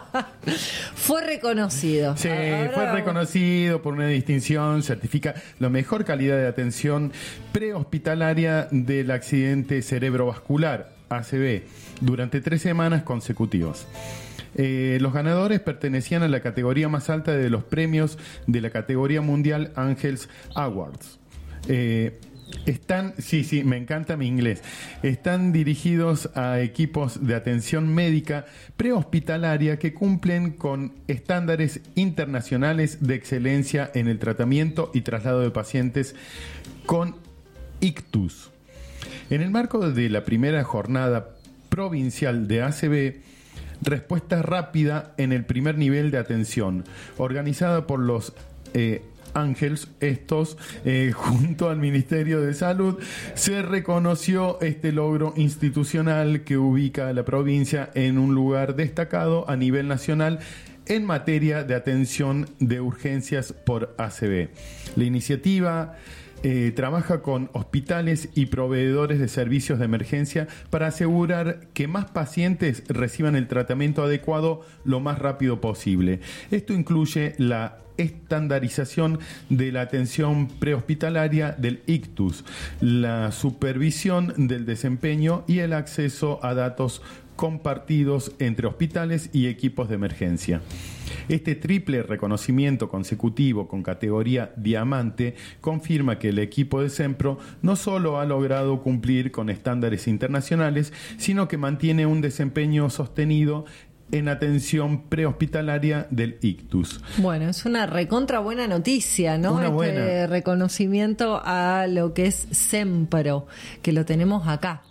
Fue reconocido. Sí, Ahora fue vamos. reconocido por una distinción, certifica la mejor calidad de atención prehospitalaria del accidente cerebrovascular, A C V, durante tres semanas consecutivas. Eh, los ganadores pertenecían a la categoría más alta de los premios de la categoría mundial Angels Awards. Eh, Están, sí, sí, me encanta mi inglés. Están dirigidos a equipos de atención médica prehospitalaria que cumplen con estándares internacionales de excelencia en el tratamiento y traslado de pacientes con ictus. En el marco de la primera jornada provincial de A C V, respuesta rápida en el primer nivel de atención, organizada por los eh, Ángels, estos, eh, junto al Ministerio de Salud, se reconoció este logro institucional que ubica a la provincia en un lugar destacado a nivel nacional en materia de atención de urgencias por A C V. La iniciativa Eh, trabaja con hospitales y proveedores de servicios de emergencia para asegurar que más pacientes reciban el tratamiento adecuado lo más rápido posible. Esto incluye la estandarización de la atención prehospitalaria del ictus, la supervisión del desempeño y el acceso a datos compartidos entre hospitales y equipos de emergencia. Este triple reconocimiento consecutivo con categoría diamante confirma que el equipo de Sempro no solo ha logrado cumplir con estándares internacionales, sino que mantiene un desempeño sostenido en atención prehospitalaria del ictus. Bueno, es una recontra buena noticia, ¿no? Una este buena. reconocimiento a lo que es Sempro, que lo tenemos acá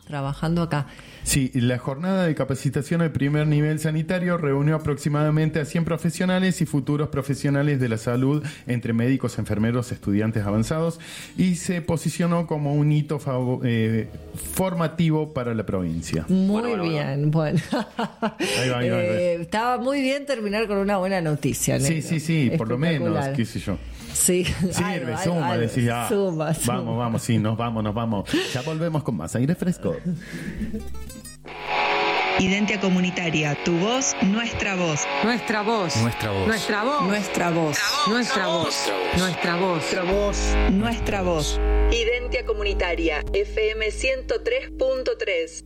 trabajando acá. Sí, la jornada de capacitación al primer nivel sanitario reunió aproximadamente a cien profesionales y futuros profesionales de la salud, entre médicos, enfermeros, estudiantes avanzados, y se posicionó como un hito fav- eh, formativo para la provincia. Muy bueno, bueno, bien, bueno. Ahí va, ahí va, ahí va. Eh, estaba muy bien terminar con una buena noticia. Sí, Negro. sí, sí, por lo menos, Espectacular. qué sé yo. Sí, Sí, algo, resuma, algo, decís, ah, suma, suma. vamos, vamos, sí, nos vamos, nos vamos. Ya volvemos con más aire fresco. Identia Comunitaria, tu voz, nuestra voz. Nuestra voz. Nuestra voz. Nuestra voz. Nuestra voz. Nuestra voz. Nuestra voz. Nuestra voz. Nuestra voz. Identia Comunitaria, F M ciento tres punto tres.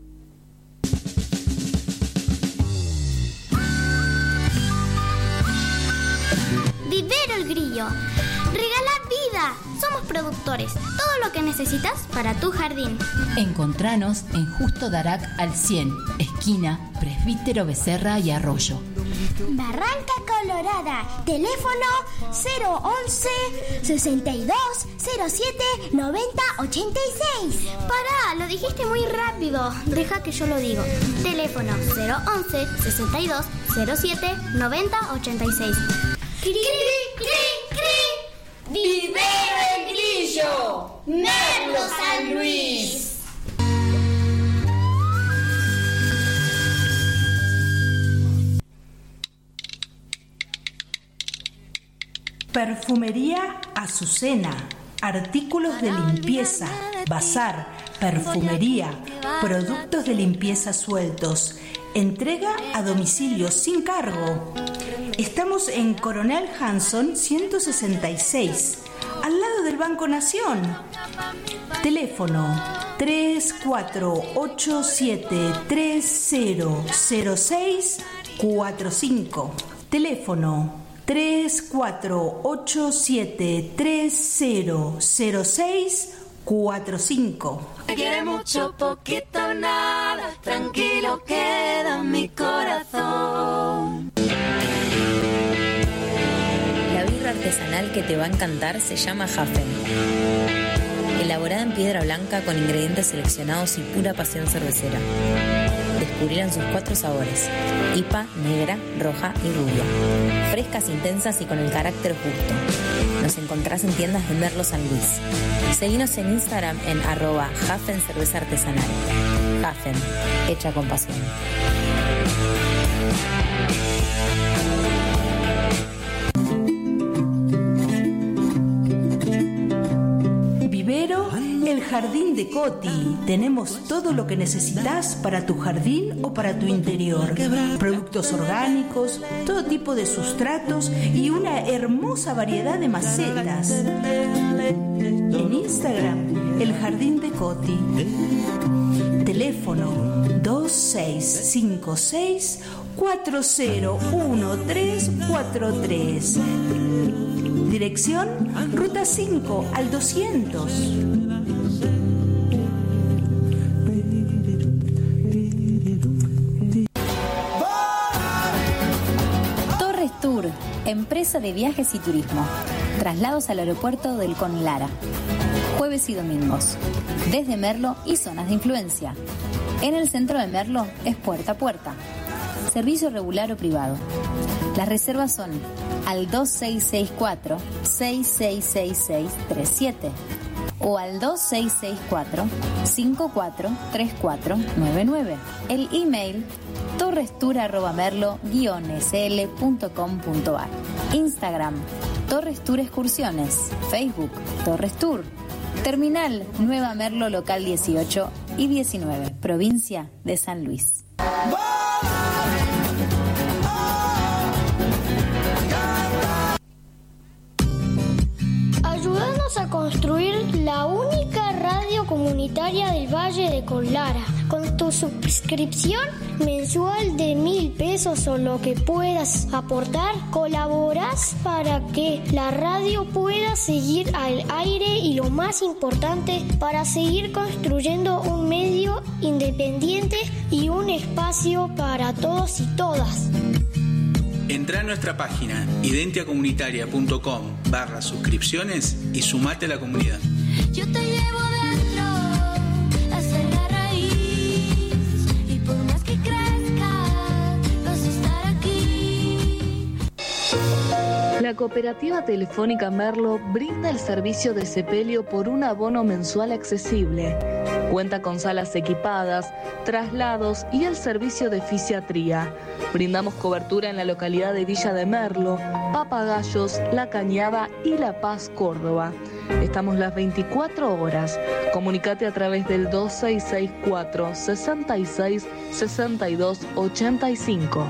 Vivero el Grillo. Regala vida. Somos productores. Todo lo que necesitas para tu jardín. Encontranos en Justo Darac al cien, esquina Presbítero Becerra y Arroyo. Barranca Colorada. Teléfono cero once, sesenta y dos, cero siete, noventa, ochenta y seis. Pará, lo dijiste muy rápido. Deja que yo lo digo. Teléfono cero once, sesenta y dos, cero siete, noventa, ochenta y seis. ¡Cri, cri, cri! ¡Vivero el Grillo! ¡Merlo San Luis! Perfumería Azucena. Artículos de limpieza, bazar, perfumería, productos de limpieza sueltos. Entrega a domicilio sin cargo. Estamos en Coronel Hanson ciento sesenta y seis, al lado del Banco Nación. Teléfono tres cuatro ocho siete tres cero cero seis cuatro cinco. Teléfono tres cuatro ocho siete tres cero cero seis cuatro cinco. Te quiere mucho, poquito, nada. Tranquilo queda mi corazón. La birra artesanal que te va a encantar se llama Hafen. Elaborada en piedra blanca con ingredientes seleccionados y pura pasión cervecera. Descubrirán sus cuatro sabores: I P A, negra, roja y rubia. Frescas, intensas y con el carácter justo. Nos encontrás en tiendas de Merlo San Luis. Seguinos en Instagram en arroba Hafen Cerveza Artesanal. Hafen, hecha con pasión. Vivero, el jardín de Coti. Tenemos todo lo que necesitas para tu jardín o para tu interior. Productos orgánicos, todo tipo de sustratos y una hermosa variedad de macetas. En Instagram, el jardín de Coti. Teléfono dos seis cinco seis cuatro cero uno tres cuatro tres. Dirección Ruta cinco al doscientos. Torres Tour, empresa de viajes y turismo. Traslados al aeropuerto del Conlara. Jueves y domingos. Desde Merlo y zonas de influencia. En el centro de Merlo es puerta a puerta. Servicio regular o privado. Las reservas son al dos seis seis cuatro, seis seis seis seis tres siete o al dos seis seis cuatro, cinco cuatro tres cuatro nueve nueve. El email torrestour arroba merlo guion s l punto com punto a r. Instagram Torres Tour Excursiones. Facebook Torres Tour. Terminal Nueva Merlo local dieciocho y diecinueve, provincia de San Luis. Ayúdanos a construir la única radio comunitaria del Valle de Conlara. Con tu suscripción mensual de mil pesos o lo que puedas aportar, colaboras para que la radio pueda seguir al aire y, lo más importante, para seguir construyendo un medio independiente y un espacio para todos y todas. Entrá a nuestra página identiacomunitaria.com barra suscripciones y sumate a la comunidad. Yo te llevo dentro, hasta la raíz. Cooperativa Telefónica Merlo brinda el servicio de sepelio por un abono mensual accesible. Cuenta con salas equipadas, traslados y el servicio de fisiatría. Brindamos cobertura en la localidad de Villa de Merlo, Papagayos, La Cañada y La Paz, Córdoba. Estamos las veinticuatro horas. Comunicate a través del dos seis seis cuatro, sesenta y seis, sesenta y dos, ochenta y cinco.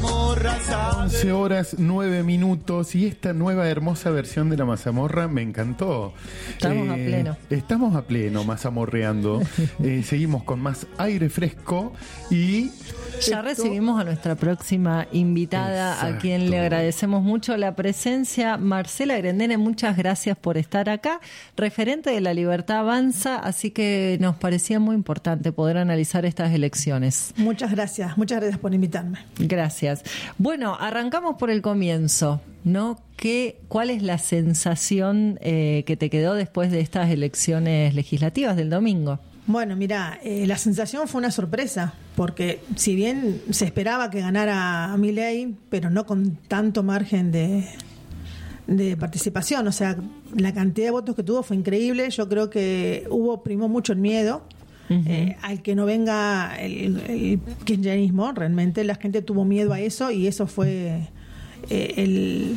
once horas nueve minutos y esta nueva hermosa versión de la mazamorra me encantó. Estamos a pleno. Estamos a pleno mazamorreando. eh, seguimos con más aire fresco y ya esto... recibimos a nuestra próxima invitada. Exacto. A quien le agradecemos mucho la presencia. Marcela Grendene, muchas gracias por estar acá, referente de La Libertad Avanza, así que nos parecía muy importante poder analizar estas elecciones. Muchas gracias, muchas gracias por invitarme. Gracias. Bueno, arrancamos por el comienzo, ¿no? ¿Qué, ¿Cuál es la sensación eh, que te quedó después de estas elecciones legislativas del domingo? Bueno, mira, eh, la sensación fue una sorpresa, porque si bien se esperaba que ganara Milei, pero no con tanto margen de, de participación, o sea, la cantidad de votos que tuvo fue increíble. Yo creo que hubo, primó mucho el miedo. Uh-huh. eh, al que no venga el, el kirchnerismo, realmente la gente tuvo miedo a eso y eso fue eh, el,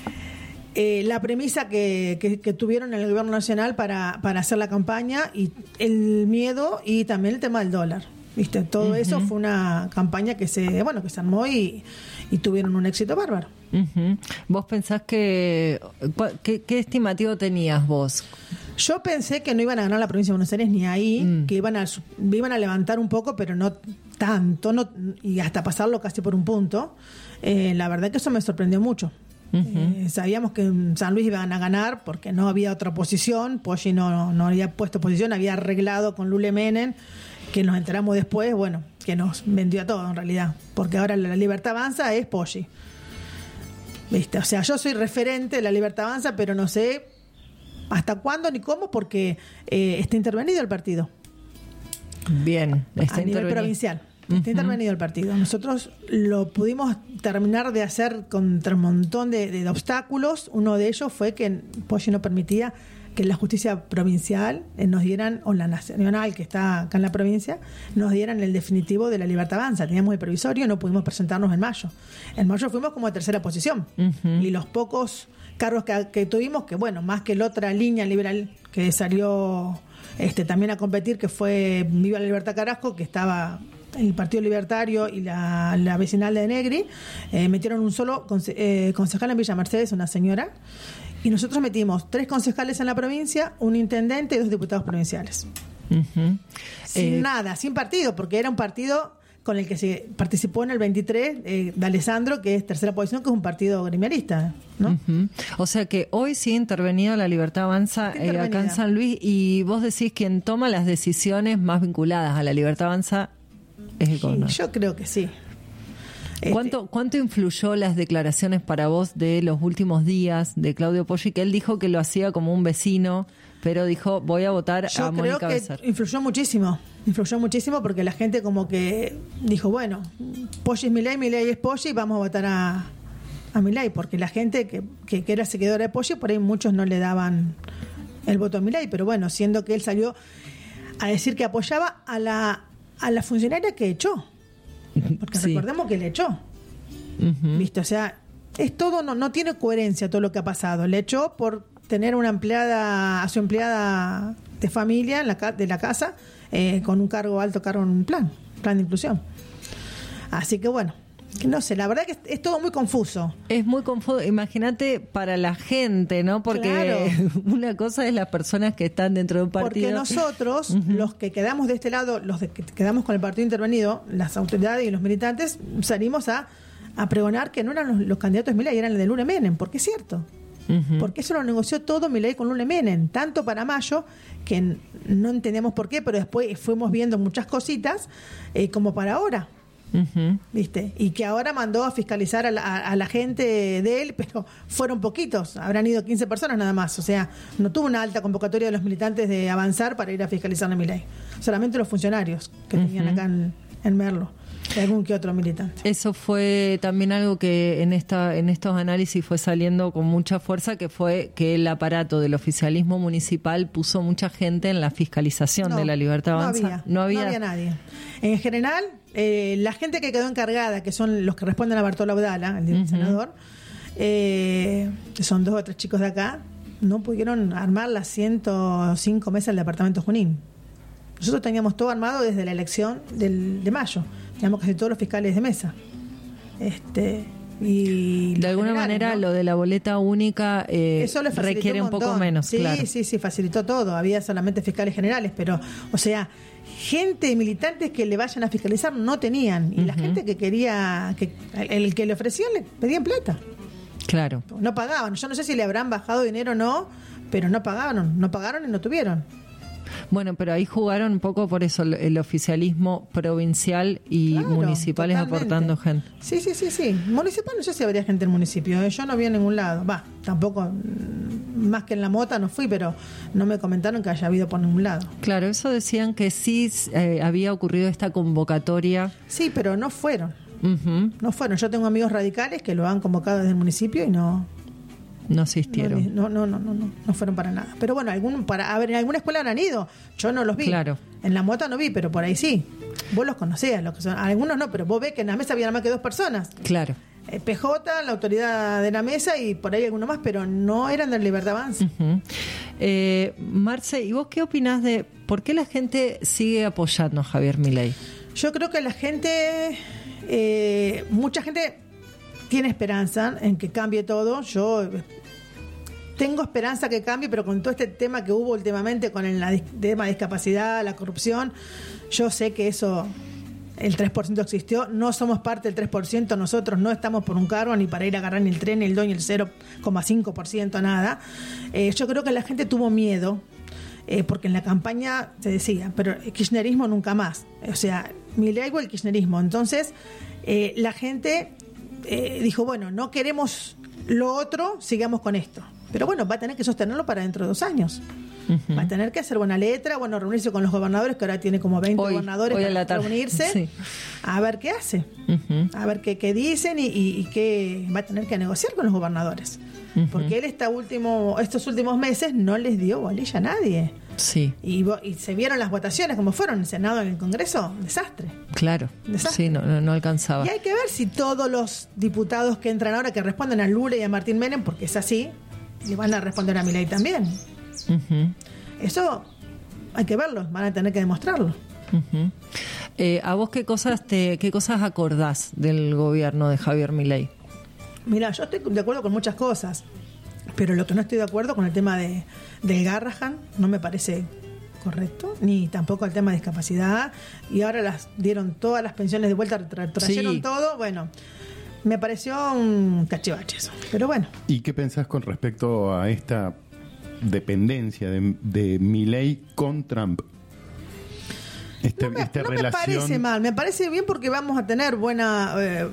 eh, la premisa que, que, que tuvieron en el gobierno nacional para, para hacer la campaña, y el miedo y también el tema del dólar, ¿viste? Todo uh-huh. eso fue una campaña que se bueno que se armó y, y tuvieron un éxito bárbaro. Uh-huh. ¿Vos pensás que qué, qué estimativo tenías vos? Yo pensé que no iban a ganar la provincia de Buenos Aires ni ahí, mm. que iban a iban a levantar un poco, pero no tanto, no, y hasta pasarlo casi por un punto. Eh, la verdad que eso me sorprendió mucho. Uh-huh. Eh, sabíamos que en San Luis iban a ganar porque no había otra oposición. Poggi no, no había puesto oposición, había arreglado con Lule Menem, que nos enteramos después, bueno, que nos vendió a todo en realidad, porque ahora La Libertad Avanza es Poggi. ¿Viste? O sea, yo soy referente de La Libertad Avanza, pero no sé hasta cuándo ni cómo, porque eh, está intervenido el partido. Bien, está a nivel provincial. Está uh-huh. intervenido el partido. Nosotros lo pudimos terminar de hacer contra un montón de, de obstáculos. Uno de ellos fue que Poggi no permitía que la justicia provincial eh, nos dieran, o la nacional, que está acá en la provincia, nos dieran el definitivo de La Libertad Avanza. Teníamos el provisorio y no pudimos presentarnos en mayo. En mayo fuimos como a tercera posición. Uh-huh. Y los pocos cargos que, que tuvimos, que bueno, más que la otra línea liberal que salió este también a competir, que fue Viva la Libertad Carrasco, que estaba el Partido Libertario y la, la vecinal de Negri, eh, metieron un solo conce, eh, concejal en Villa Mercedes, una señora, y nosotros metimos tres concejales en la provincia, un intendente y dos diputados provinciales. Uh-huh. Sin eh, nada, sin partido, porque era un partido con el que se participó en el veintitrés eh, de Alessandro, que es tercera posición, que es un partido gremialista, ¿no? Uh-huh. O sea que hoy sí ha intervenido La Libertad Avanza eh, acá en San Luis, y vos decís quien toma las decisiones más vinculadas a La Libertad Avanza es el gobernador. Sí, yo creo que sí. ¿Cuánto, este, ¿Cuánto influyó las declaraciones para vos de los últimos días de Claudio Poggi, que él dijo que lo hacía como un vecino, pero dijo voy a votar yo a Mónica creo que Becerra? Influyó muchísimo, influyó muchísimo porque la gente como que dijo, bueno, Poggi es Milei, Milei es Poggi, vamos a votar a, a Milei, porque la gente que, que, que era seguidora de Poggi, por ahí muchos no le daban el voto a Milei, pero bueno, siendo que él salió a decir que apoyaba a la, a la funcionaria que echó. Porque sí. Recordemos que le echó. Uh-huh. ¿Viste? O sea, es todo, no, no tiene coherencia todo lo que ha pasado. Le echó por tener una empleada, a su empleada de familia en la, de la casa, eh, con un cargo, alto cargo en un plan, plan de inclusión. Así que bueno, no sé, la verdad que es, es todo muy confuso. Es muy confuso, imagínate para la gente, ¿no? Porque claro. Una cosa es las personas que están dentro de un partido. Porque nosotros, uh-huh. los que quedamos de este lado, los de que quedamos con el partido intervenido, las autoridades y los militantes, salimos a, a pregonar que no eran los, los candidatos de Milei, eran el de Lule Menem, porque es cierto. Uh-huh. Porque eso lo negoció todo Milei con Lule Menem, tanto para mayo, que no entendemos por qué, pero después fuimos viendo muchas cositas, eh, como para ahora. Uh-huh. ¿Viste? Y que ahora mandó a fiscalizar a la, a, a la gente de él, pero fueron poquitos, habrán ido quince personas nada más, o sea, no tuvo una alta convocatoria de los militantes de Avanzar para ir a fiscalizar a Milei, solamente los funcionarios que uh-huh. tenían acá en, en Merlo, y algún que otro militante. Eso fue también algo que en esta en estos análisis fue saliendo con mucha fuerza, que fue que el aparato del oficialismo municipal puso mucha gente en la fiscalización no, de La Libertad Avanza. No había, no había, no había nadie. En general, eh, la gente que quedó encargada, que son los que responden a Bartolo Abdala, el uh-huh. senador, eh, que son dos o tres chicos de acá, no pudieron armar las ciento cinco mesas del departamento Junín. Nosotros teníamos todo armado desde la elección del, de mayo. Teníamos casi todos los fiscales de mesa. Este, y de alguna manera, ¿no? Lo de la boleta única eh, Eso le requiere un, un poco menos, sí, claro. Sí, sí, facilitó todo. Había solamente fiscales generales, pero, o sea, gente, militantes que le vayan a fiscalizar no tenían. Y uh-huh. la gente que quería, que el que le ofrecían, le pedían plata. Claro. No pagaban. Yo no sé si le habrán bajado dinero o no, pero no pagaron. No pagaron y no tuvieron. Bueno, pero ahí jugaron un poco por eso el oficialismo provincial y claro, municipales totalmente. Aportando gente. Sí, sí, sí, sí. Municipal no sé si habría gente en el municipio. ¿eh? Yo no vi en ningún lado. Va, tampoco, más que en la Mota no fui, pero no me comentaron que haya habido por ningún lado. Claro, eso decían que sí eh, había ocurrido esta convocatoria. Sí, pero no fueron. Uh-huh. No fueron. Yo tengo amigos radicales que lo han convocado desde el municipio y no... No asistieron. No, no, no, no, no, no fueron para nada. Pero bueno, algún, para, a ver, en alguna escuela habrán ido. Yo no los vi. Claro. En la Mota no vi, pero por ahí sí. Vos los conocías, los que son. Algunos no, pero vos ves que en la mesa había nada más que dos personas. Claro. Eh, P J, la autoridad de la mesa y por ahí alguno más, pero no eran del Libertad Avanza. Uh-huh. eh, Marce, ¿y vos qué opinás de por qué la gente sigue apoyando a Javier Milei? Yo creo que la gente, eh, mucha gente tiene esperanza en que cambie todo. Yo tengo esperanza que cambie, pero con todo este tema que hubo últimamente con el, el tema de discapacidad, la corrupción, yo sé que eso, el tres por ciento existió. No somos parte del tres por ciento, nosotros no estamos por un cargo ni para ir a agarrar ni el tren, ni el dos, ni el cero coma cinco por ciento, nada. Eh, yo creo que la gente tuvo miedo, eh, porque en la campaña se decía, pero el kirchnerismo nunca más. O sea, Milei o el kirchnerismo. Entonces, eh, la gente eh, dijo, bueno, no queremos lo otro, sigamos con esto. Pero bueno, va a tener que sostenerlo para dentro de dos años. Uh-huh. Va a tener que hacer buena letra, bueno, reunirse con los gobernadores, que ahora tiene como veinte hoy, gobernadores hoy para reunirse, sí. a ver qué hace, uh-huh. a ver qué, qué dicen y, y, y qué va a tener que negociar con los gobernadores. Uh-huh. Porque él esta último, estos últimos meses no les dio bolilla a nadie. Sí. Y, y se vieron las votaciones como fueron en el Senado, en el Congreso, un desastre. Claro. Desastre. Sí, no, no, no alcanzaba. Y hay que ver si todos los diputados que entran ahora, que responden a Lula y a Martín Menem, porque es así, le van a responder a Milei también. Uh-huh. Eso hay que verlo, van a tener que demostrarlo. Uh-huh. Eh, ¿A vos qué cosas te, qué cosas acordás del gobierno de Javier Milei? Mira, yo estoy de acuerdo con muchas cosas, pero lo que no estoy de acuerdo con el tema de del Garrahan no me parece correcto, ni tampoco el tema de discapacidad, y ahora las dieron todas las pensiones de vuelta, tra- trajeron sí. todo, bueno, me pareció un cachivache eso, pero bueno. ¿Y qué pensás con respecto a esta dependencia de, de Milei con Trump? Este, no me, esta no relación... me parece mal, me parece bien porque vamos a tener buena eh,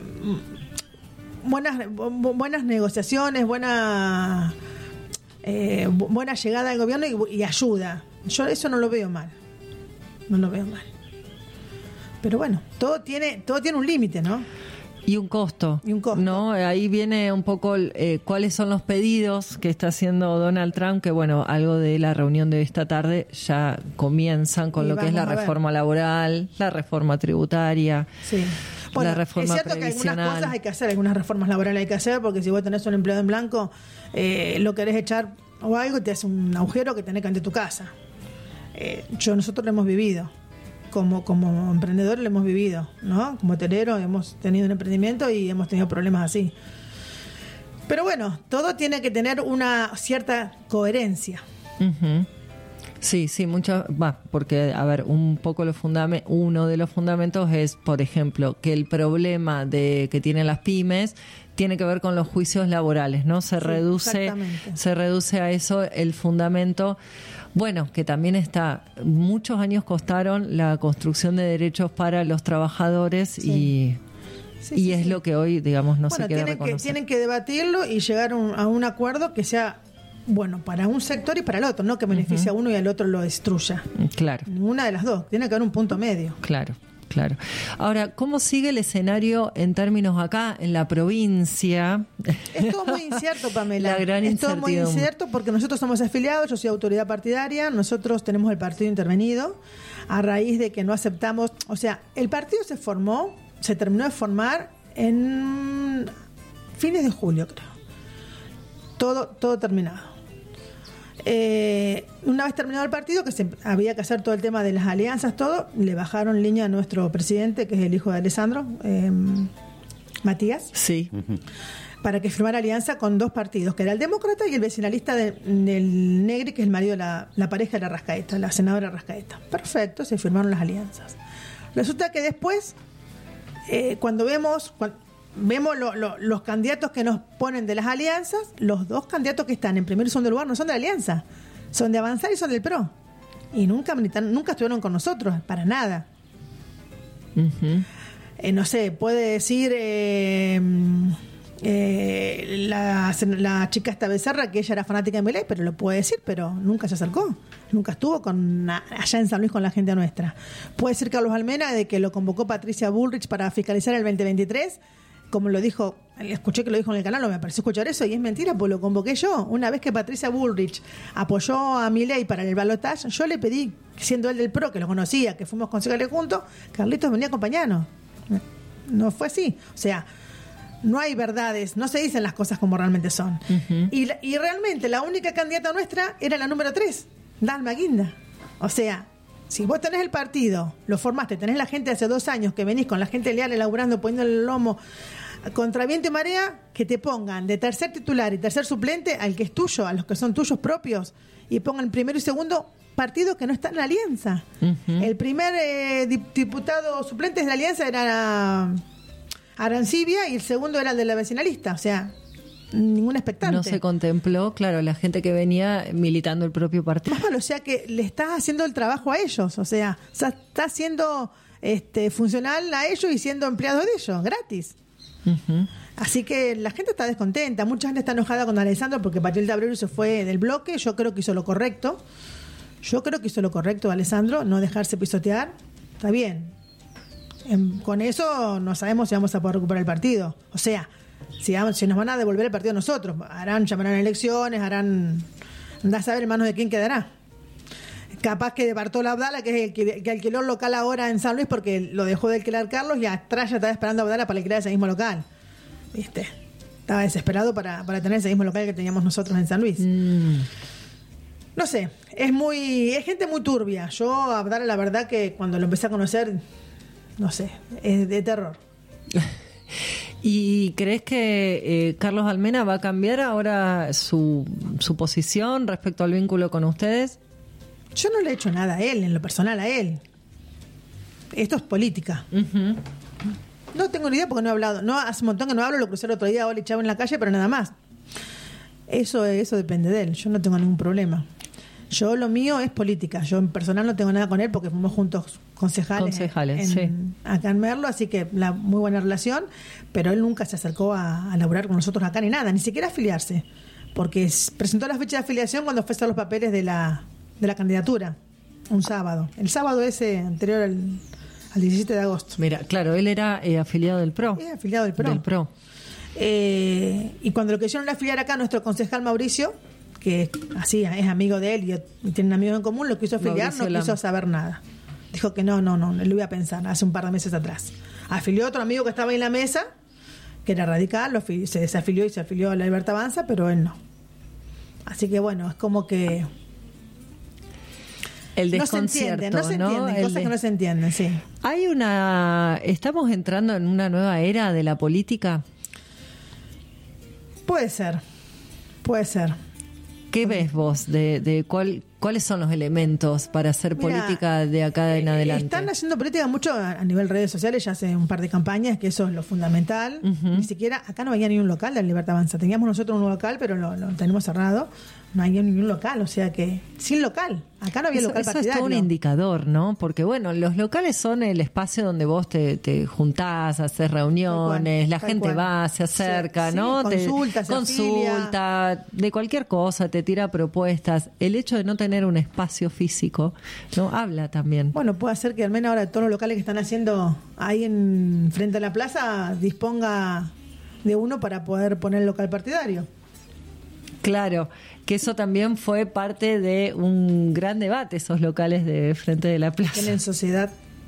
buenas buenas negociaciones, buena eh, buena llegada al gobierno y, y ayuda. Yo eso no lo veo mal, no lo veo mal. Pero bueno, todo tiene todo tiene un límite, ¿no? Y un costo. Y un costo. ¿No? Ahí viene un poco eh, cuáles son los pedidos que está haciendo Donald Trump, que bueno, algo de la reunión de esta tarde ya comienzan con y lo que es la reforma laboral, la reforma tributaria, sí. Bueno, la reforma es cierto que algunas cosas hay que hacer, algunas reformas laborales hay que hacer, porque si vos tenés un empleado en blanco, eh, lo querés echar o algo, te hace un agujero que tenés que ante tu casa. Eh, yo nosotros lo hemos vivido. Como, como emprendedores lo hemos vivido, ¿no? Como hotelero hemos tenido un emprendimiento y hemos tenido problemas así. Pero bueno, todo tiene que tener una cierta coherencia. Uh-huh. Sí, sí, mucho, va, porque, a ver, un poco los fundame, uno de los fundamentos es, por ejemplo, que el problema de que tienen las pymes tiene que ver con los juicios laborales, ¿no? Se sí, reduce, se reduce a eso el fundamento. Bueno, que también está, muchos años costaron la construcción de derechos para los trabajadores sí. y, sí, y sí, es sí. lo que hoy, digamos, no bueno, se quiere tienen reconocer. Que, tienen que debatirlo y llegar a un, a un acuerdo que sea bueno para un sector y para el otro, no que beneficie uh-huh. a uno y al otro lo destruya. Claro. Ninguna de las dos, tiene que haber un punto medio. Claro. Claro. Ahora, ¿cómo sigue el escenario en términos acá, en la provincia? Es todo muy incierto, Pamela. La gran es todo muy incierto porque nosotros somos afiliados, yo soy autoridad partidaria, nosotros tenemos el partido intervenido a raíz de que no aceptamos, o sea, el partido se formó, se terminó de formar en fines de julio, creo. Todo, todo terminado. Eh, una vez terminado el partido, que se, había que hacer todo el tema de las alianzas, todo, le bajaron línea a nuestro presidente, que es el hijo de Alessandro, eh, Matías. Sí. Para que firmara alianza con dos partidos, que era el demócrata y el vecinalista de, del Negri, que es el marido de la, la pareja de la Rascaeta, la senadora Rascaeta. Perfecto, se firmaron las alianzas. Resulta que después, eh, cuando vemos cuando vemos lo, lo, los candidatos que nos ponen de las alianzas, los dos candidatos que están en primer y segundo lugar no son de la alianza, son de Avanzar y son del P R O. Y nunca, nunca estuvieron con nosotros, para nada. Uh-huh. Eh, no sé, puede decir... Eh, Eh, la, la chica esta Becerra, que ella era fanática de Milei, pero lo puede decir, pero nunca se acercó, nunca estuvo con allá en San Luis con la gente nuestra. Puede decir Carlos Almena de que lo convocó Patricia Bullrich para fiscalizar el veinte veintitrés, como lo dijo, escuché que lo dijo en el canal, no me pareció escuchar eso, y es mentira, pues lo convoqué yo. Una vez que Patricia Bullrich apoyó a Milei para el balotaje, yo le pedí, siendo él del P R O, que lo conocía, que fuimos concejales juntos, Carlitos venía a acompañarnos. No fue así, o sea, no hay verdades, no se dicen las cosas como realmente son. Uh-huh. Y, y realmente la única candidata nuestra era la número tres, Dalma Guinda. O sea, si vos tenés el partido, lo formaste, tenés la gente hace dos años que venís con la gente leal elaborando, poniendo el lomo contra viento y marea, que te pongan de tercer titular y tercer suplente al que es tuyo, a los que son tuyos propios, y pongan primero y segundo partido que no está en la alianza. Uh-huh. El primer eh, diputado suplente de la alianza era Arancibia y el segundo era el de la vecinalista, o sea, ningún expectante. No se contempló, claro, la gente que venía militando el propio partido. Más mal, o sea que le estás haciendo el trabajo a ellos, o sea, o sea está siendo este, funcional a ellos y siendo empleado de ellos, gratis. Uh-huh. Así que la gente está descontenta, mucha gente está enojada con Alessandro porque Patriel de Abreu se fue del bloque. Yo creo que hizo lo correcto, yo creo que hizo lo correcto Alessandro, no dejarse pisotear, está bien. En, con eso no sabemos si vamos a poder recuperar el partido. O sea, si, si nos van a devolver el partido a nosotros, harán, llamarán elecciones, harán, andá a saber en manos de quién quedará. Capaz que de Bartolo Abdala, que es el que, que alquiló el local ahora en San Luis porque lo dejó de alquilar Carlos, y atrás ya estaba esperando a Abdala para alquilar ese mismo local. ¿Viste? Estaba desesperado para, para tener ese mismo local que teníamos nosotros en San Luis. Mm. No sé, es muy es gente muy turbia. Yo, Abdala, la verdad que cuando lo empecé a conocer, no sé, es de terror. ¿Y crees que eh, Carlos Almena va a cambiar ahora su, su posición respecto al vínculo con ustedes? Yo no le he hecho nada a él, en lo personal a él. Esto es política. Uh-huh. No tengo ni idea porque no he hablado. No, hace un montón que no hablo, lo crucé el otro día, Oli Chavo en la calle, pero nada más. Eso, eso depende de él, yo no tengo ningún problema. Yo lo mío es política, yo en personal no tengo nada con él porque fuimos juntos concejales, concejales en, sí. acá en Merlo, así que la muy buena relación, pero él nunca se acercó a, a laburar con nosotros acá ni nada, ni siquiera afiliarse, porque presentó la fecha de afiliación cuando fue a hacer los papeles de la, de la candidatura, un sábado, el sábado ese anterior al, al diecisiete de agosto. Mira, claro, él era eh, afiliado del P R O. Sí, afiliado del P R O. Del P R O. Eh, y cuando lo quisieron afiliar acá, nuestro concejal Mauricio, que así es amigo de él y, y tienen amigos en común, lo quiso afiliar, Mauricio no Lama. Quiso saber nada. Dijo que no, no, no, lo iba a pensar hace un par de meses atrás. Afilió a otro amigo que estaba ahí en la mesa, que era radical, lo afilió, se desafilió y se afilió a la Libertad Avanza, pero él no. Así que bueno, es como que el desconcierto, no se entiende, no se entienden, cosas de... que no se entienden, sí. Hay una, estamos entrando en una nueva era de la política. Puede ser, puede ser. ¿Qué ves vos de, de cuál, cuáles son los elementos para hacer Mira, política de acá en adelante? Están haciendo política mucho a, a nivel redes sociales, ya hace un par de campañas, que eso es lo fundamental. Uh-huh. Ni siquiera, acá no había ni un local de la Libertad Avanza. Teníamos nosotros un local, pero lo, lo tenemos cerrado. No había ningún local, o sea que sin local. Acá no había eso, local eso partidario. Es todo un indicador, ¿no? Porque bueno, los locales son el espacio donde vos te, te juntás, haces reuniones, cual, la gente cual. va, se acerca, sí, ¿no? Sí, consulta, te, consulta, afilia. De cualquier cosa, te tira propuestas. El hecho de no tener un espacio físico, ¿no? Habla también. Bueno, puede ser que al menos ahora todos los locales que están haciendo ahí en frente a la plaza disponga de uno para poder poner el local partidario. Claro, que eso también fue parte de un gran debate, esos locales de frente de la plaza. Tienen sociedad.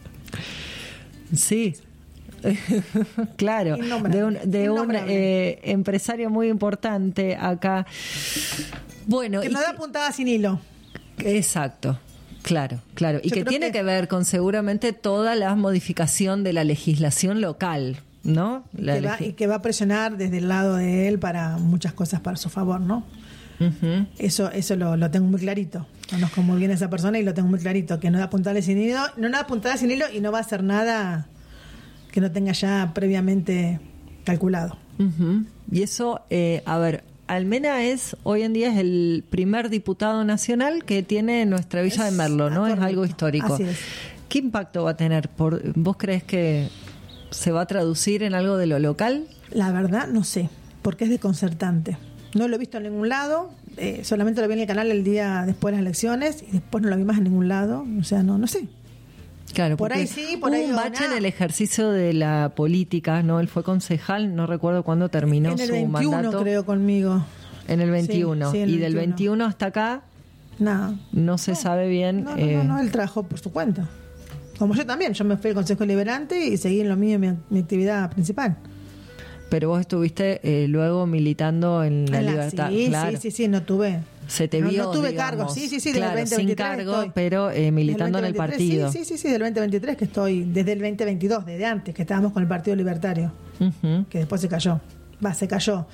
Sí, claro, de un, de un eh, empresario muy importante acá. Bueno, que nos da puntada sin hilo. Exacto. Claro, claro. Y Yo que tiene que... que ver con seguramente toda la modificación de la legislación local. ¿no? La que va, legi- y que va a presionar desde el lado de él para muchas cosas para su favor, ¿no? Ujú. Eso eso lo, lo tengo muy clarito. Conozco muy bien a esa persona y lo tengo muy clarito, que no da puntadas sin hilo, no da puntadas sin hilo y no va a hacer nada que no tenga ya previamente calculado. Ujú. Y eso, eh, a ver, Almena es, hoy en día es el primer diputado nacional que tiene nuestra Villa de Merlo, ¿no? Es algo histórico. Así es. ¿Qué impacto va a tener? Por, ¿Vos crees que se va a traducir en algo de lo local? La verdad, no sé, porque es desconcertante. No lo he visto en ningún lado, eh, solamente lo vi en el canal el día después de las elecciones y después no lo vi más en ningún lado. O sea, no, no sé. Claro, Por porque ahí sí, por hubo ahí un digo, bache nada. en el ejercicio de la política, ¿no? Él fue concejal, no recuerdo cuándo terminó En el su veintiuno mandato. creo conmigo. En el veintiuno. Sí, sí, en el y del veintiuno. veintiuno hasta acá Nada. no se sabe bien. No, no, eh, no, no, él trabajó por su cuenta. Como yo también, yo me fui al Consejo Liberante y seguí en lo mío, mi, mi actividad principal. Pero vos estuviste eh, luego militando en la Ah, libertad, sí, claro. sí, sí, sí, no tuve. Se te no, vio, no tuve digamos, cargo, sí, sí, sí, desde claro, el sin veinte veintitrés cargo, estoy. pero eh, militando en el Desde el partido. veinte veintitrés, Sí, sí, sí, del veinte veintitrés que estoy, desde el veinte veintidós, desde antes, que estábamos con el Partido Libertario, Ujú. que después se cayó. Va, se cayó.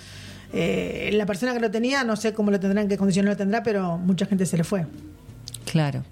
Eh, la persona que lo tenía, no sé cómo lo tendrá, en qué condiciones lo tendrá, pero mucha gente se le fue. Claro.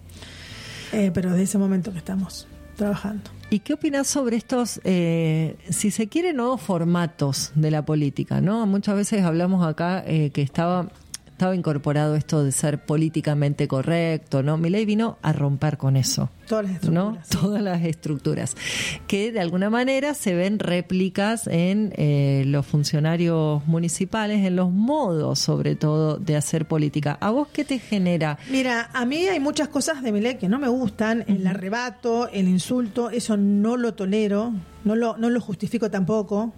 Eh, pero desde ese momento que estamos trabajando. ¿Y qué opinas sobre estos, eh, si se quiere, nuevos formatos de la política? ¿No? Muchas veces hablamos acá eh, que estaba estaba incorporado esto de ser políticamente correcto, ¿no? Milei vino a romper con eso. Todas las estructuras. ¿No? Todas las estructuras. Que de alguna manera se ven réplicas en eh, los funcionarios municipales, en los modos, sobre todo, de hacer política. ¿A vos qué te genera? Mira, a mí hay muchas cosas de Milei que no me gustan. El arrebato, el insulto, eso no lo tolero, no lo, no lo justifico tampoco.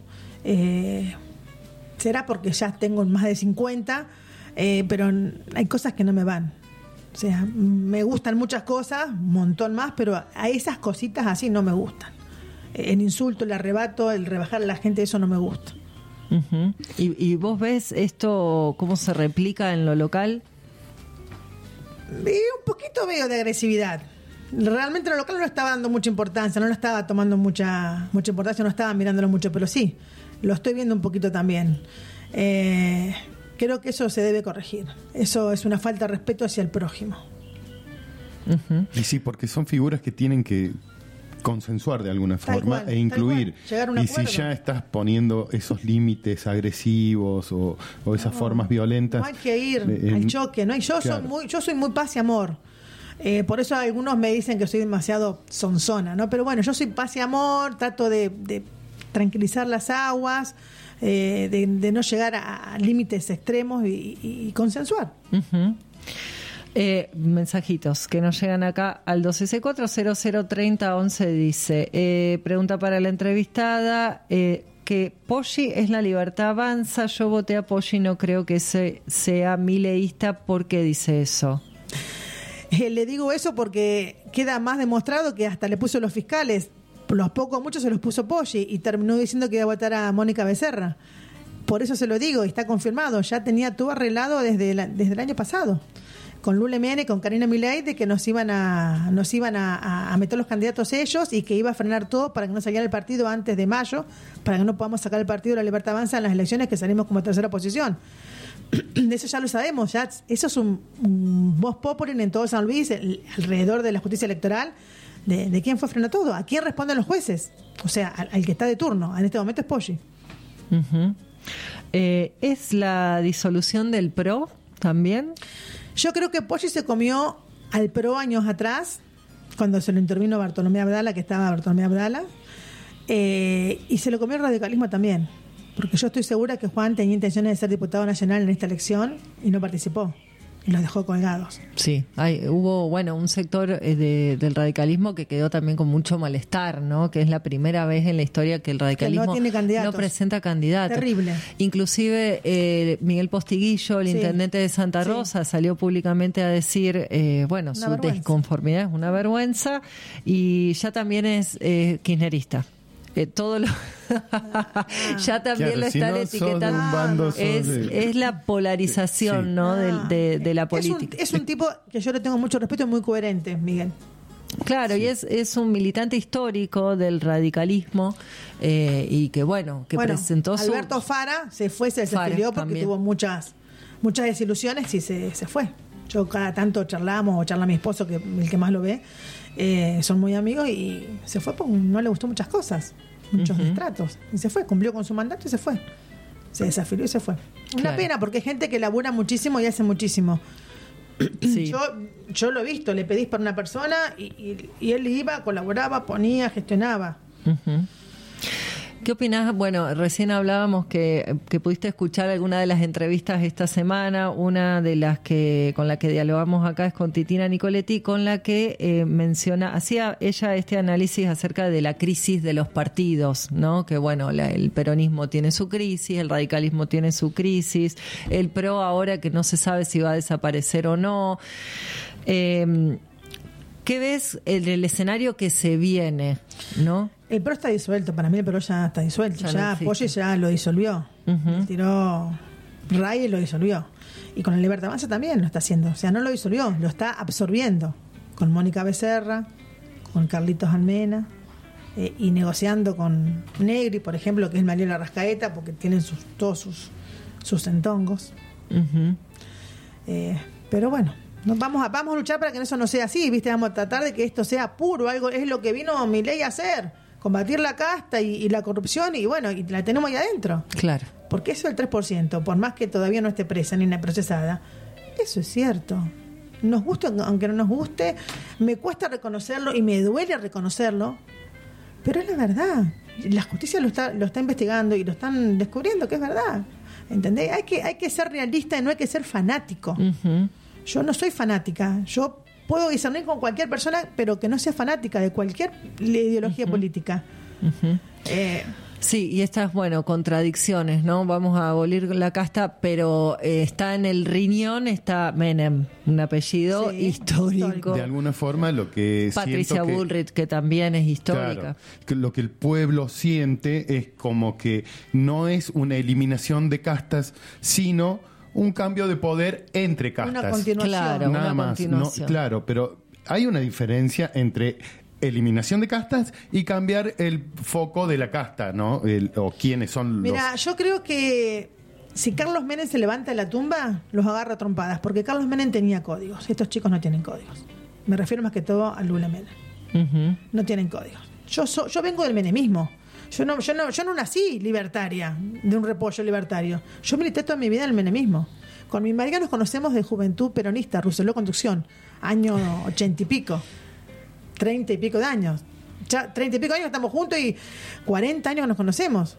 Eh, será porque ya tengo más de cincuenta, eh, pero hay cosas que no me van. O sea, me gustan muchas cosas, un montón más, pero a esas cositas así no me gustan. El insulto, el arrebato, el rebajar a la gente, eso no me gusta. Uh-huh. ¿Y, ¿Y vos ves esto cómo se replica en lo local? Y un poquito veo de agresividad. Realmente lo local no le estaba dando mucha importancia, no lo estaba tomando mucha mucha importancia, no estaba mirándolo mucho, pero sí, lo estoy viendo un poquito también. Eh, creo que eso se debe corregir. Eso es una falta de respeto hacia el prójimo. Uh-huh. Y sí, porque son figuras que tienen que consensuar de alguna Tal forma cual, e incluir. tal cual. Llegar a un Y acuerdo. si ya estás poniendo esos límites agresivos o, o esas formas violentas. No hay que ir eh, al choque, ¿no? Y yo claro. soy muy, yo soy muy paz y amor. Eh, por eso algunos me dicen que soy demasiado sonzona, ¿no? Pero bueno, yo soy paz y amor, trato de, de tranquilizar las aguas, eh, de, de no llegar a, a límites extremos y, y, y consensuar. Uh-huh. Eh, mensajitos que nos llegan acá al dos seis cuatro cero cero treinta once dice, eh, pregunta para la entrevistada, eh, que Poggi es la libertad avanza, yo voté a Poggi, no creo que ese sea mileísta. ¿Por qué dice eso? Eh, le digo eso porque queda más demostrado que hasta le puso los fiscales, los pocos, muchos se los puso Poggi y terminó diciendo que iba a votar a Mónica Becerra. Por eso se lo digo, y está confirmado, ya tenía todo arreglado desde, la, desde el año pasado, con Lula Mene, con Karina Milei, de que nos iban a nos iban a, a meter los candidatos ellos y que iba a frenar todo para que no saliera el partido antes de mayo, para que no podamos sacar el partido de la Libertad Avanza en las elecciones que salimos como tercera posición. De eso ya lo sabemos, ya eso es un, un voz populi en todo San Luis, el, alrededor de la justicia electoral, de, de quién fue frenar todo, a quién responden los jueces, o sea, al, al que está de turno, en este momento es Poggi. Uh-huh. eh, ¿Es la disolución del P R O también? Yo creo que Poggi se comió al P R O años atrás, cuando se lo intervino Bartolomé Abdala, que estaba Bartolomé Abdala, eh, y se lo comió el radicalismo también, porque yo estoy segura que Juan tenía intenciones de ser diputado nacional en esta elección y no participó, y los dejó colgados. Sí, hay, hubo, bueno, un sector eh, de, del radicalismo que quedó también con mucho malestar, ¿no? Que es la primera vez en la historia que el radicalismo Que no tiene candidatos. no presenta candidato. Terrible. Inclusive eh, Miguel Postiguillo, el Sí. intendente de Santa Rosa, Sí. salió públicamente a decir, eh, bueno, Una su vergüenza. desconformidad es una vergüenza, y ya también es eh, kirchnerista. Eh, todo lo ya también Claro, lo si están no sos de etiquetando. un bando, sos es, de- es la polarización, Sí. ¿no? Ah. de, de, de la Es un, política. es un tipo que yo le tengo mucho respeto y muy coherente, Miguel. Claro, sí. y es, es un militante histórico del radicalismo eh, y que, bueno, que bueno, presentó su... Alberto Fara se fue, se desafilió porque también. tuvo muchas muchas desilusiones y se, se fue. Yo cada tanto charlamos, o charla mi esposo, que el que más lo ve, eh, son muy amigos, y se fue porque no le gustó muchas cosas, muchos uh-huh. destratos. Y se fue, cumplió con su mandato y se fue. Se desafilió y se fue. Una claro. pena, porque hay gente que labura muchísimo y hace muchísimo. Sí. Yo, yo lo he visto, le pedís para una persona y, y, y él iba, colaboraba, ponía, gestionaba. Uh-huh. ¿Qué opinás? Bueno, recién hablábamos que, que pudiste escuchar alguna de las entrevistas esta semana. Una de las que con la que dialogamos acá es con Titina Nicoletti, con la que eh, menciona, hacía ella este análisis acerca de la crisis de los partidos, ¿no? Que bueno, la, el peronismo tiene su crisis, el radicalismo tiene su crisis, el PRO ahora que no se sabe si va a desaparecer o no. Eh, ¿Qué ves en el escenario que se viene, no? El PRO está disuelto, para mí el PRO ya está disuelto, ya, ya Poggi ya lo disolvió, uh-huh. tiró Ray y lo disolvió, y con el Libertad Avanza también lo está haciendo, o sea, no lo disolvió, lo está absorbiendo, con Mónica Becerra, con Carlitos Almena, eh, y negociando con Negri, por ejemplo, que es Mariela Rascaeta, porque tienen sus, todos sus, sus entongos. Uh-huh. Eh, pero bueno, nos vamos a, vamos a luchar para que eso no sea así, ¿viste? Vamos a tratar de que esto sea puro, algo es lo que vino Milei a hacer, combatir la casta y, y la corrupción, y bueno, y la tenemos ahí adentro. Claro. Porque eso es el tres por ciento, por más que todavía no esté presa ni procesada, eso es cierto. Nos guste, aunque no nos guste, me cuesta reconocerlo y me duele reconocerlo, pero es la verdad. La justicia lo está, lo está investigando y lo están descubriendo que es verdad. ¿Entendés? Hay que, hay que ser realista y no hay que ser fanático. Uh-huh. Yo no soy fanática, yo puedo discernir con cualquier persona, pero que no sea fanática de cualquier ideología uh-huh. política. Uh-huh. Eh, sí, y estas, bueno, contradicciones, ¿no? Vamos a abolir la casta, pero eh, está en el riñón, está Menem, un apellido sí, histórico. histórico. De alguna forma lo que Patricia que, Bullrich, que también es histórica. Claro, que lo que el pueblo siente es como que no es una eliminación de castas, sino un cambio de poder entre castas. Una continuación. Claro, Nada una más. continuación. No, claro, pero hay una diferencia entre eliminación de castas y cambiar el foco de la casta, ¿no? El, o quiénes son los... Mira, yo creo que si Carlos Menem se levanta de la tumba, los agarra a trompadas, porque Carlos Menem tenía códigos. Estos chicos no tienen códigos. Me refiero más que todo a Lula Menem. Uh-huh. No tienen códigos. Yo so, yo vengo del menemismo. Yo no, yo no, yo no nací libertaria, de un repollo libertario. Yo milité toda mi vida en el menemismo. Con mi marido nos conocemos de juventud peronista, Rousseló Construcción, año ochenta y pico, treinta y pico de años. Ya treinta y pico años estamos juntos y cuarenta años que nos conocemos.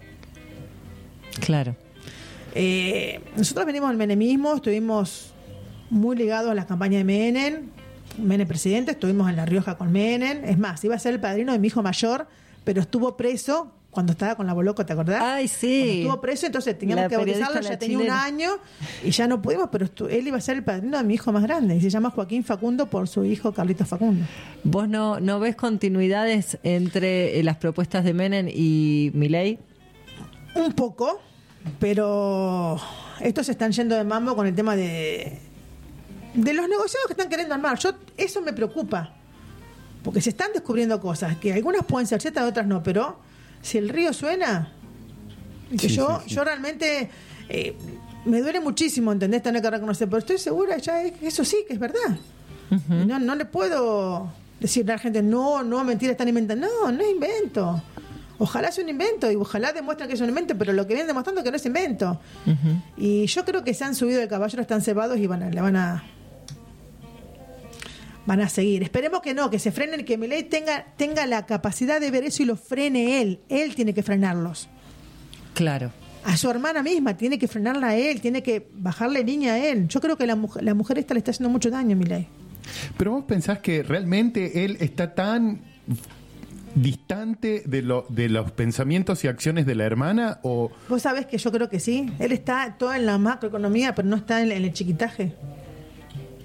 Claro. Eh, nosotros venimos del menemismo, estuvimos muy ligados a las campañas de Menem, Menem presidente, estuvimos en La Rioja con Menem. Es más, iba a ser el padrino de mi hijo mayor, pero estuvo preso cuando estaba con la Boloco, ¿te acordás? Ay, sí. Cuando estuvo preso, entonces teníamos la que bautizarlo, ya tenía chilena. un año y ya no pudimos, pero estu- él iba a ser el padrino de mi hijo más grande y se llama Joaquín Facundo por su hijo Carlitos Facundo. ¿Vos no, no ves continuidades entre eh, las propuestas de Menem y Milei? Un poco, pero estos se están yendo de mambo con el tema de de los negociados que están queriendo armar. Yo eso me preocupa, porque se están descubriendo cosas que algunas pueden ser ciertas, otras no, pero si el río suena, que Sí, yo sí, sí. yo realmente eh, me duele muchísimo, ¿entendés? Tener que reconocer, pero estoy segura ya es, eso sí que es verdad. Uh-huh. No, no le puedo decir a la gente, no, no, mentira, están inventando. No, no es invento. Ojalá sea un invento y ojalá demuestren que es un invento, pero lo que vienen demostrando es que no es invento. Uh-huh. Y yo creo que se han subido del caballo, están cebados y van a, le van a van a seguir. Esperemos que no, que se frenen y que Milei tenga, tenga la capacidad de ver eso y lo frene él. Él tiene que frenarlos. Claro. A su hermana misma, tiene que frenarla a él, tiene que bajarle línea a él. Yo creo que la mujer, la mujer esta le está haciendo mucho daño a Milei. Pero vos pensás que realmente él está tan distante de, lo, de los pensamientos y acciones de la hermana, o... Vos sabés que yo creo que sí. Él está todo en la macroeconomía, pero no está en, en el chiquitaje.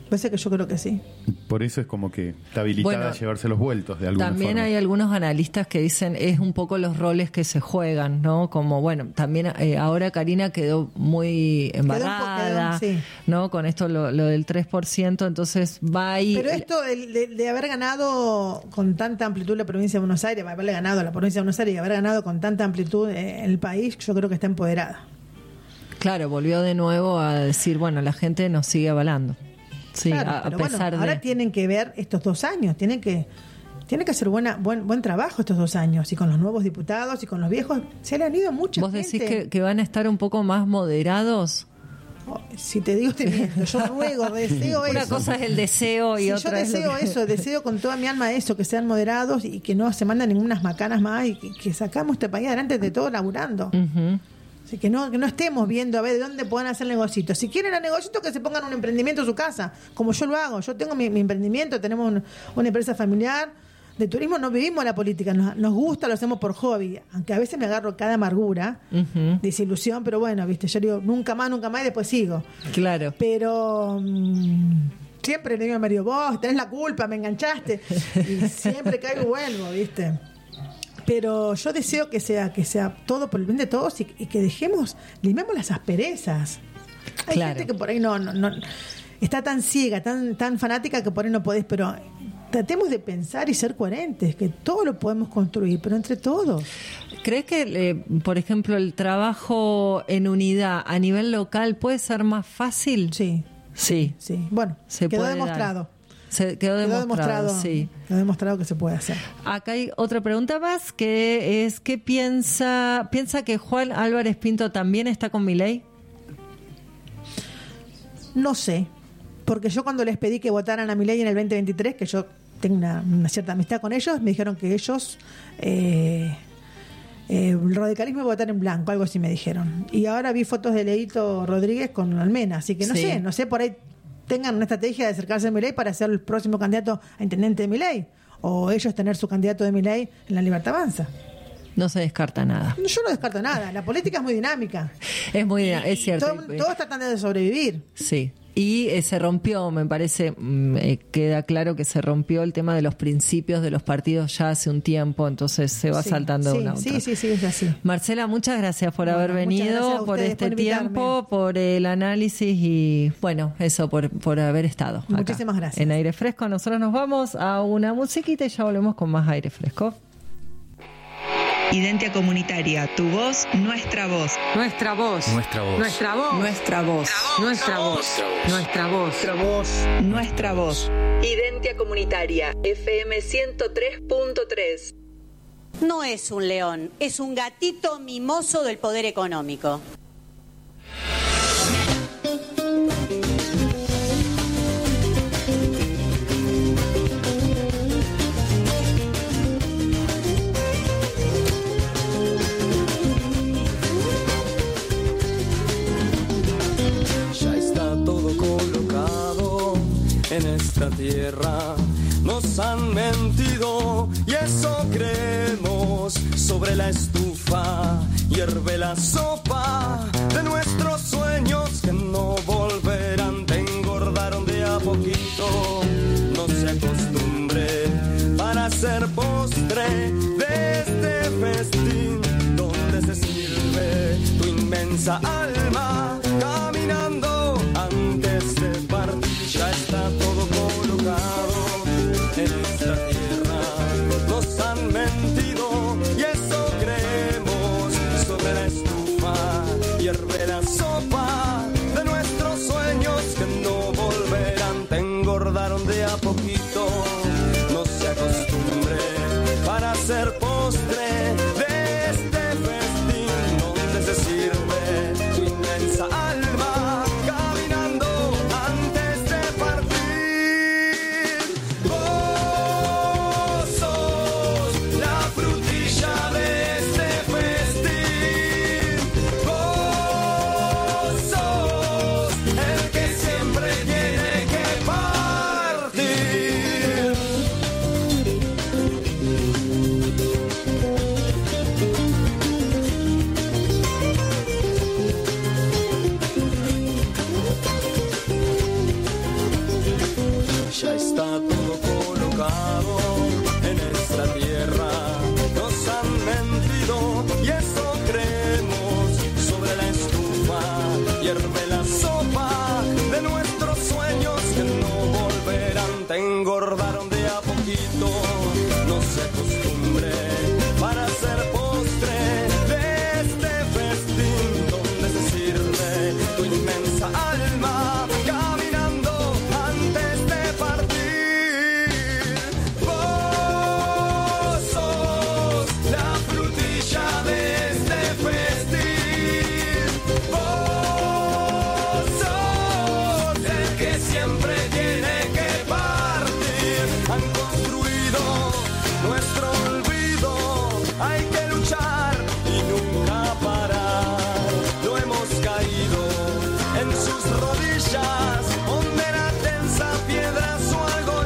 Parece que yo creo que sí. Por eso es como que está habilitada Bueno, a llevarse los vueltos de alguna También forma. hay algunos analistas que dicen es un poco los roles que se juegan, ¿no? Como, bueno, también eh, ahora Karina quedó muy embarrada, quedó, sí. ¿no? Con esto lo, lo del tres por ciento, entonces va ahí... Pero esto de, de, de haber ganado con tanta amplitud la provincia de Buenos Aires, haberle ganado a la provincia de Buenos Aires y haber ganado con tanta amplitud en el país, yo creo que está empoderada. Claro, volvió de nuevo a decir, bueno, la gente nos sigue avalando. Sí, claro, a, a pero pesar bueno, ahora de... tienen que ver estos dos años, tienen que tienen que hacer buena buen buen trabajo estos dos años, y con los nuevos diputados y con los viejos se le han ido mucha ¿Vos gente. decís que, que van a estar un poco más moderados? Oh, si te digo, te miento. Yo ruego, deseo eso. Una cosa es el deseo y sí, otra yo es deseo lo que... eso, deseo con toda mi alma eso, que sean moderados y que no se mandan ninguna macanas más, y que, que sacamos este país adelante de todo laburando. Uh-huh. Así que no, que no estemos viendo a ver de dónde pueden hacer negocios. Si quieren a negocios, que se pongan un emprendimiento en su casa, como yo lo hago. Yo tengo mi, mi emprendimiento, tenemos un, una empresa familiar de turismo, no vivimos la política, nos, nos gusta, lo hacemos por hobby, aunque a veces me agarro cada amargura, uh-huh. desilusión, pero bueno, viste, yo digo nunca más, nunca más y después sigo. Claro. Pero mmm, siempre le digo a mi marido, vos tenés la culpa, me enganchaste, y siempre caigo y vuelvo, viste. Pero yo deseo que sea que sea todo por el bien de todos, y, y que dejemos, limemos las asperezas. Hay Claro. gente que por ahí no, no, no está tan ciega, tan tan fanática que por ahí no podés, pero tratemos de pensar y ser coherentes, que todo lo podemos construir, pero entre todos. ¿Crees que, eh, por ejemplo, el trabajo en unidad a nivel local puede ser más fácil? Sí. Sí. Sí. Bueno, Se quedó puede demostrado. dar. Se quedó, Quedó demostrado, demostrado, sí. quedó demostrado que se puede hacer. Acá hay otra pregunta más, que es, ¿qué piensa piensa que Juan Álvarez Pinto también está con Milei? No sé, porque yo cuando les pedí que votaran a Milei en el veinte veintitrés, que yo tengo una, una cierta amistad con ellos, me dijeron que ellos eh, eh, el radicalismo iba a votar en blanco, algo así me dijeron. Y ahora vi fotos de Leito Rodríguez con Almena, así que no Sí. sé, no sé, por ahí tengan una estrategia de acercarse a Milei para ser el próximo candidato a intendente de Milei, o ellos tener su candidato de Milei en la Libertad Avanza. No se descarta nada. Yo no descarto nada, la política es muy dinámica. Es muy, es cierto. Todo- todos tratan de sobrevivir. Sí. Y eh, se rompió, me parece, mm, eh, queda claro que se rompió el tema de los principios de los partidos ya hace un tiempo, entonces se va Sí, saltando sí, una a otra. sí, sí, sí, es así. Marcela, muchas gracias por Bueno, haber muchas venido, gracias a por ustedes este por invitarme. tiempo, por el análisis y, bueno, eso, por, por haber estado acá. Muchísimas gracias. En Aire Fresco. Nosotros nos vamos a una musiquita y ya volvemos con más Aire Fresco. Identia Comunitaria, tu voz, nuestra voz. Nuestra voz. Nuestra voz. Nuestra voz. Nuestra voz. Nuestra voz. Nuestra voz. Nuestra voz. Nuestra voz. Identia Comunitaria, F M ciento tres punto tres. No es un león, es un gatito mimoso del poder económico. Ya está todo colocado en esta tierra. Nos han mentido y eso creemos. Sobre la estufa hierve la sopa de nuestros sueños que no volverán. Te engordaron de a poquito. No se acostumbre para hacer postre de este festín donde se sirve tu inmensa alma caminando antes de partir. Ya está todo colocado en esta tierra. Nos han mentido y eso creemos. Sobre la estufa hierve la sopa de nuestros sueños que no volverán. Te engordaron de a poquito. No se acostumbre para hierve la sopa de nuestros sueños que no volverán. Te engordaron de a poquito, no se acostumbre para hacer postre de este festín donde se sirve tu inmensa alma caminando antes de partir. Vos sos la frutilla de este festín. Vos sos el que siempre tiene que partir. Han construido nuestro olvido, hay que luchar y nunca parar. Lo hemos caído en sus rodillas, donde la tensa piedra su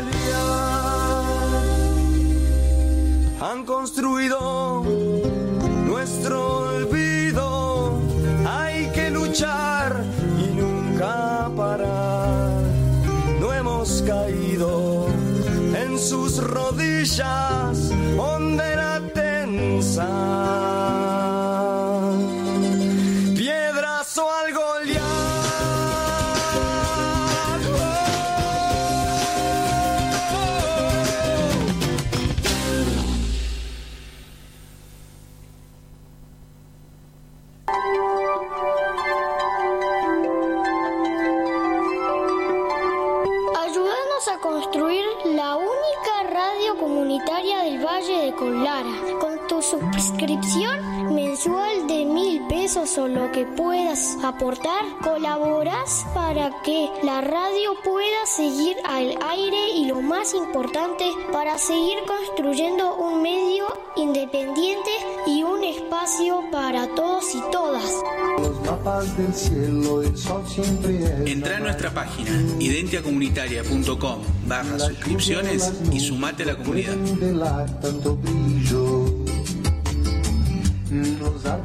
Goliat. Han construido nuestro olvido, hay que luchar y nunca parar. No hemos caído en sus rodillas, donde la tensa piedras o al Goliat. Ayúdanos a construir la única radio comunitaria del Valle de Conlara. Con tu suscripción mensual de mil pesos o lo que puedas aportar, colaboras para que la radio pueda seguir al aire y, lo más importante, para seguir construyendo un medio independiente y un espacio para todos y todas. Los mapas del cielo, el sol siempre es. Entra a nuestra página identiacomunitaria.com barra suscripciones y sumate a la comunidad. De la tanto brillo. Nos ha-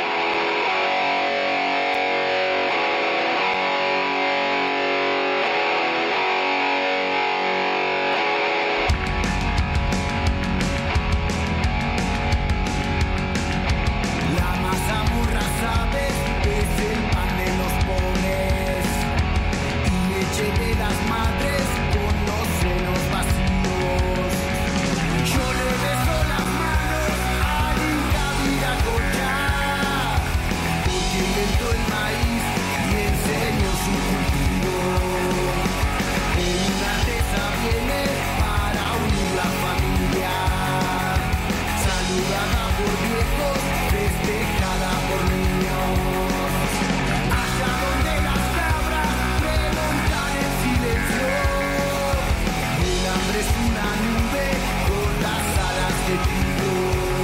La mazamorra, sabes, es el pan de los pobres y leche de las madres con los senos vacíos. Yo le beso las manos a Inca Viracocha, porque inventó el maíz y enseñó su cultivo. En una de esas viene para unir la familia, saludada por viejos, festejada por niños. Allá donde las cabras remontan en silencio, el hambre es una nube con las alas de trigo.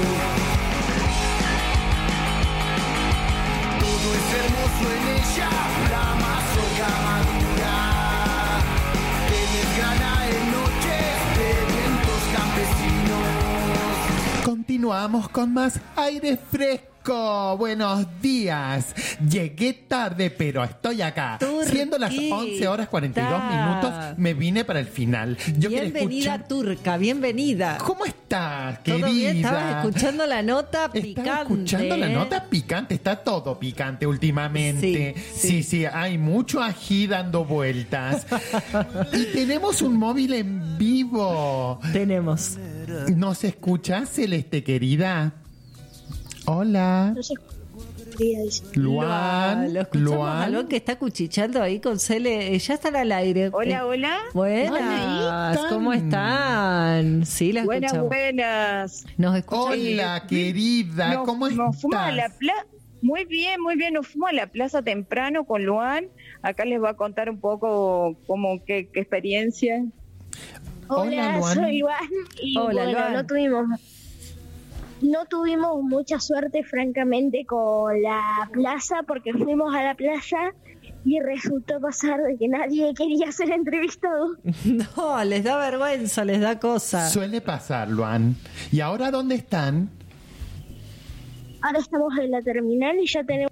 Todo es hermoso en ella, la mazorca madura, que desgrana en noches de vientos campesinos. Continuamos con más aire fresco. Buenos días. Llegué tarde, pero estoy acá. Turquita. Siendo las once horas cuarenta y dos minutos, me vine para el final. Yo quería Bienvenida, escuchar- Turca, bienvenida. ¿Cómo estás, ¿Todo querida? bien? Estabas escuchando la nota Estaba picante. escuchando la ¿eh? nota picante. Está todo picante últimamente. Sí, Sí, sí. sí, hay mucho ají dando vueltas. Y tenemos un móvil en vivo. Tenemos. ¿Nos escuchas, Celeste, querida? Hola. No sé, querida, dice. Luan. Lo escuchamos Luan. a Luan, que está cuchicheando ahí con Cele. Eh, Ya están al aire. Hola, Eh, hola. Buenas, Hola. ¿cómo están? Sí, la Buenas, escuchamos. buenas. Nos escuchan. Hola, querida. Nos- ¿Cómo nos fuimos a la estás? plaza. Muy bien, muy bien. Nos fuimos a la plaza temprano con Luan. Acá les va a contar un poco cómo qué, qué experiencia. Hola, Hola, Luan. soy Luan. Y Hola, bueno, Luan. no tuvimos no tuvimos mucha suerte, francamente, con la plaza, porque fuimos a la plaza y resultó pasar de que nadie quería ser entrevistado. No, les da vergüenza, les da cosa. Suele pasar, Luan. ¿Y ahora dónde están? Ahora estamos en la terminal y ya tenemos...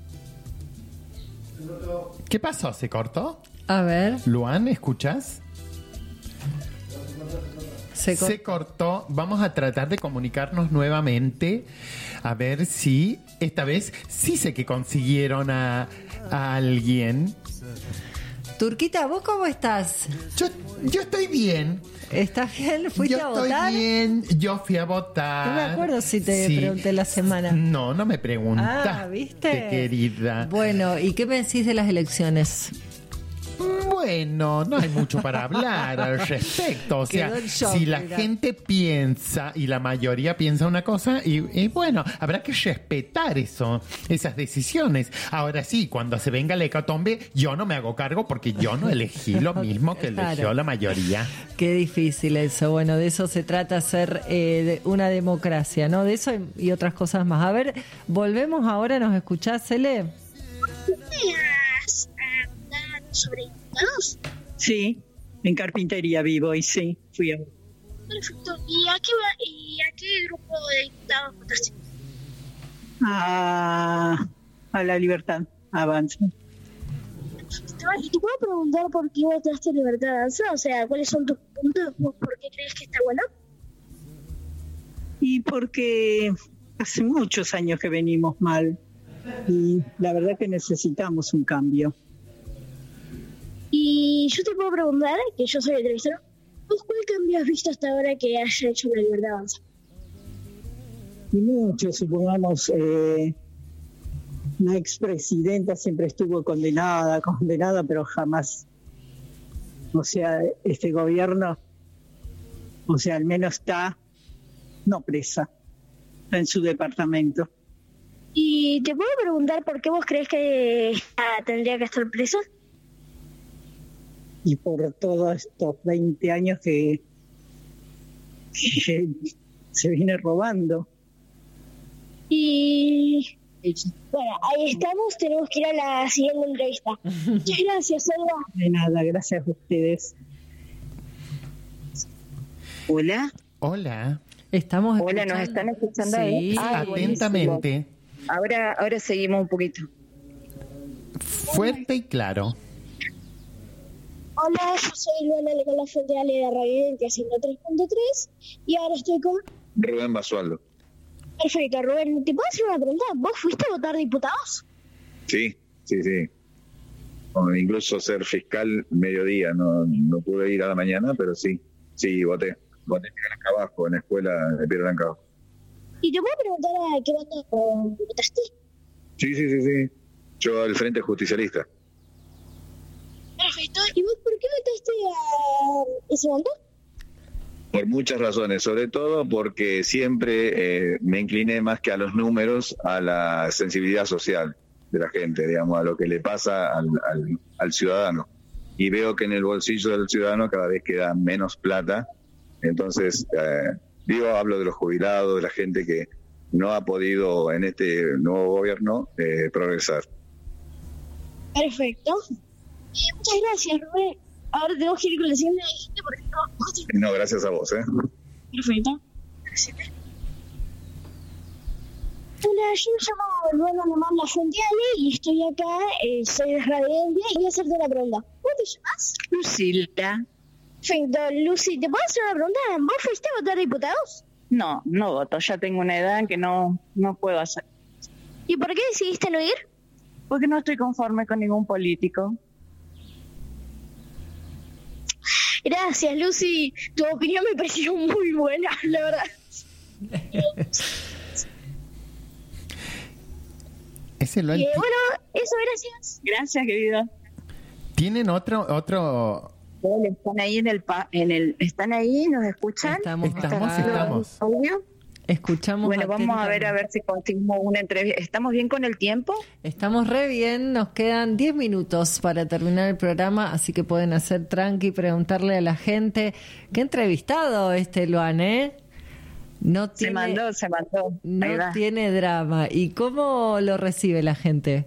¿Qué pasó? ¿Se cortó? A ver. Luan, ¿escuchas? Se, co- Se cortó. Vamos a tratar de comunicarnos nuevamente. A ver si esta vez sí sé que consiguieron a, a alguien. Turquita, ¿vos cómo estás? Yo, yo estoy bien. ¿Estás bien? ¿Fuiste yo a votar? Estoy bien, yo fui a votar. No me acuerdo si te sí. pregunté la semana. No, no me preguntaste, Ah, ¿viste? querida. Bueno, ¿y qué me decís de las elecciones? Bueno, no hay mucho para hablar al respecto. O sea, shock, si la mira. gente piensa y la mayoría piensa una cosa, y, y bueno, habrá que respetar eso, esas decisiones. Ahora sí, cuando se venga la hecatombe, yo no me hago cargo porque yo no elegí lo mismo que eligió Claro. la mayoría. Qué difícil eso. Bueno, de eso se trata, ser eh, de una democracia, ¿no? De eso y, y otras cosas más. A ver, volvemos ahora, ¿nos escuchás, Cele? sobre diputados. Sí, en carpintería vivo y sí, fui a... Perfecto. ¿Y a qué, va- y a qué grupo de diputados votaste? a, a la libertad, avanza. ¿Y te puedo preguntar por qué votaste Libertad Avanza? O sea, ¿cuáles son tus puntos? ¿Por qué crees que está bueno? Y porque hace muchos años que venimos mal y la verdad que necesitamos un cambio. Y yo te puedo preguntar, que yo soy entrevistador, ¿vos cuál cambio has visto hasta ahora que haya hecho la Libertad Avanza? Y muchos, supongamos, eh, la expresidenta siempre estuvo condenada, condenada, pero jamás, o sea, este gobierno, o sea, al menos está no presa, está en su departamento. Y te puedo preguntar por qué vos crees que ah, tendría que estar presa. Y por todos estos veinte años que, que se viene robando. Y bueno, ahí estamos, tenemos que ir a la siguiente entrevista. Muchas gracias, Olga. De nada, gracias a ustedes. Hola. Hola. Estamos Hola, escuchando. ¿nos están escuchando Sí, ahí? atentamente. buenísimo. Ahora, ahora seguimos un poquito. Fuerte y claro. Hola, yo soy Luana de la Fuente Ale de Radio Identia ciento tres punto tres y ahora estoy con... Rubén Basualdo. Perfecto, Rubén, ¿te puedo hacer una pregunta? ¿Vos fuiste a votar diputados? Sí, sí, sí. O incluso ser fiscal mediodía. No, no pude ir a la mañana, pero sí. Sí, voté. Voté en Blanca Abajo, en la escuela de Piedra Blanca Abajo. ¿Y te puedo preguntar a qué bando eh, votaste? Sí, sí, sí, sí. Yo al Frente Justicialista. Perfecto. ¿Y vos por qué votaste a ese bando? Por muchas razones, sobre todo porque siempre eh, me incliné más que a los números, a la sensibilidad social de la gente, digamos, a lo que le pasa al, al, al ciudadano. Y veo que en el bolsillo del ciudadano cada vez queda menos plata. Entonces, eh, digo, hablo de los jubilados, de la gente que no ha podido en este nuevo gobierno eh, progresar. Perfecto. Y muchas gracias, Rubén. Ahora tenemos que ir con la siguiente entrevista porque no... No, gracias a vos, ¿eh? Perfecto. Gracias. Hola, yo me llamo Luana Nomás La Fuente Ale y estoy acá, eh, soy de Radio Identia y voy a hacerte una pregunta. ¿Cómo te llamas? Lucila. Perfecto, Lucy, ¿te puedo hacer una pregunta? ¿Vos fuiste a votar diputados? No, no voto. Ya tengo una edad en que no, no puedo hacer. ¿Y por qué decidiste no ir? Porque no estoy conforme con ningún político. Gracias, Lucy. Tu opinión me pareció muy buena, la verdad. Ese lo Y eh, bueno, eso, gracias. Gracias, querida. ¿Tienen otro otro Están ahí en el pa en el están ahí, nos escuchan. Estamos, Estamos, ¿Están estamos. audio? Escuchamos. Bueno, vamos a ver atentamente. a ver si conseguimos una entrevista. ¿Estamos bien con el tiempo? Estamos re bien, nos quedan diez minutos para terminar el programa, así que pueden hacer tranqui, preguntarle a la gente. Qué entrevistado este Luan, ¿eh? No Se tiene, mandó, se mandó. Ahí no va. tiene drama. ¿Y cómo lo recibe la gente?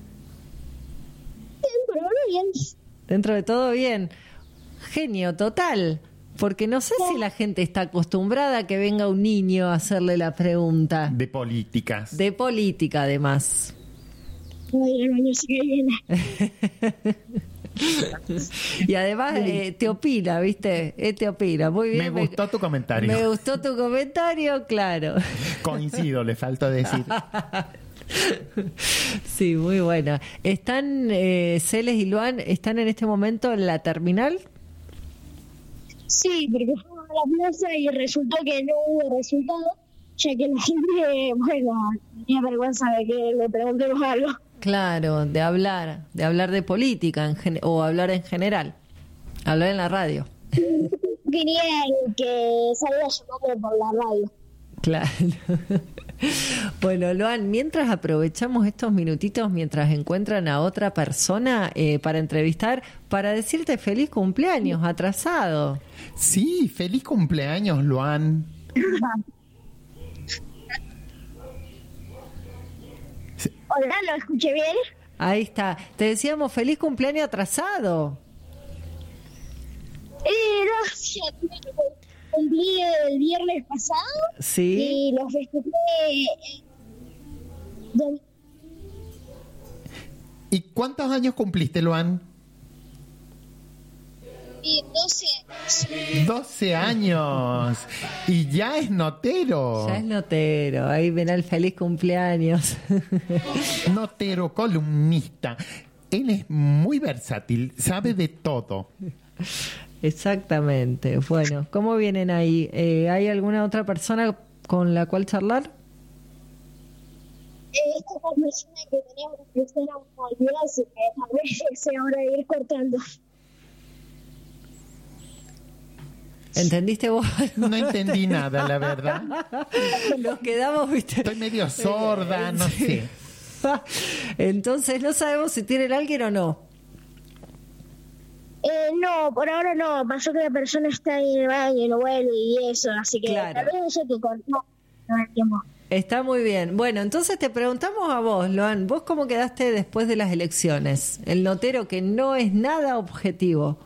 Bien, por ahora bien. Dentro de todo bien. Genio total. Porque no sé si la gente está acostumbrada a que venga un niño a hacerle la pregunta. de políticas? De política, además. Ay, el año sí que viene. Y además eh, te opina, ¿viste? Eh, te opina. Muy bien. Me gustó tu comentario. Me gustó tu comentario, claro. Coincido, le falta decir. Sí, muy buena. ¿Están, eh, Celes y Luan, están en este momento en la terminal? Sí, porque fuimos a la plaza y resultó que no hubo resultado, ya que la gente, bueno, tenía vergüenza de que le preguntemos algo. Claro, de hablar, de hablar de política en gen- o hablar en general, hablar en la radio. Querían que saliera su nombre por la radio. Claro. Bueno, Luan, mientras aprovechamos estos minutitos, mientras encuentran a otra persona eh, para entrevistar, para decirte feliz cumpleaños atrasado. Sí, feliz cumpleaños, Luan. Hola, ¿lo escuché bien? Ahí está. Te decíamos feliz cumpleaños atrasado. Eh, gracias. Cumplí el viernes pasado. Sí. Y lo festejé. Eh, ¿Y cuántos años cumpliste, Luan? y doce años. doce años. Y ya es notero. Ya es notero. Ahí ven el feliz cumpleaños. Notero, columnista. Él es muy versátil, sabe de todo. Exactamente. Bueno, ¿cómo vienen ahí? Eh, ¿Hay alguna otra persona con la cual charlar? Eh, esta es la persona que teníamos que empezar a olvidar, así que tal vez sea hora de ir cortando. ¿Entendiste vos? No entendí nada, la verdad. Nos quedamos, viste. Estoy medio sorda, no Sí. sé. Entonces no sabemos si tienen alguien o no. Eh, no, por ahora no. Pasó que la persona está en el baño y no vuelve y eso, así que Claro. tal vez haya que cortar. No hay tiempo. Está muy bien. Bueno, entonces te preguntamos a vos, Luan, ¿vos cómo quedaste después de las elecciones? El notero que no es nada objetivo.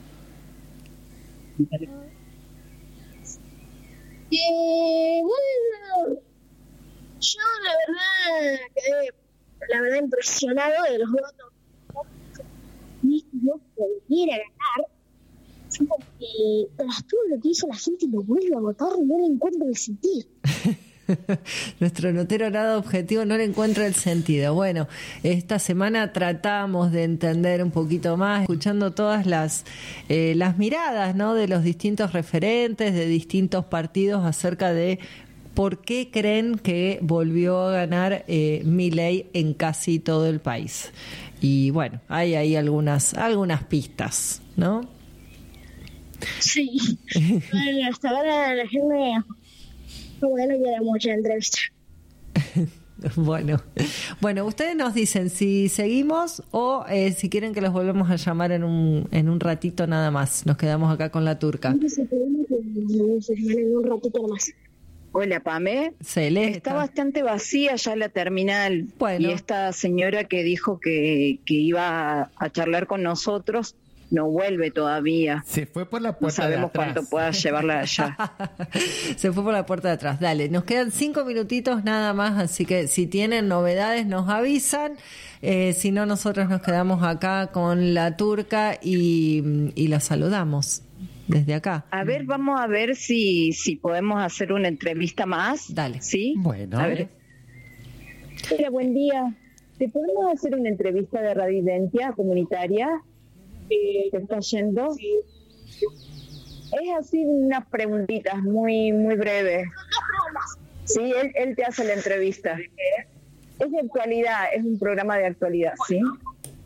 Eh, bueno, yo la verdad quedé, la verdad impresionado de los votos. Y yo pudiera ganar, fue porque tras todo lo que hizo la gente lo vuelve a votar y no le encuentro el sentido. Nuestro notero nada objetivo no le encuentra el sentido. Bueno, esta semana tratamos de entender un poquito más, escuchando todas las eh, las miradas, ¿no?, de los distintos referentes, de distintos partidos acerca de por qué creen que volvió a ganar eh, Milei en casi todo el país. Y bueno, hay ahí algunas algunas pistas, ¿no? Sí. Bueno, hasta ahora la gente como que no quiere mucha entrevista. Bueno, bueno, ustedes nos dicen si seguimos o eh, si quieren que los volvemos a llamar en un en un ratito nada más. Nos quedamos acá con la turca. En un ratito nomás. Hola, Pame. Celeste. Está bastante vacía ya la terminal. Bueno. Y esta señora que dijo que, que iba a charlar con nosotros no vuelve todavía. Se fue por la No puerta de sabemos atrás. cuánto pueda llevarla allá. Se fue por la puerta de atrás. Dale, nos quedan cinco minutitos nada más, así que si tienen novedades nos avisan. Eh, si no, nosotros nos quedamos acá con la turca y, y la saludamos desde acá. A ver, vamos a ver si, si podemos hacer una entrevista más. Dale. ¿Sí? Bueno. A ver. Hola, buen día. ¿Te podemos hacer una entrevista de radidencia comunitaria? ¿Te está yendo? Sí. Es así unas preguntitas muy muy breves. Sí, él, él te hace la entrevista. Es de actualidad, es un programa de actualidad, ¿sí? Bueno,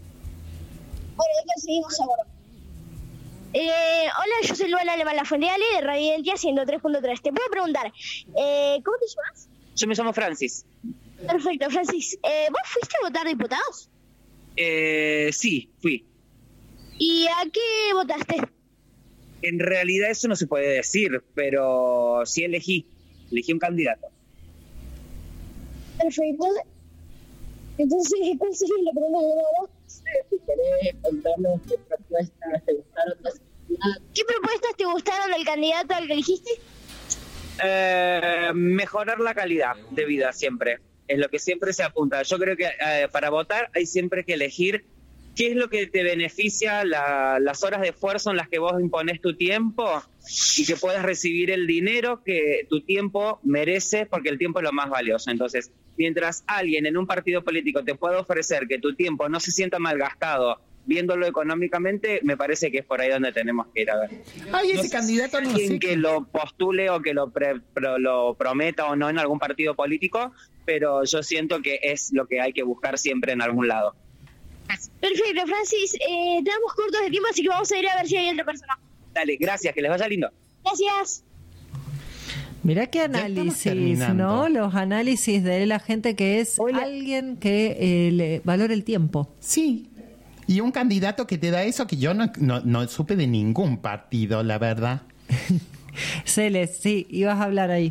ya seguimos ahora. Eh, hola, yo soy Luana Alemán Lafondiale de Radidentia ciento tres punto tres. Te puedo preguntar, eh, ¿cómo te llamas? Yo me llamo Francis. Perfecto, Francis. Eh, ¿Vos fuiste a votar diputados? Eh, sí, fui. ¿Y a qué votaste? En realidad eso no se puede decir, pero sí elegí. Elegí un candidato. Perfecto. Entonces, ¿cuál sería la pregunta de ahora? Si querés contarnos qué propuestas te gustaron. ¿Qué propuestas te gustaron del candidato al que elegiste? Eh, mejorar la calidad de vida siempre. Es lo que siempre se apunta. Yo creo que eh, para votar hay siempre que elegir qué es lo que te beneficia, la, las horas de esfuerzo en las que vos imponés tu tiempo y que puedas recibir el dinero que tu tiempo merece, porque el tiempo es lo más valioso. Entonces, Mientras alguien en un partido político te pueda ofrecer que tu tiempo no se sienta malgastado viéndolo económicamente, me parece que es por ahí donde tenemos que ir a ver. Ay, ese no sé candidato si no alguien sé que qué- lo postule o que lo, pre- pro- lo prometa o no en algún partido político, pero yo siento que es lo que hay que buscar siempre en algún lado. Perfecto, Francis. Eh, estamos cortos de tiempo, así que vamos a ir a ver si hay otra persona. Dale, gracias, que les vaya lindo. Gracias. Mirá qué estamos análisis, terminando. ¿no? Los análisis de la gente que es alguien que eh, le valora el tiempo. Sí. Y un candidato que te da eso que yo no, no, no supe de ningún partido, la verdad. Celes, sí, ibas a hablar ahí.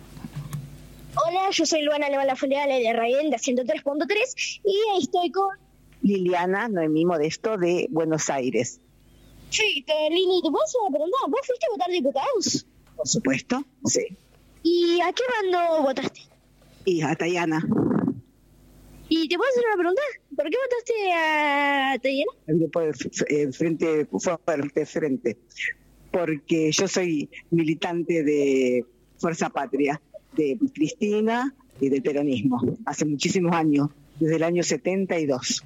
Hola, yo soy Luana León La Fuente de Rayen de ciento tres punto tres y estoy con Liliana Noemí Modesto de Buenos Aires. Perfecto, Lini, ¿te puedo hacer una pregunta? ¿Vos fuiste a votar diputados? Por supuesto, sí. ¿Y a qué bando votaste? Y a Tayana, ¿Y te puedo hacer una pregunta? ¿Por qué votaste a Tayana? el grupo de f- eh, frente, fuerte frente, porque yo soy militante de Fuerza Patria, de Cristina y del peronismo, hace muchísimos años, desde el año setenta y dos.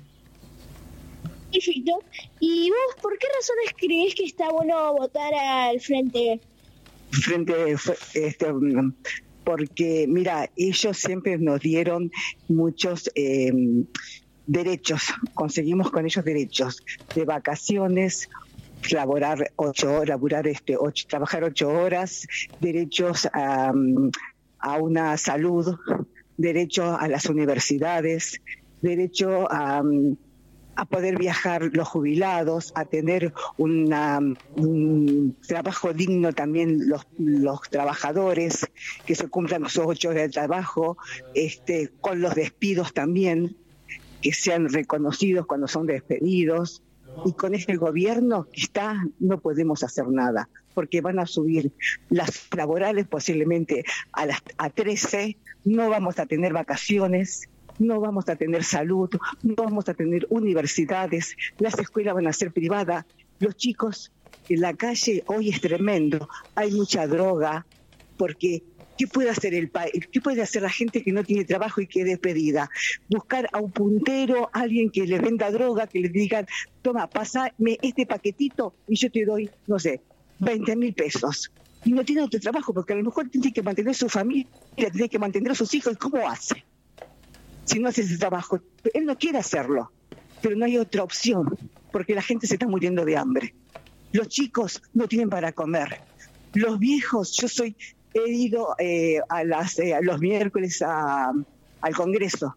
Perfecto. ¿Y vos por qué razones crees que está bueno votar al frente? Frente, fue- este, mm, porque mira, ellos siempre nos dieron muchos eh, derechos, conseguimos con ellos derechos de vacaciones, laborar ocho horas, laburar este, ocho, trabajar ocho horas, derechos a, mm, a una salud, derecho a las universidades, derecho a, mm, a poder viajar los jubilados, a tener una, un trabajo digno también los, los trabajadores, que se cumplan sus ocho horas de trabajo, este, con los despidos también, que sean reconocidos cuando son despedidos. Y con este gobierno que está, no podemos hacer nada, porque van a subir las laborales posiblemente a las a trece, no vamos a tener vacaciones, no vamos a tener salud, no vamos a tener universidades, las escuelas van a ser privadas, los chicos en la calle hoy es tremendo, hay mucha droga, porque ¿qué puede hacer el país? ¿Qué puede hacer la gente que no tiene trabajo y que es despedida? Buscar a un puntero, alguien que les venda droga, que les digan, toma, pásame este paquetito y yo te doy, no sé, veinte mil pesos. Y no tiene otro trabajo, porque a lo mejor tiene que mantener su familia, tiene que mantener a sus hijos, ¿cómo hace? Si no hace ese trabajo, él no quiere hacerlo, pero no hay otra opción, porque la gente se está muriendo de hambre. Los chicos no tienen para comer. Los viejos, yo soy, he ido eh, a, las, eh, a los miércoles a, al Congreso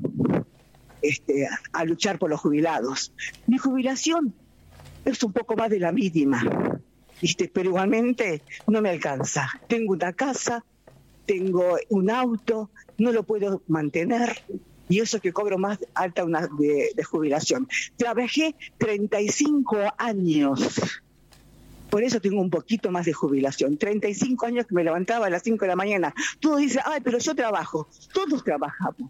este, a, a luchar por los jubilados. Mi jubilación es un poco más de la mínima, ¿viste? Pero igualmente no me alcanza. Tengo una casa, tengo un auto, no lo puedo mantener. Y eso que cobro más alta una de, de jubilación. Trabajé treinta y cinco años, por eso tengo un poquito más de jubilación. treinta y cinco años que me levantaba a las cinco de la mañana. Todos dicen, ay, pero yo trabajo. Todos trabajamos.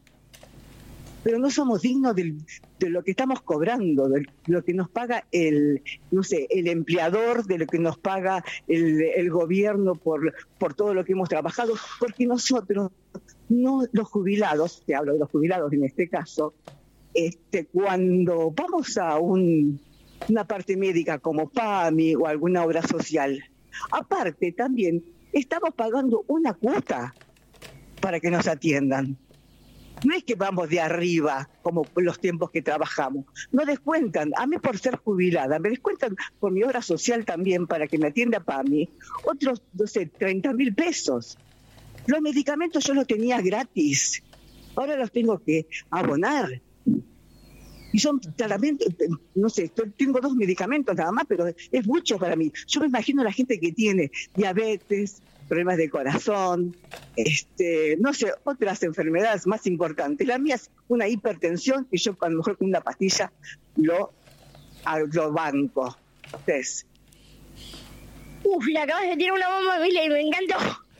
Pero no somos dignos del, de lo que estamos cobrando, de lo que nos paga el, no sé, el empleador, de lo que nos paga el, el gobierno por, por todo lo que hemos trabajado, porque nosotros, no los jubilados, te hablo de los jubilados en este caso, este, cuando vamos a un, una parte médica como PAMI o alguna obra social, aparte también estamos pagando una cuota para que nos atiendan. No es que vamos de arriba como los tiempos que trabajamos. No descuentan, a mí por ser jubilada, me descuentan por mi obra social también para que me atienda PAMI, otros, no sé, treinta mil pesos. Los medicamentos yo los tenía gratis, ahora los tengo que abonar. Y son tratamientos, no sé, tengo dos medicamentos nada más, pero es mucho para mí. Yo me imagino a la gente que tiene diabetes, problemas de corazón, este, no sé, otras enfermedades más importantes. La mía es una hipertensión que yo a lo mejor con una pastilla lo, lo banco. Entonces, Uf, le acabas de tirar una bomba, Mila, y me encantó.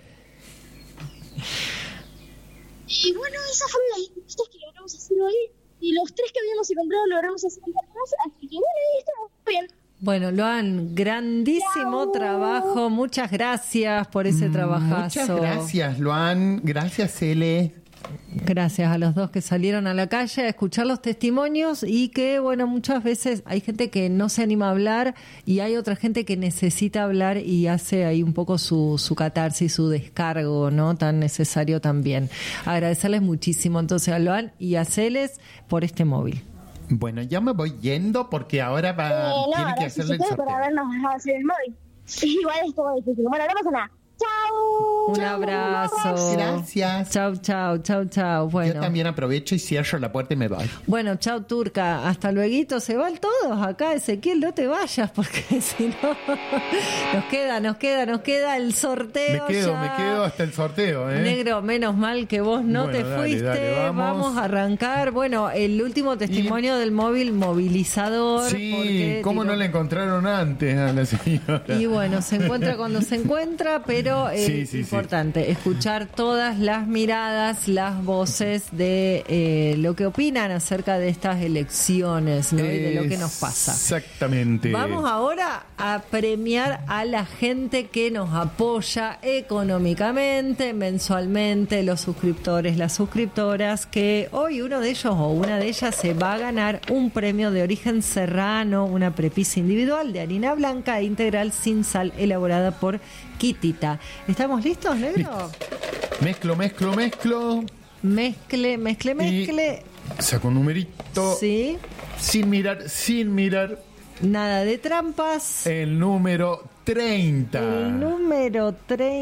Y bueno, esas fueron las entrevistas que logramos hacer hoy. Y los tres que habíamos encontrado logramos hacer un par más. Así que bueno, ahí estamos bien. Bueno, Loan, grandísimo Chao. trabajo. Muchas gracias por ese trabajazo. Muchas gracias, Luan. Gracias, Cele. Gracias a los dos que salieron a la calle a escuchar los testimonios y que, bueno, muchas veces hay gente que no se anima a hablar y hay otra gente que necesita hablar y hace ahí un poco su, su catarsis, su descargo, ¿no? Tan necesario también. Agradecerles muchísimo entonces a Loan y a Celes por este móvil. Bueno, ya me voy yendo porque ahora va, Eh, no, tiene que ahora hacerle si el se puede por sorteo. habernos dejado hacer el móvil. Igual es todo difícil. Bueno, no pasa nada. ¡Chao! Un abrazo. Gracias. Chau, chau, chau, chau. Bueno. Yo también aprovecho y cierro la puerta y me voy. Bueno, chau, Turca. Hasta luego. Se van todos acá, Ezequiel. No te vayas porque si no... Nos queda, nos queda, nos queda el sorteo. Me quedo, ya. me quedo hasta el sorteo, ¿eh? Negro, menos mal que vos no Bueno, te dale, fuiste. dale, vamos. vamos. a arrancar. Bueno, el último testimonio del móvil movilizador. Sí, porque, ¿cómo digo, no la encontraron antes a la señora? Y bueno, se encuentra cuando se encuentra, pero es Sí, sí, importante escuchar todas las miradas, las voces de eh, lo que opinan acerca de estas elecciones, ¿no? Y de lo que nos pasa. Exactamente. Vamos ahora a premiar a la gente que nos apoya económicamente, mensualmente, los suscriptores, las suscriptoras, que hoy uno de ellos o una de ellas se va a ganar un premio de origen serrano, una prepisa individual de harina blanca e integral sin sal elaborada por Kitita. ¿Estamos listos, negro? Mezclo, mezclo, mezclo. Mezcle, mezcle, mezcle. Saco un numerito. Sí. Sin mirar, sin mirar. Nada de trampas. El número treinta. El número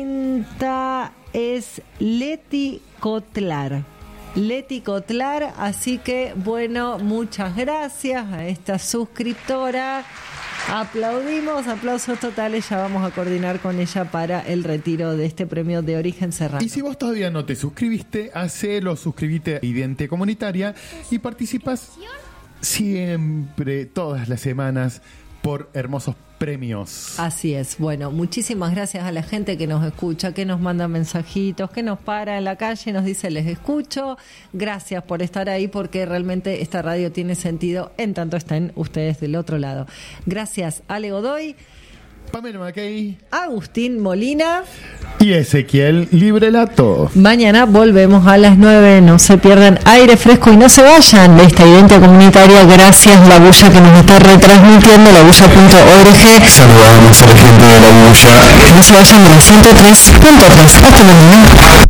treinta es Leti Cotlar. Leti Cotlar, así que bueno, muchas gracias a esta suscriptora. Aplaudimos, aplausos totales, ya vamos a coordinar con ella para el retiro de este premio de origen serrano. Y si vos todavía no te suscribiste, hacelo, suscribite a Idente Comunitaria y participas siempre, todas las semanas, por hermosos premios. Así es. Bueno, muchísimas gracias a la gente que nos escucha, que nos manda mensajitos, que nos para en la calle y nos dice les escucho. Gracias por estar ahí porque realmente esta radio tiene sentido en tanto estén ustedes del otro lado. Gracias, Ale Godoy, Pamela Mackey, Agustín Molina y Ezequiel Librelato. Mañana volvemos a las nueve. No se pierdan aire fresco y no se vayan de esta Idente Comunitaria. Gracias, La Bulla, que nos está retransmitiendo, la bulla punto org. Saludamos a la gente de La Bulla. No se vayan de la ciento tres punto tres. Hasta mañana.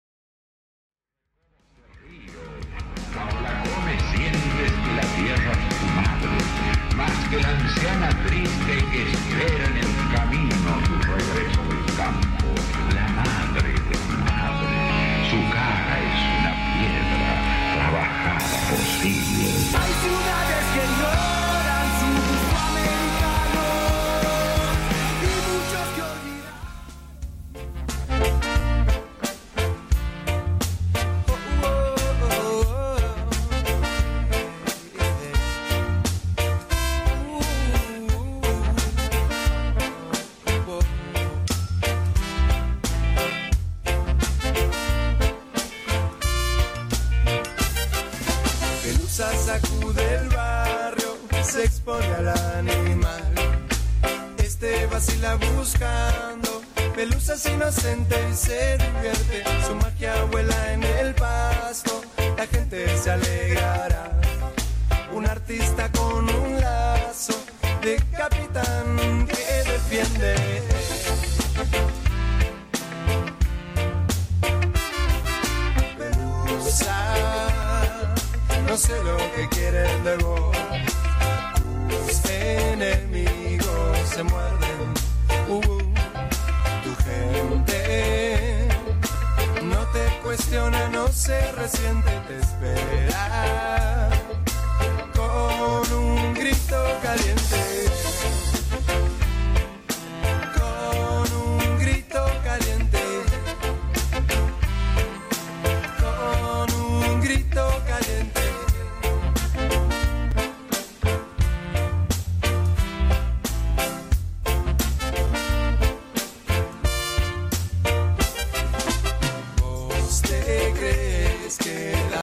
Sacude el barrio, se expone al animal. Este vacila buscando pelusas inocente y se divierte. Su magia vuela en el pasto, la gente se alegrará. Un artista con un lazo de capitán que defiende. Pelusa, no sé lo que quieren de vos. Tus enemigos se muerden. Uh, tu gente no te cuestiona, no se resiente, te espera.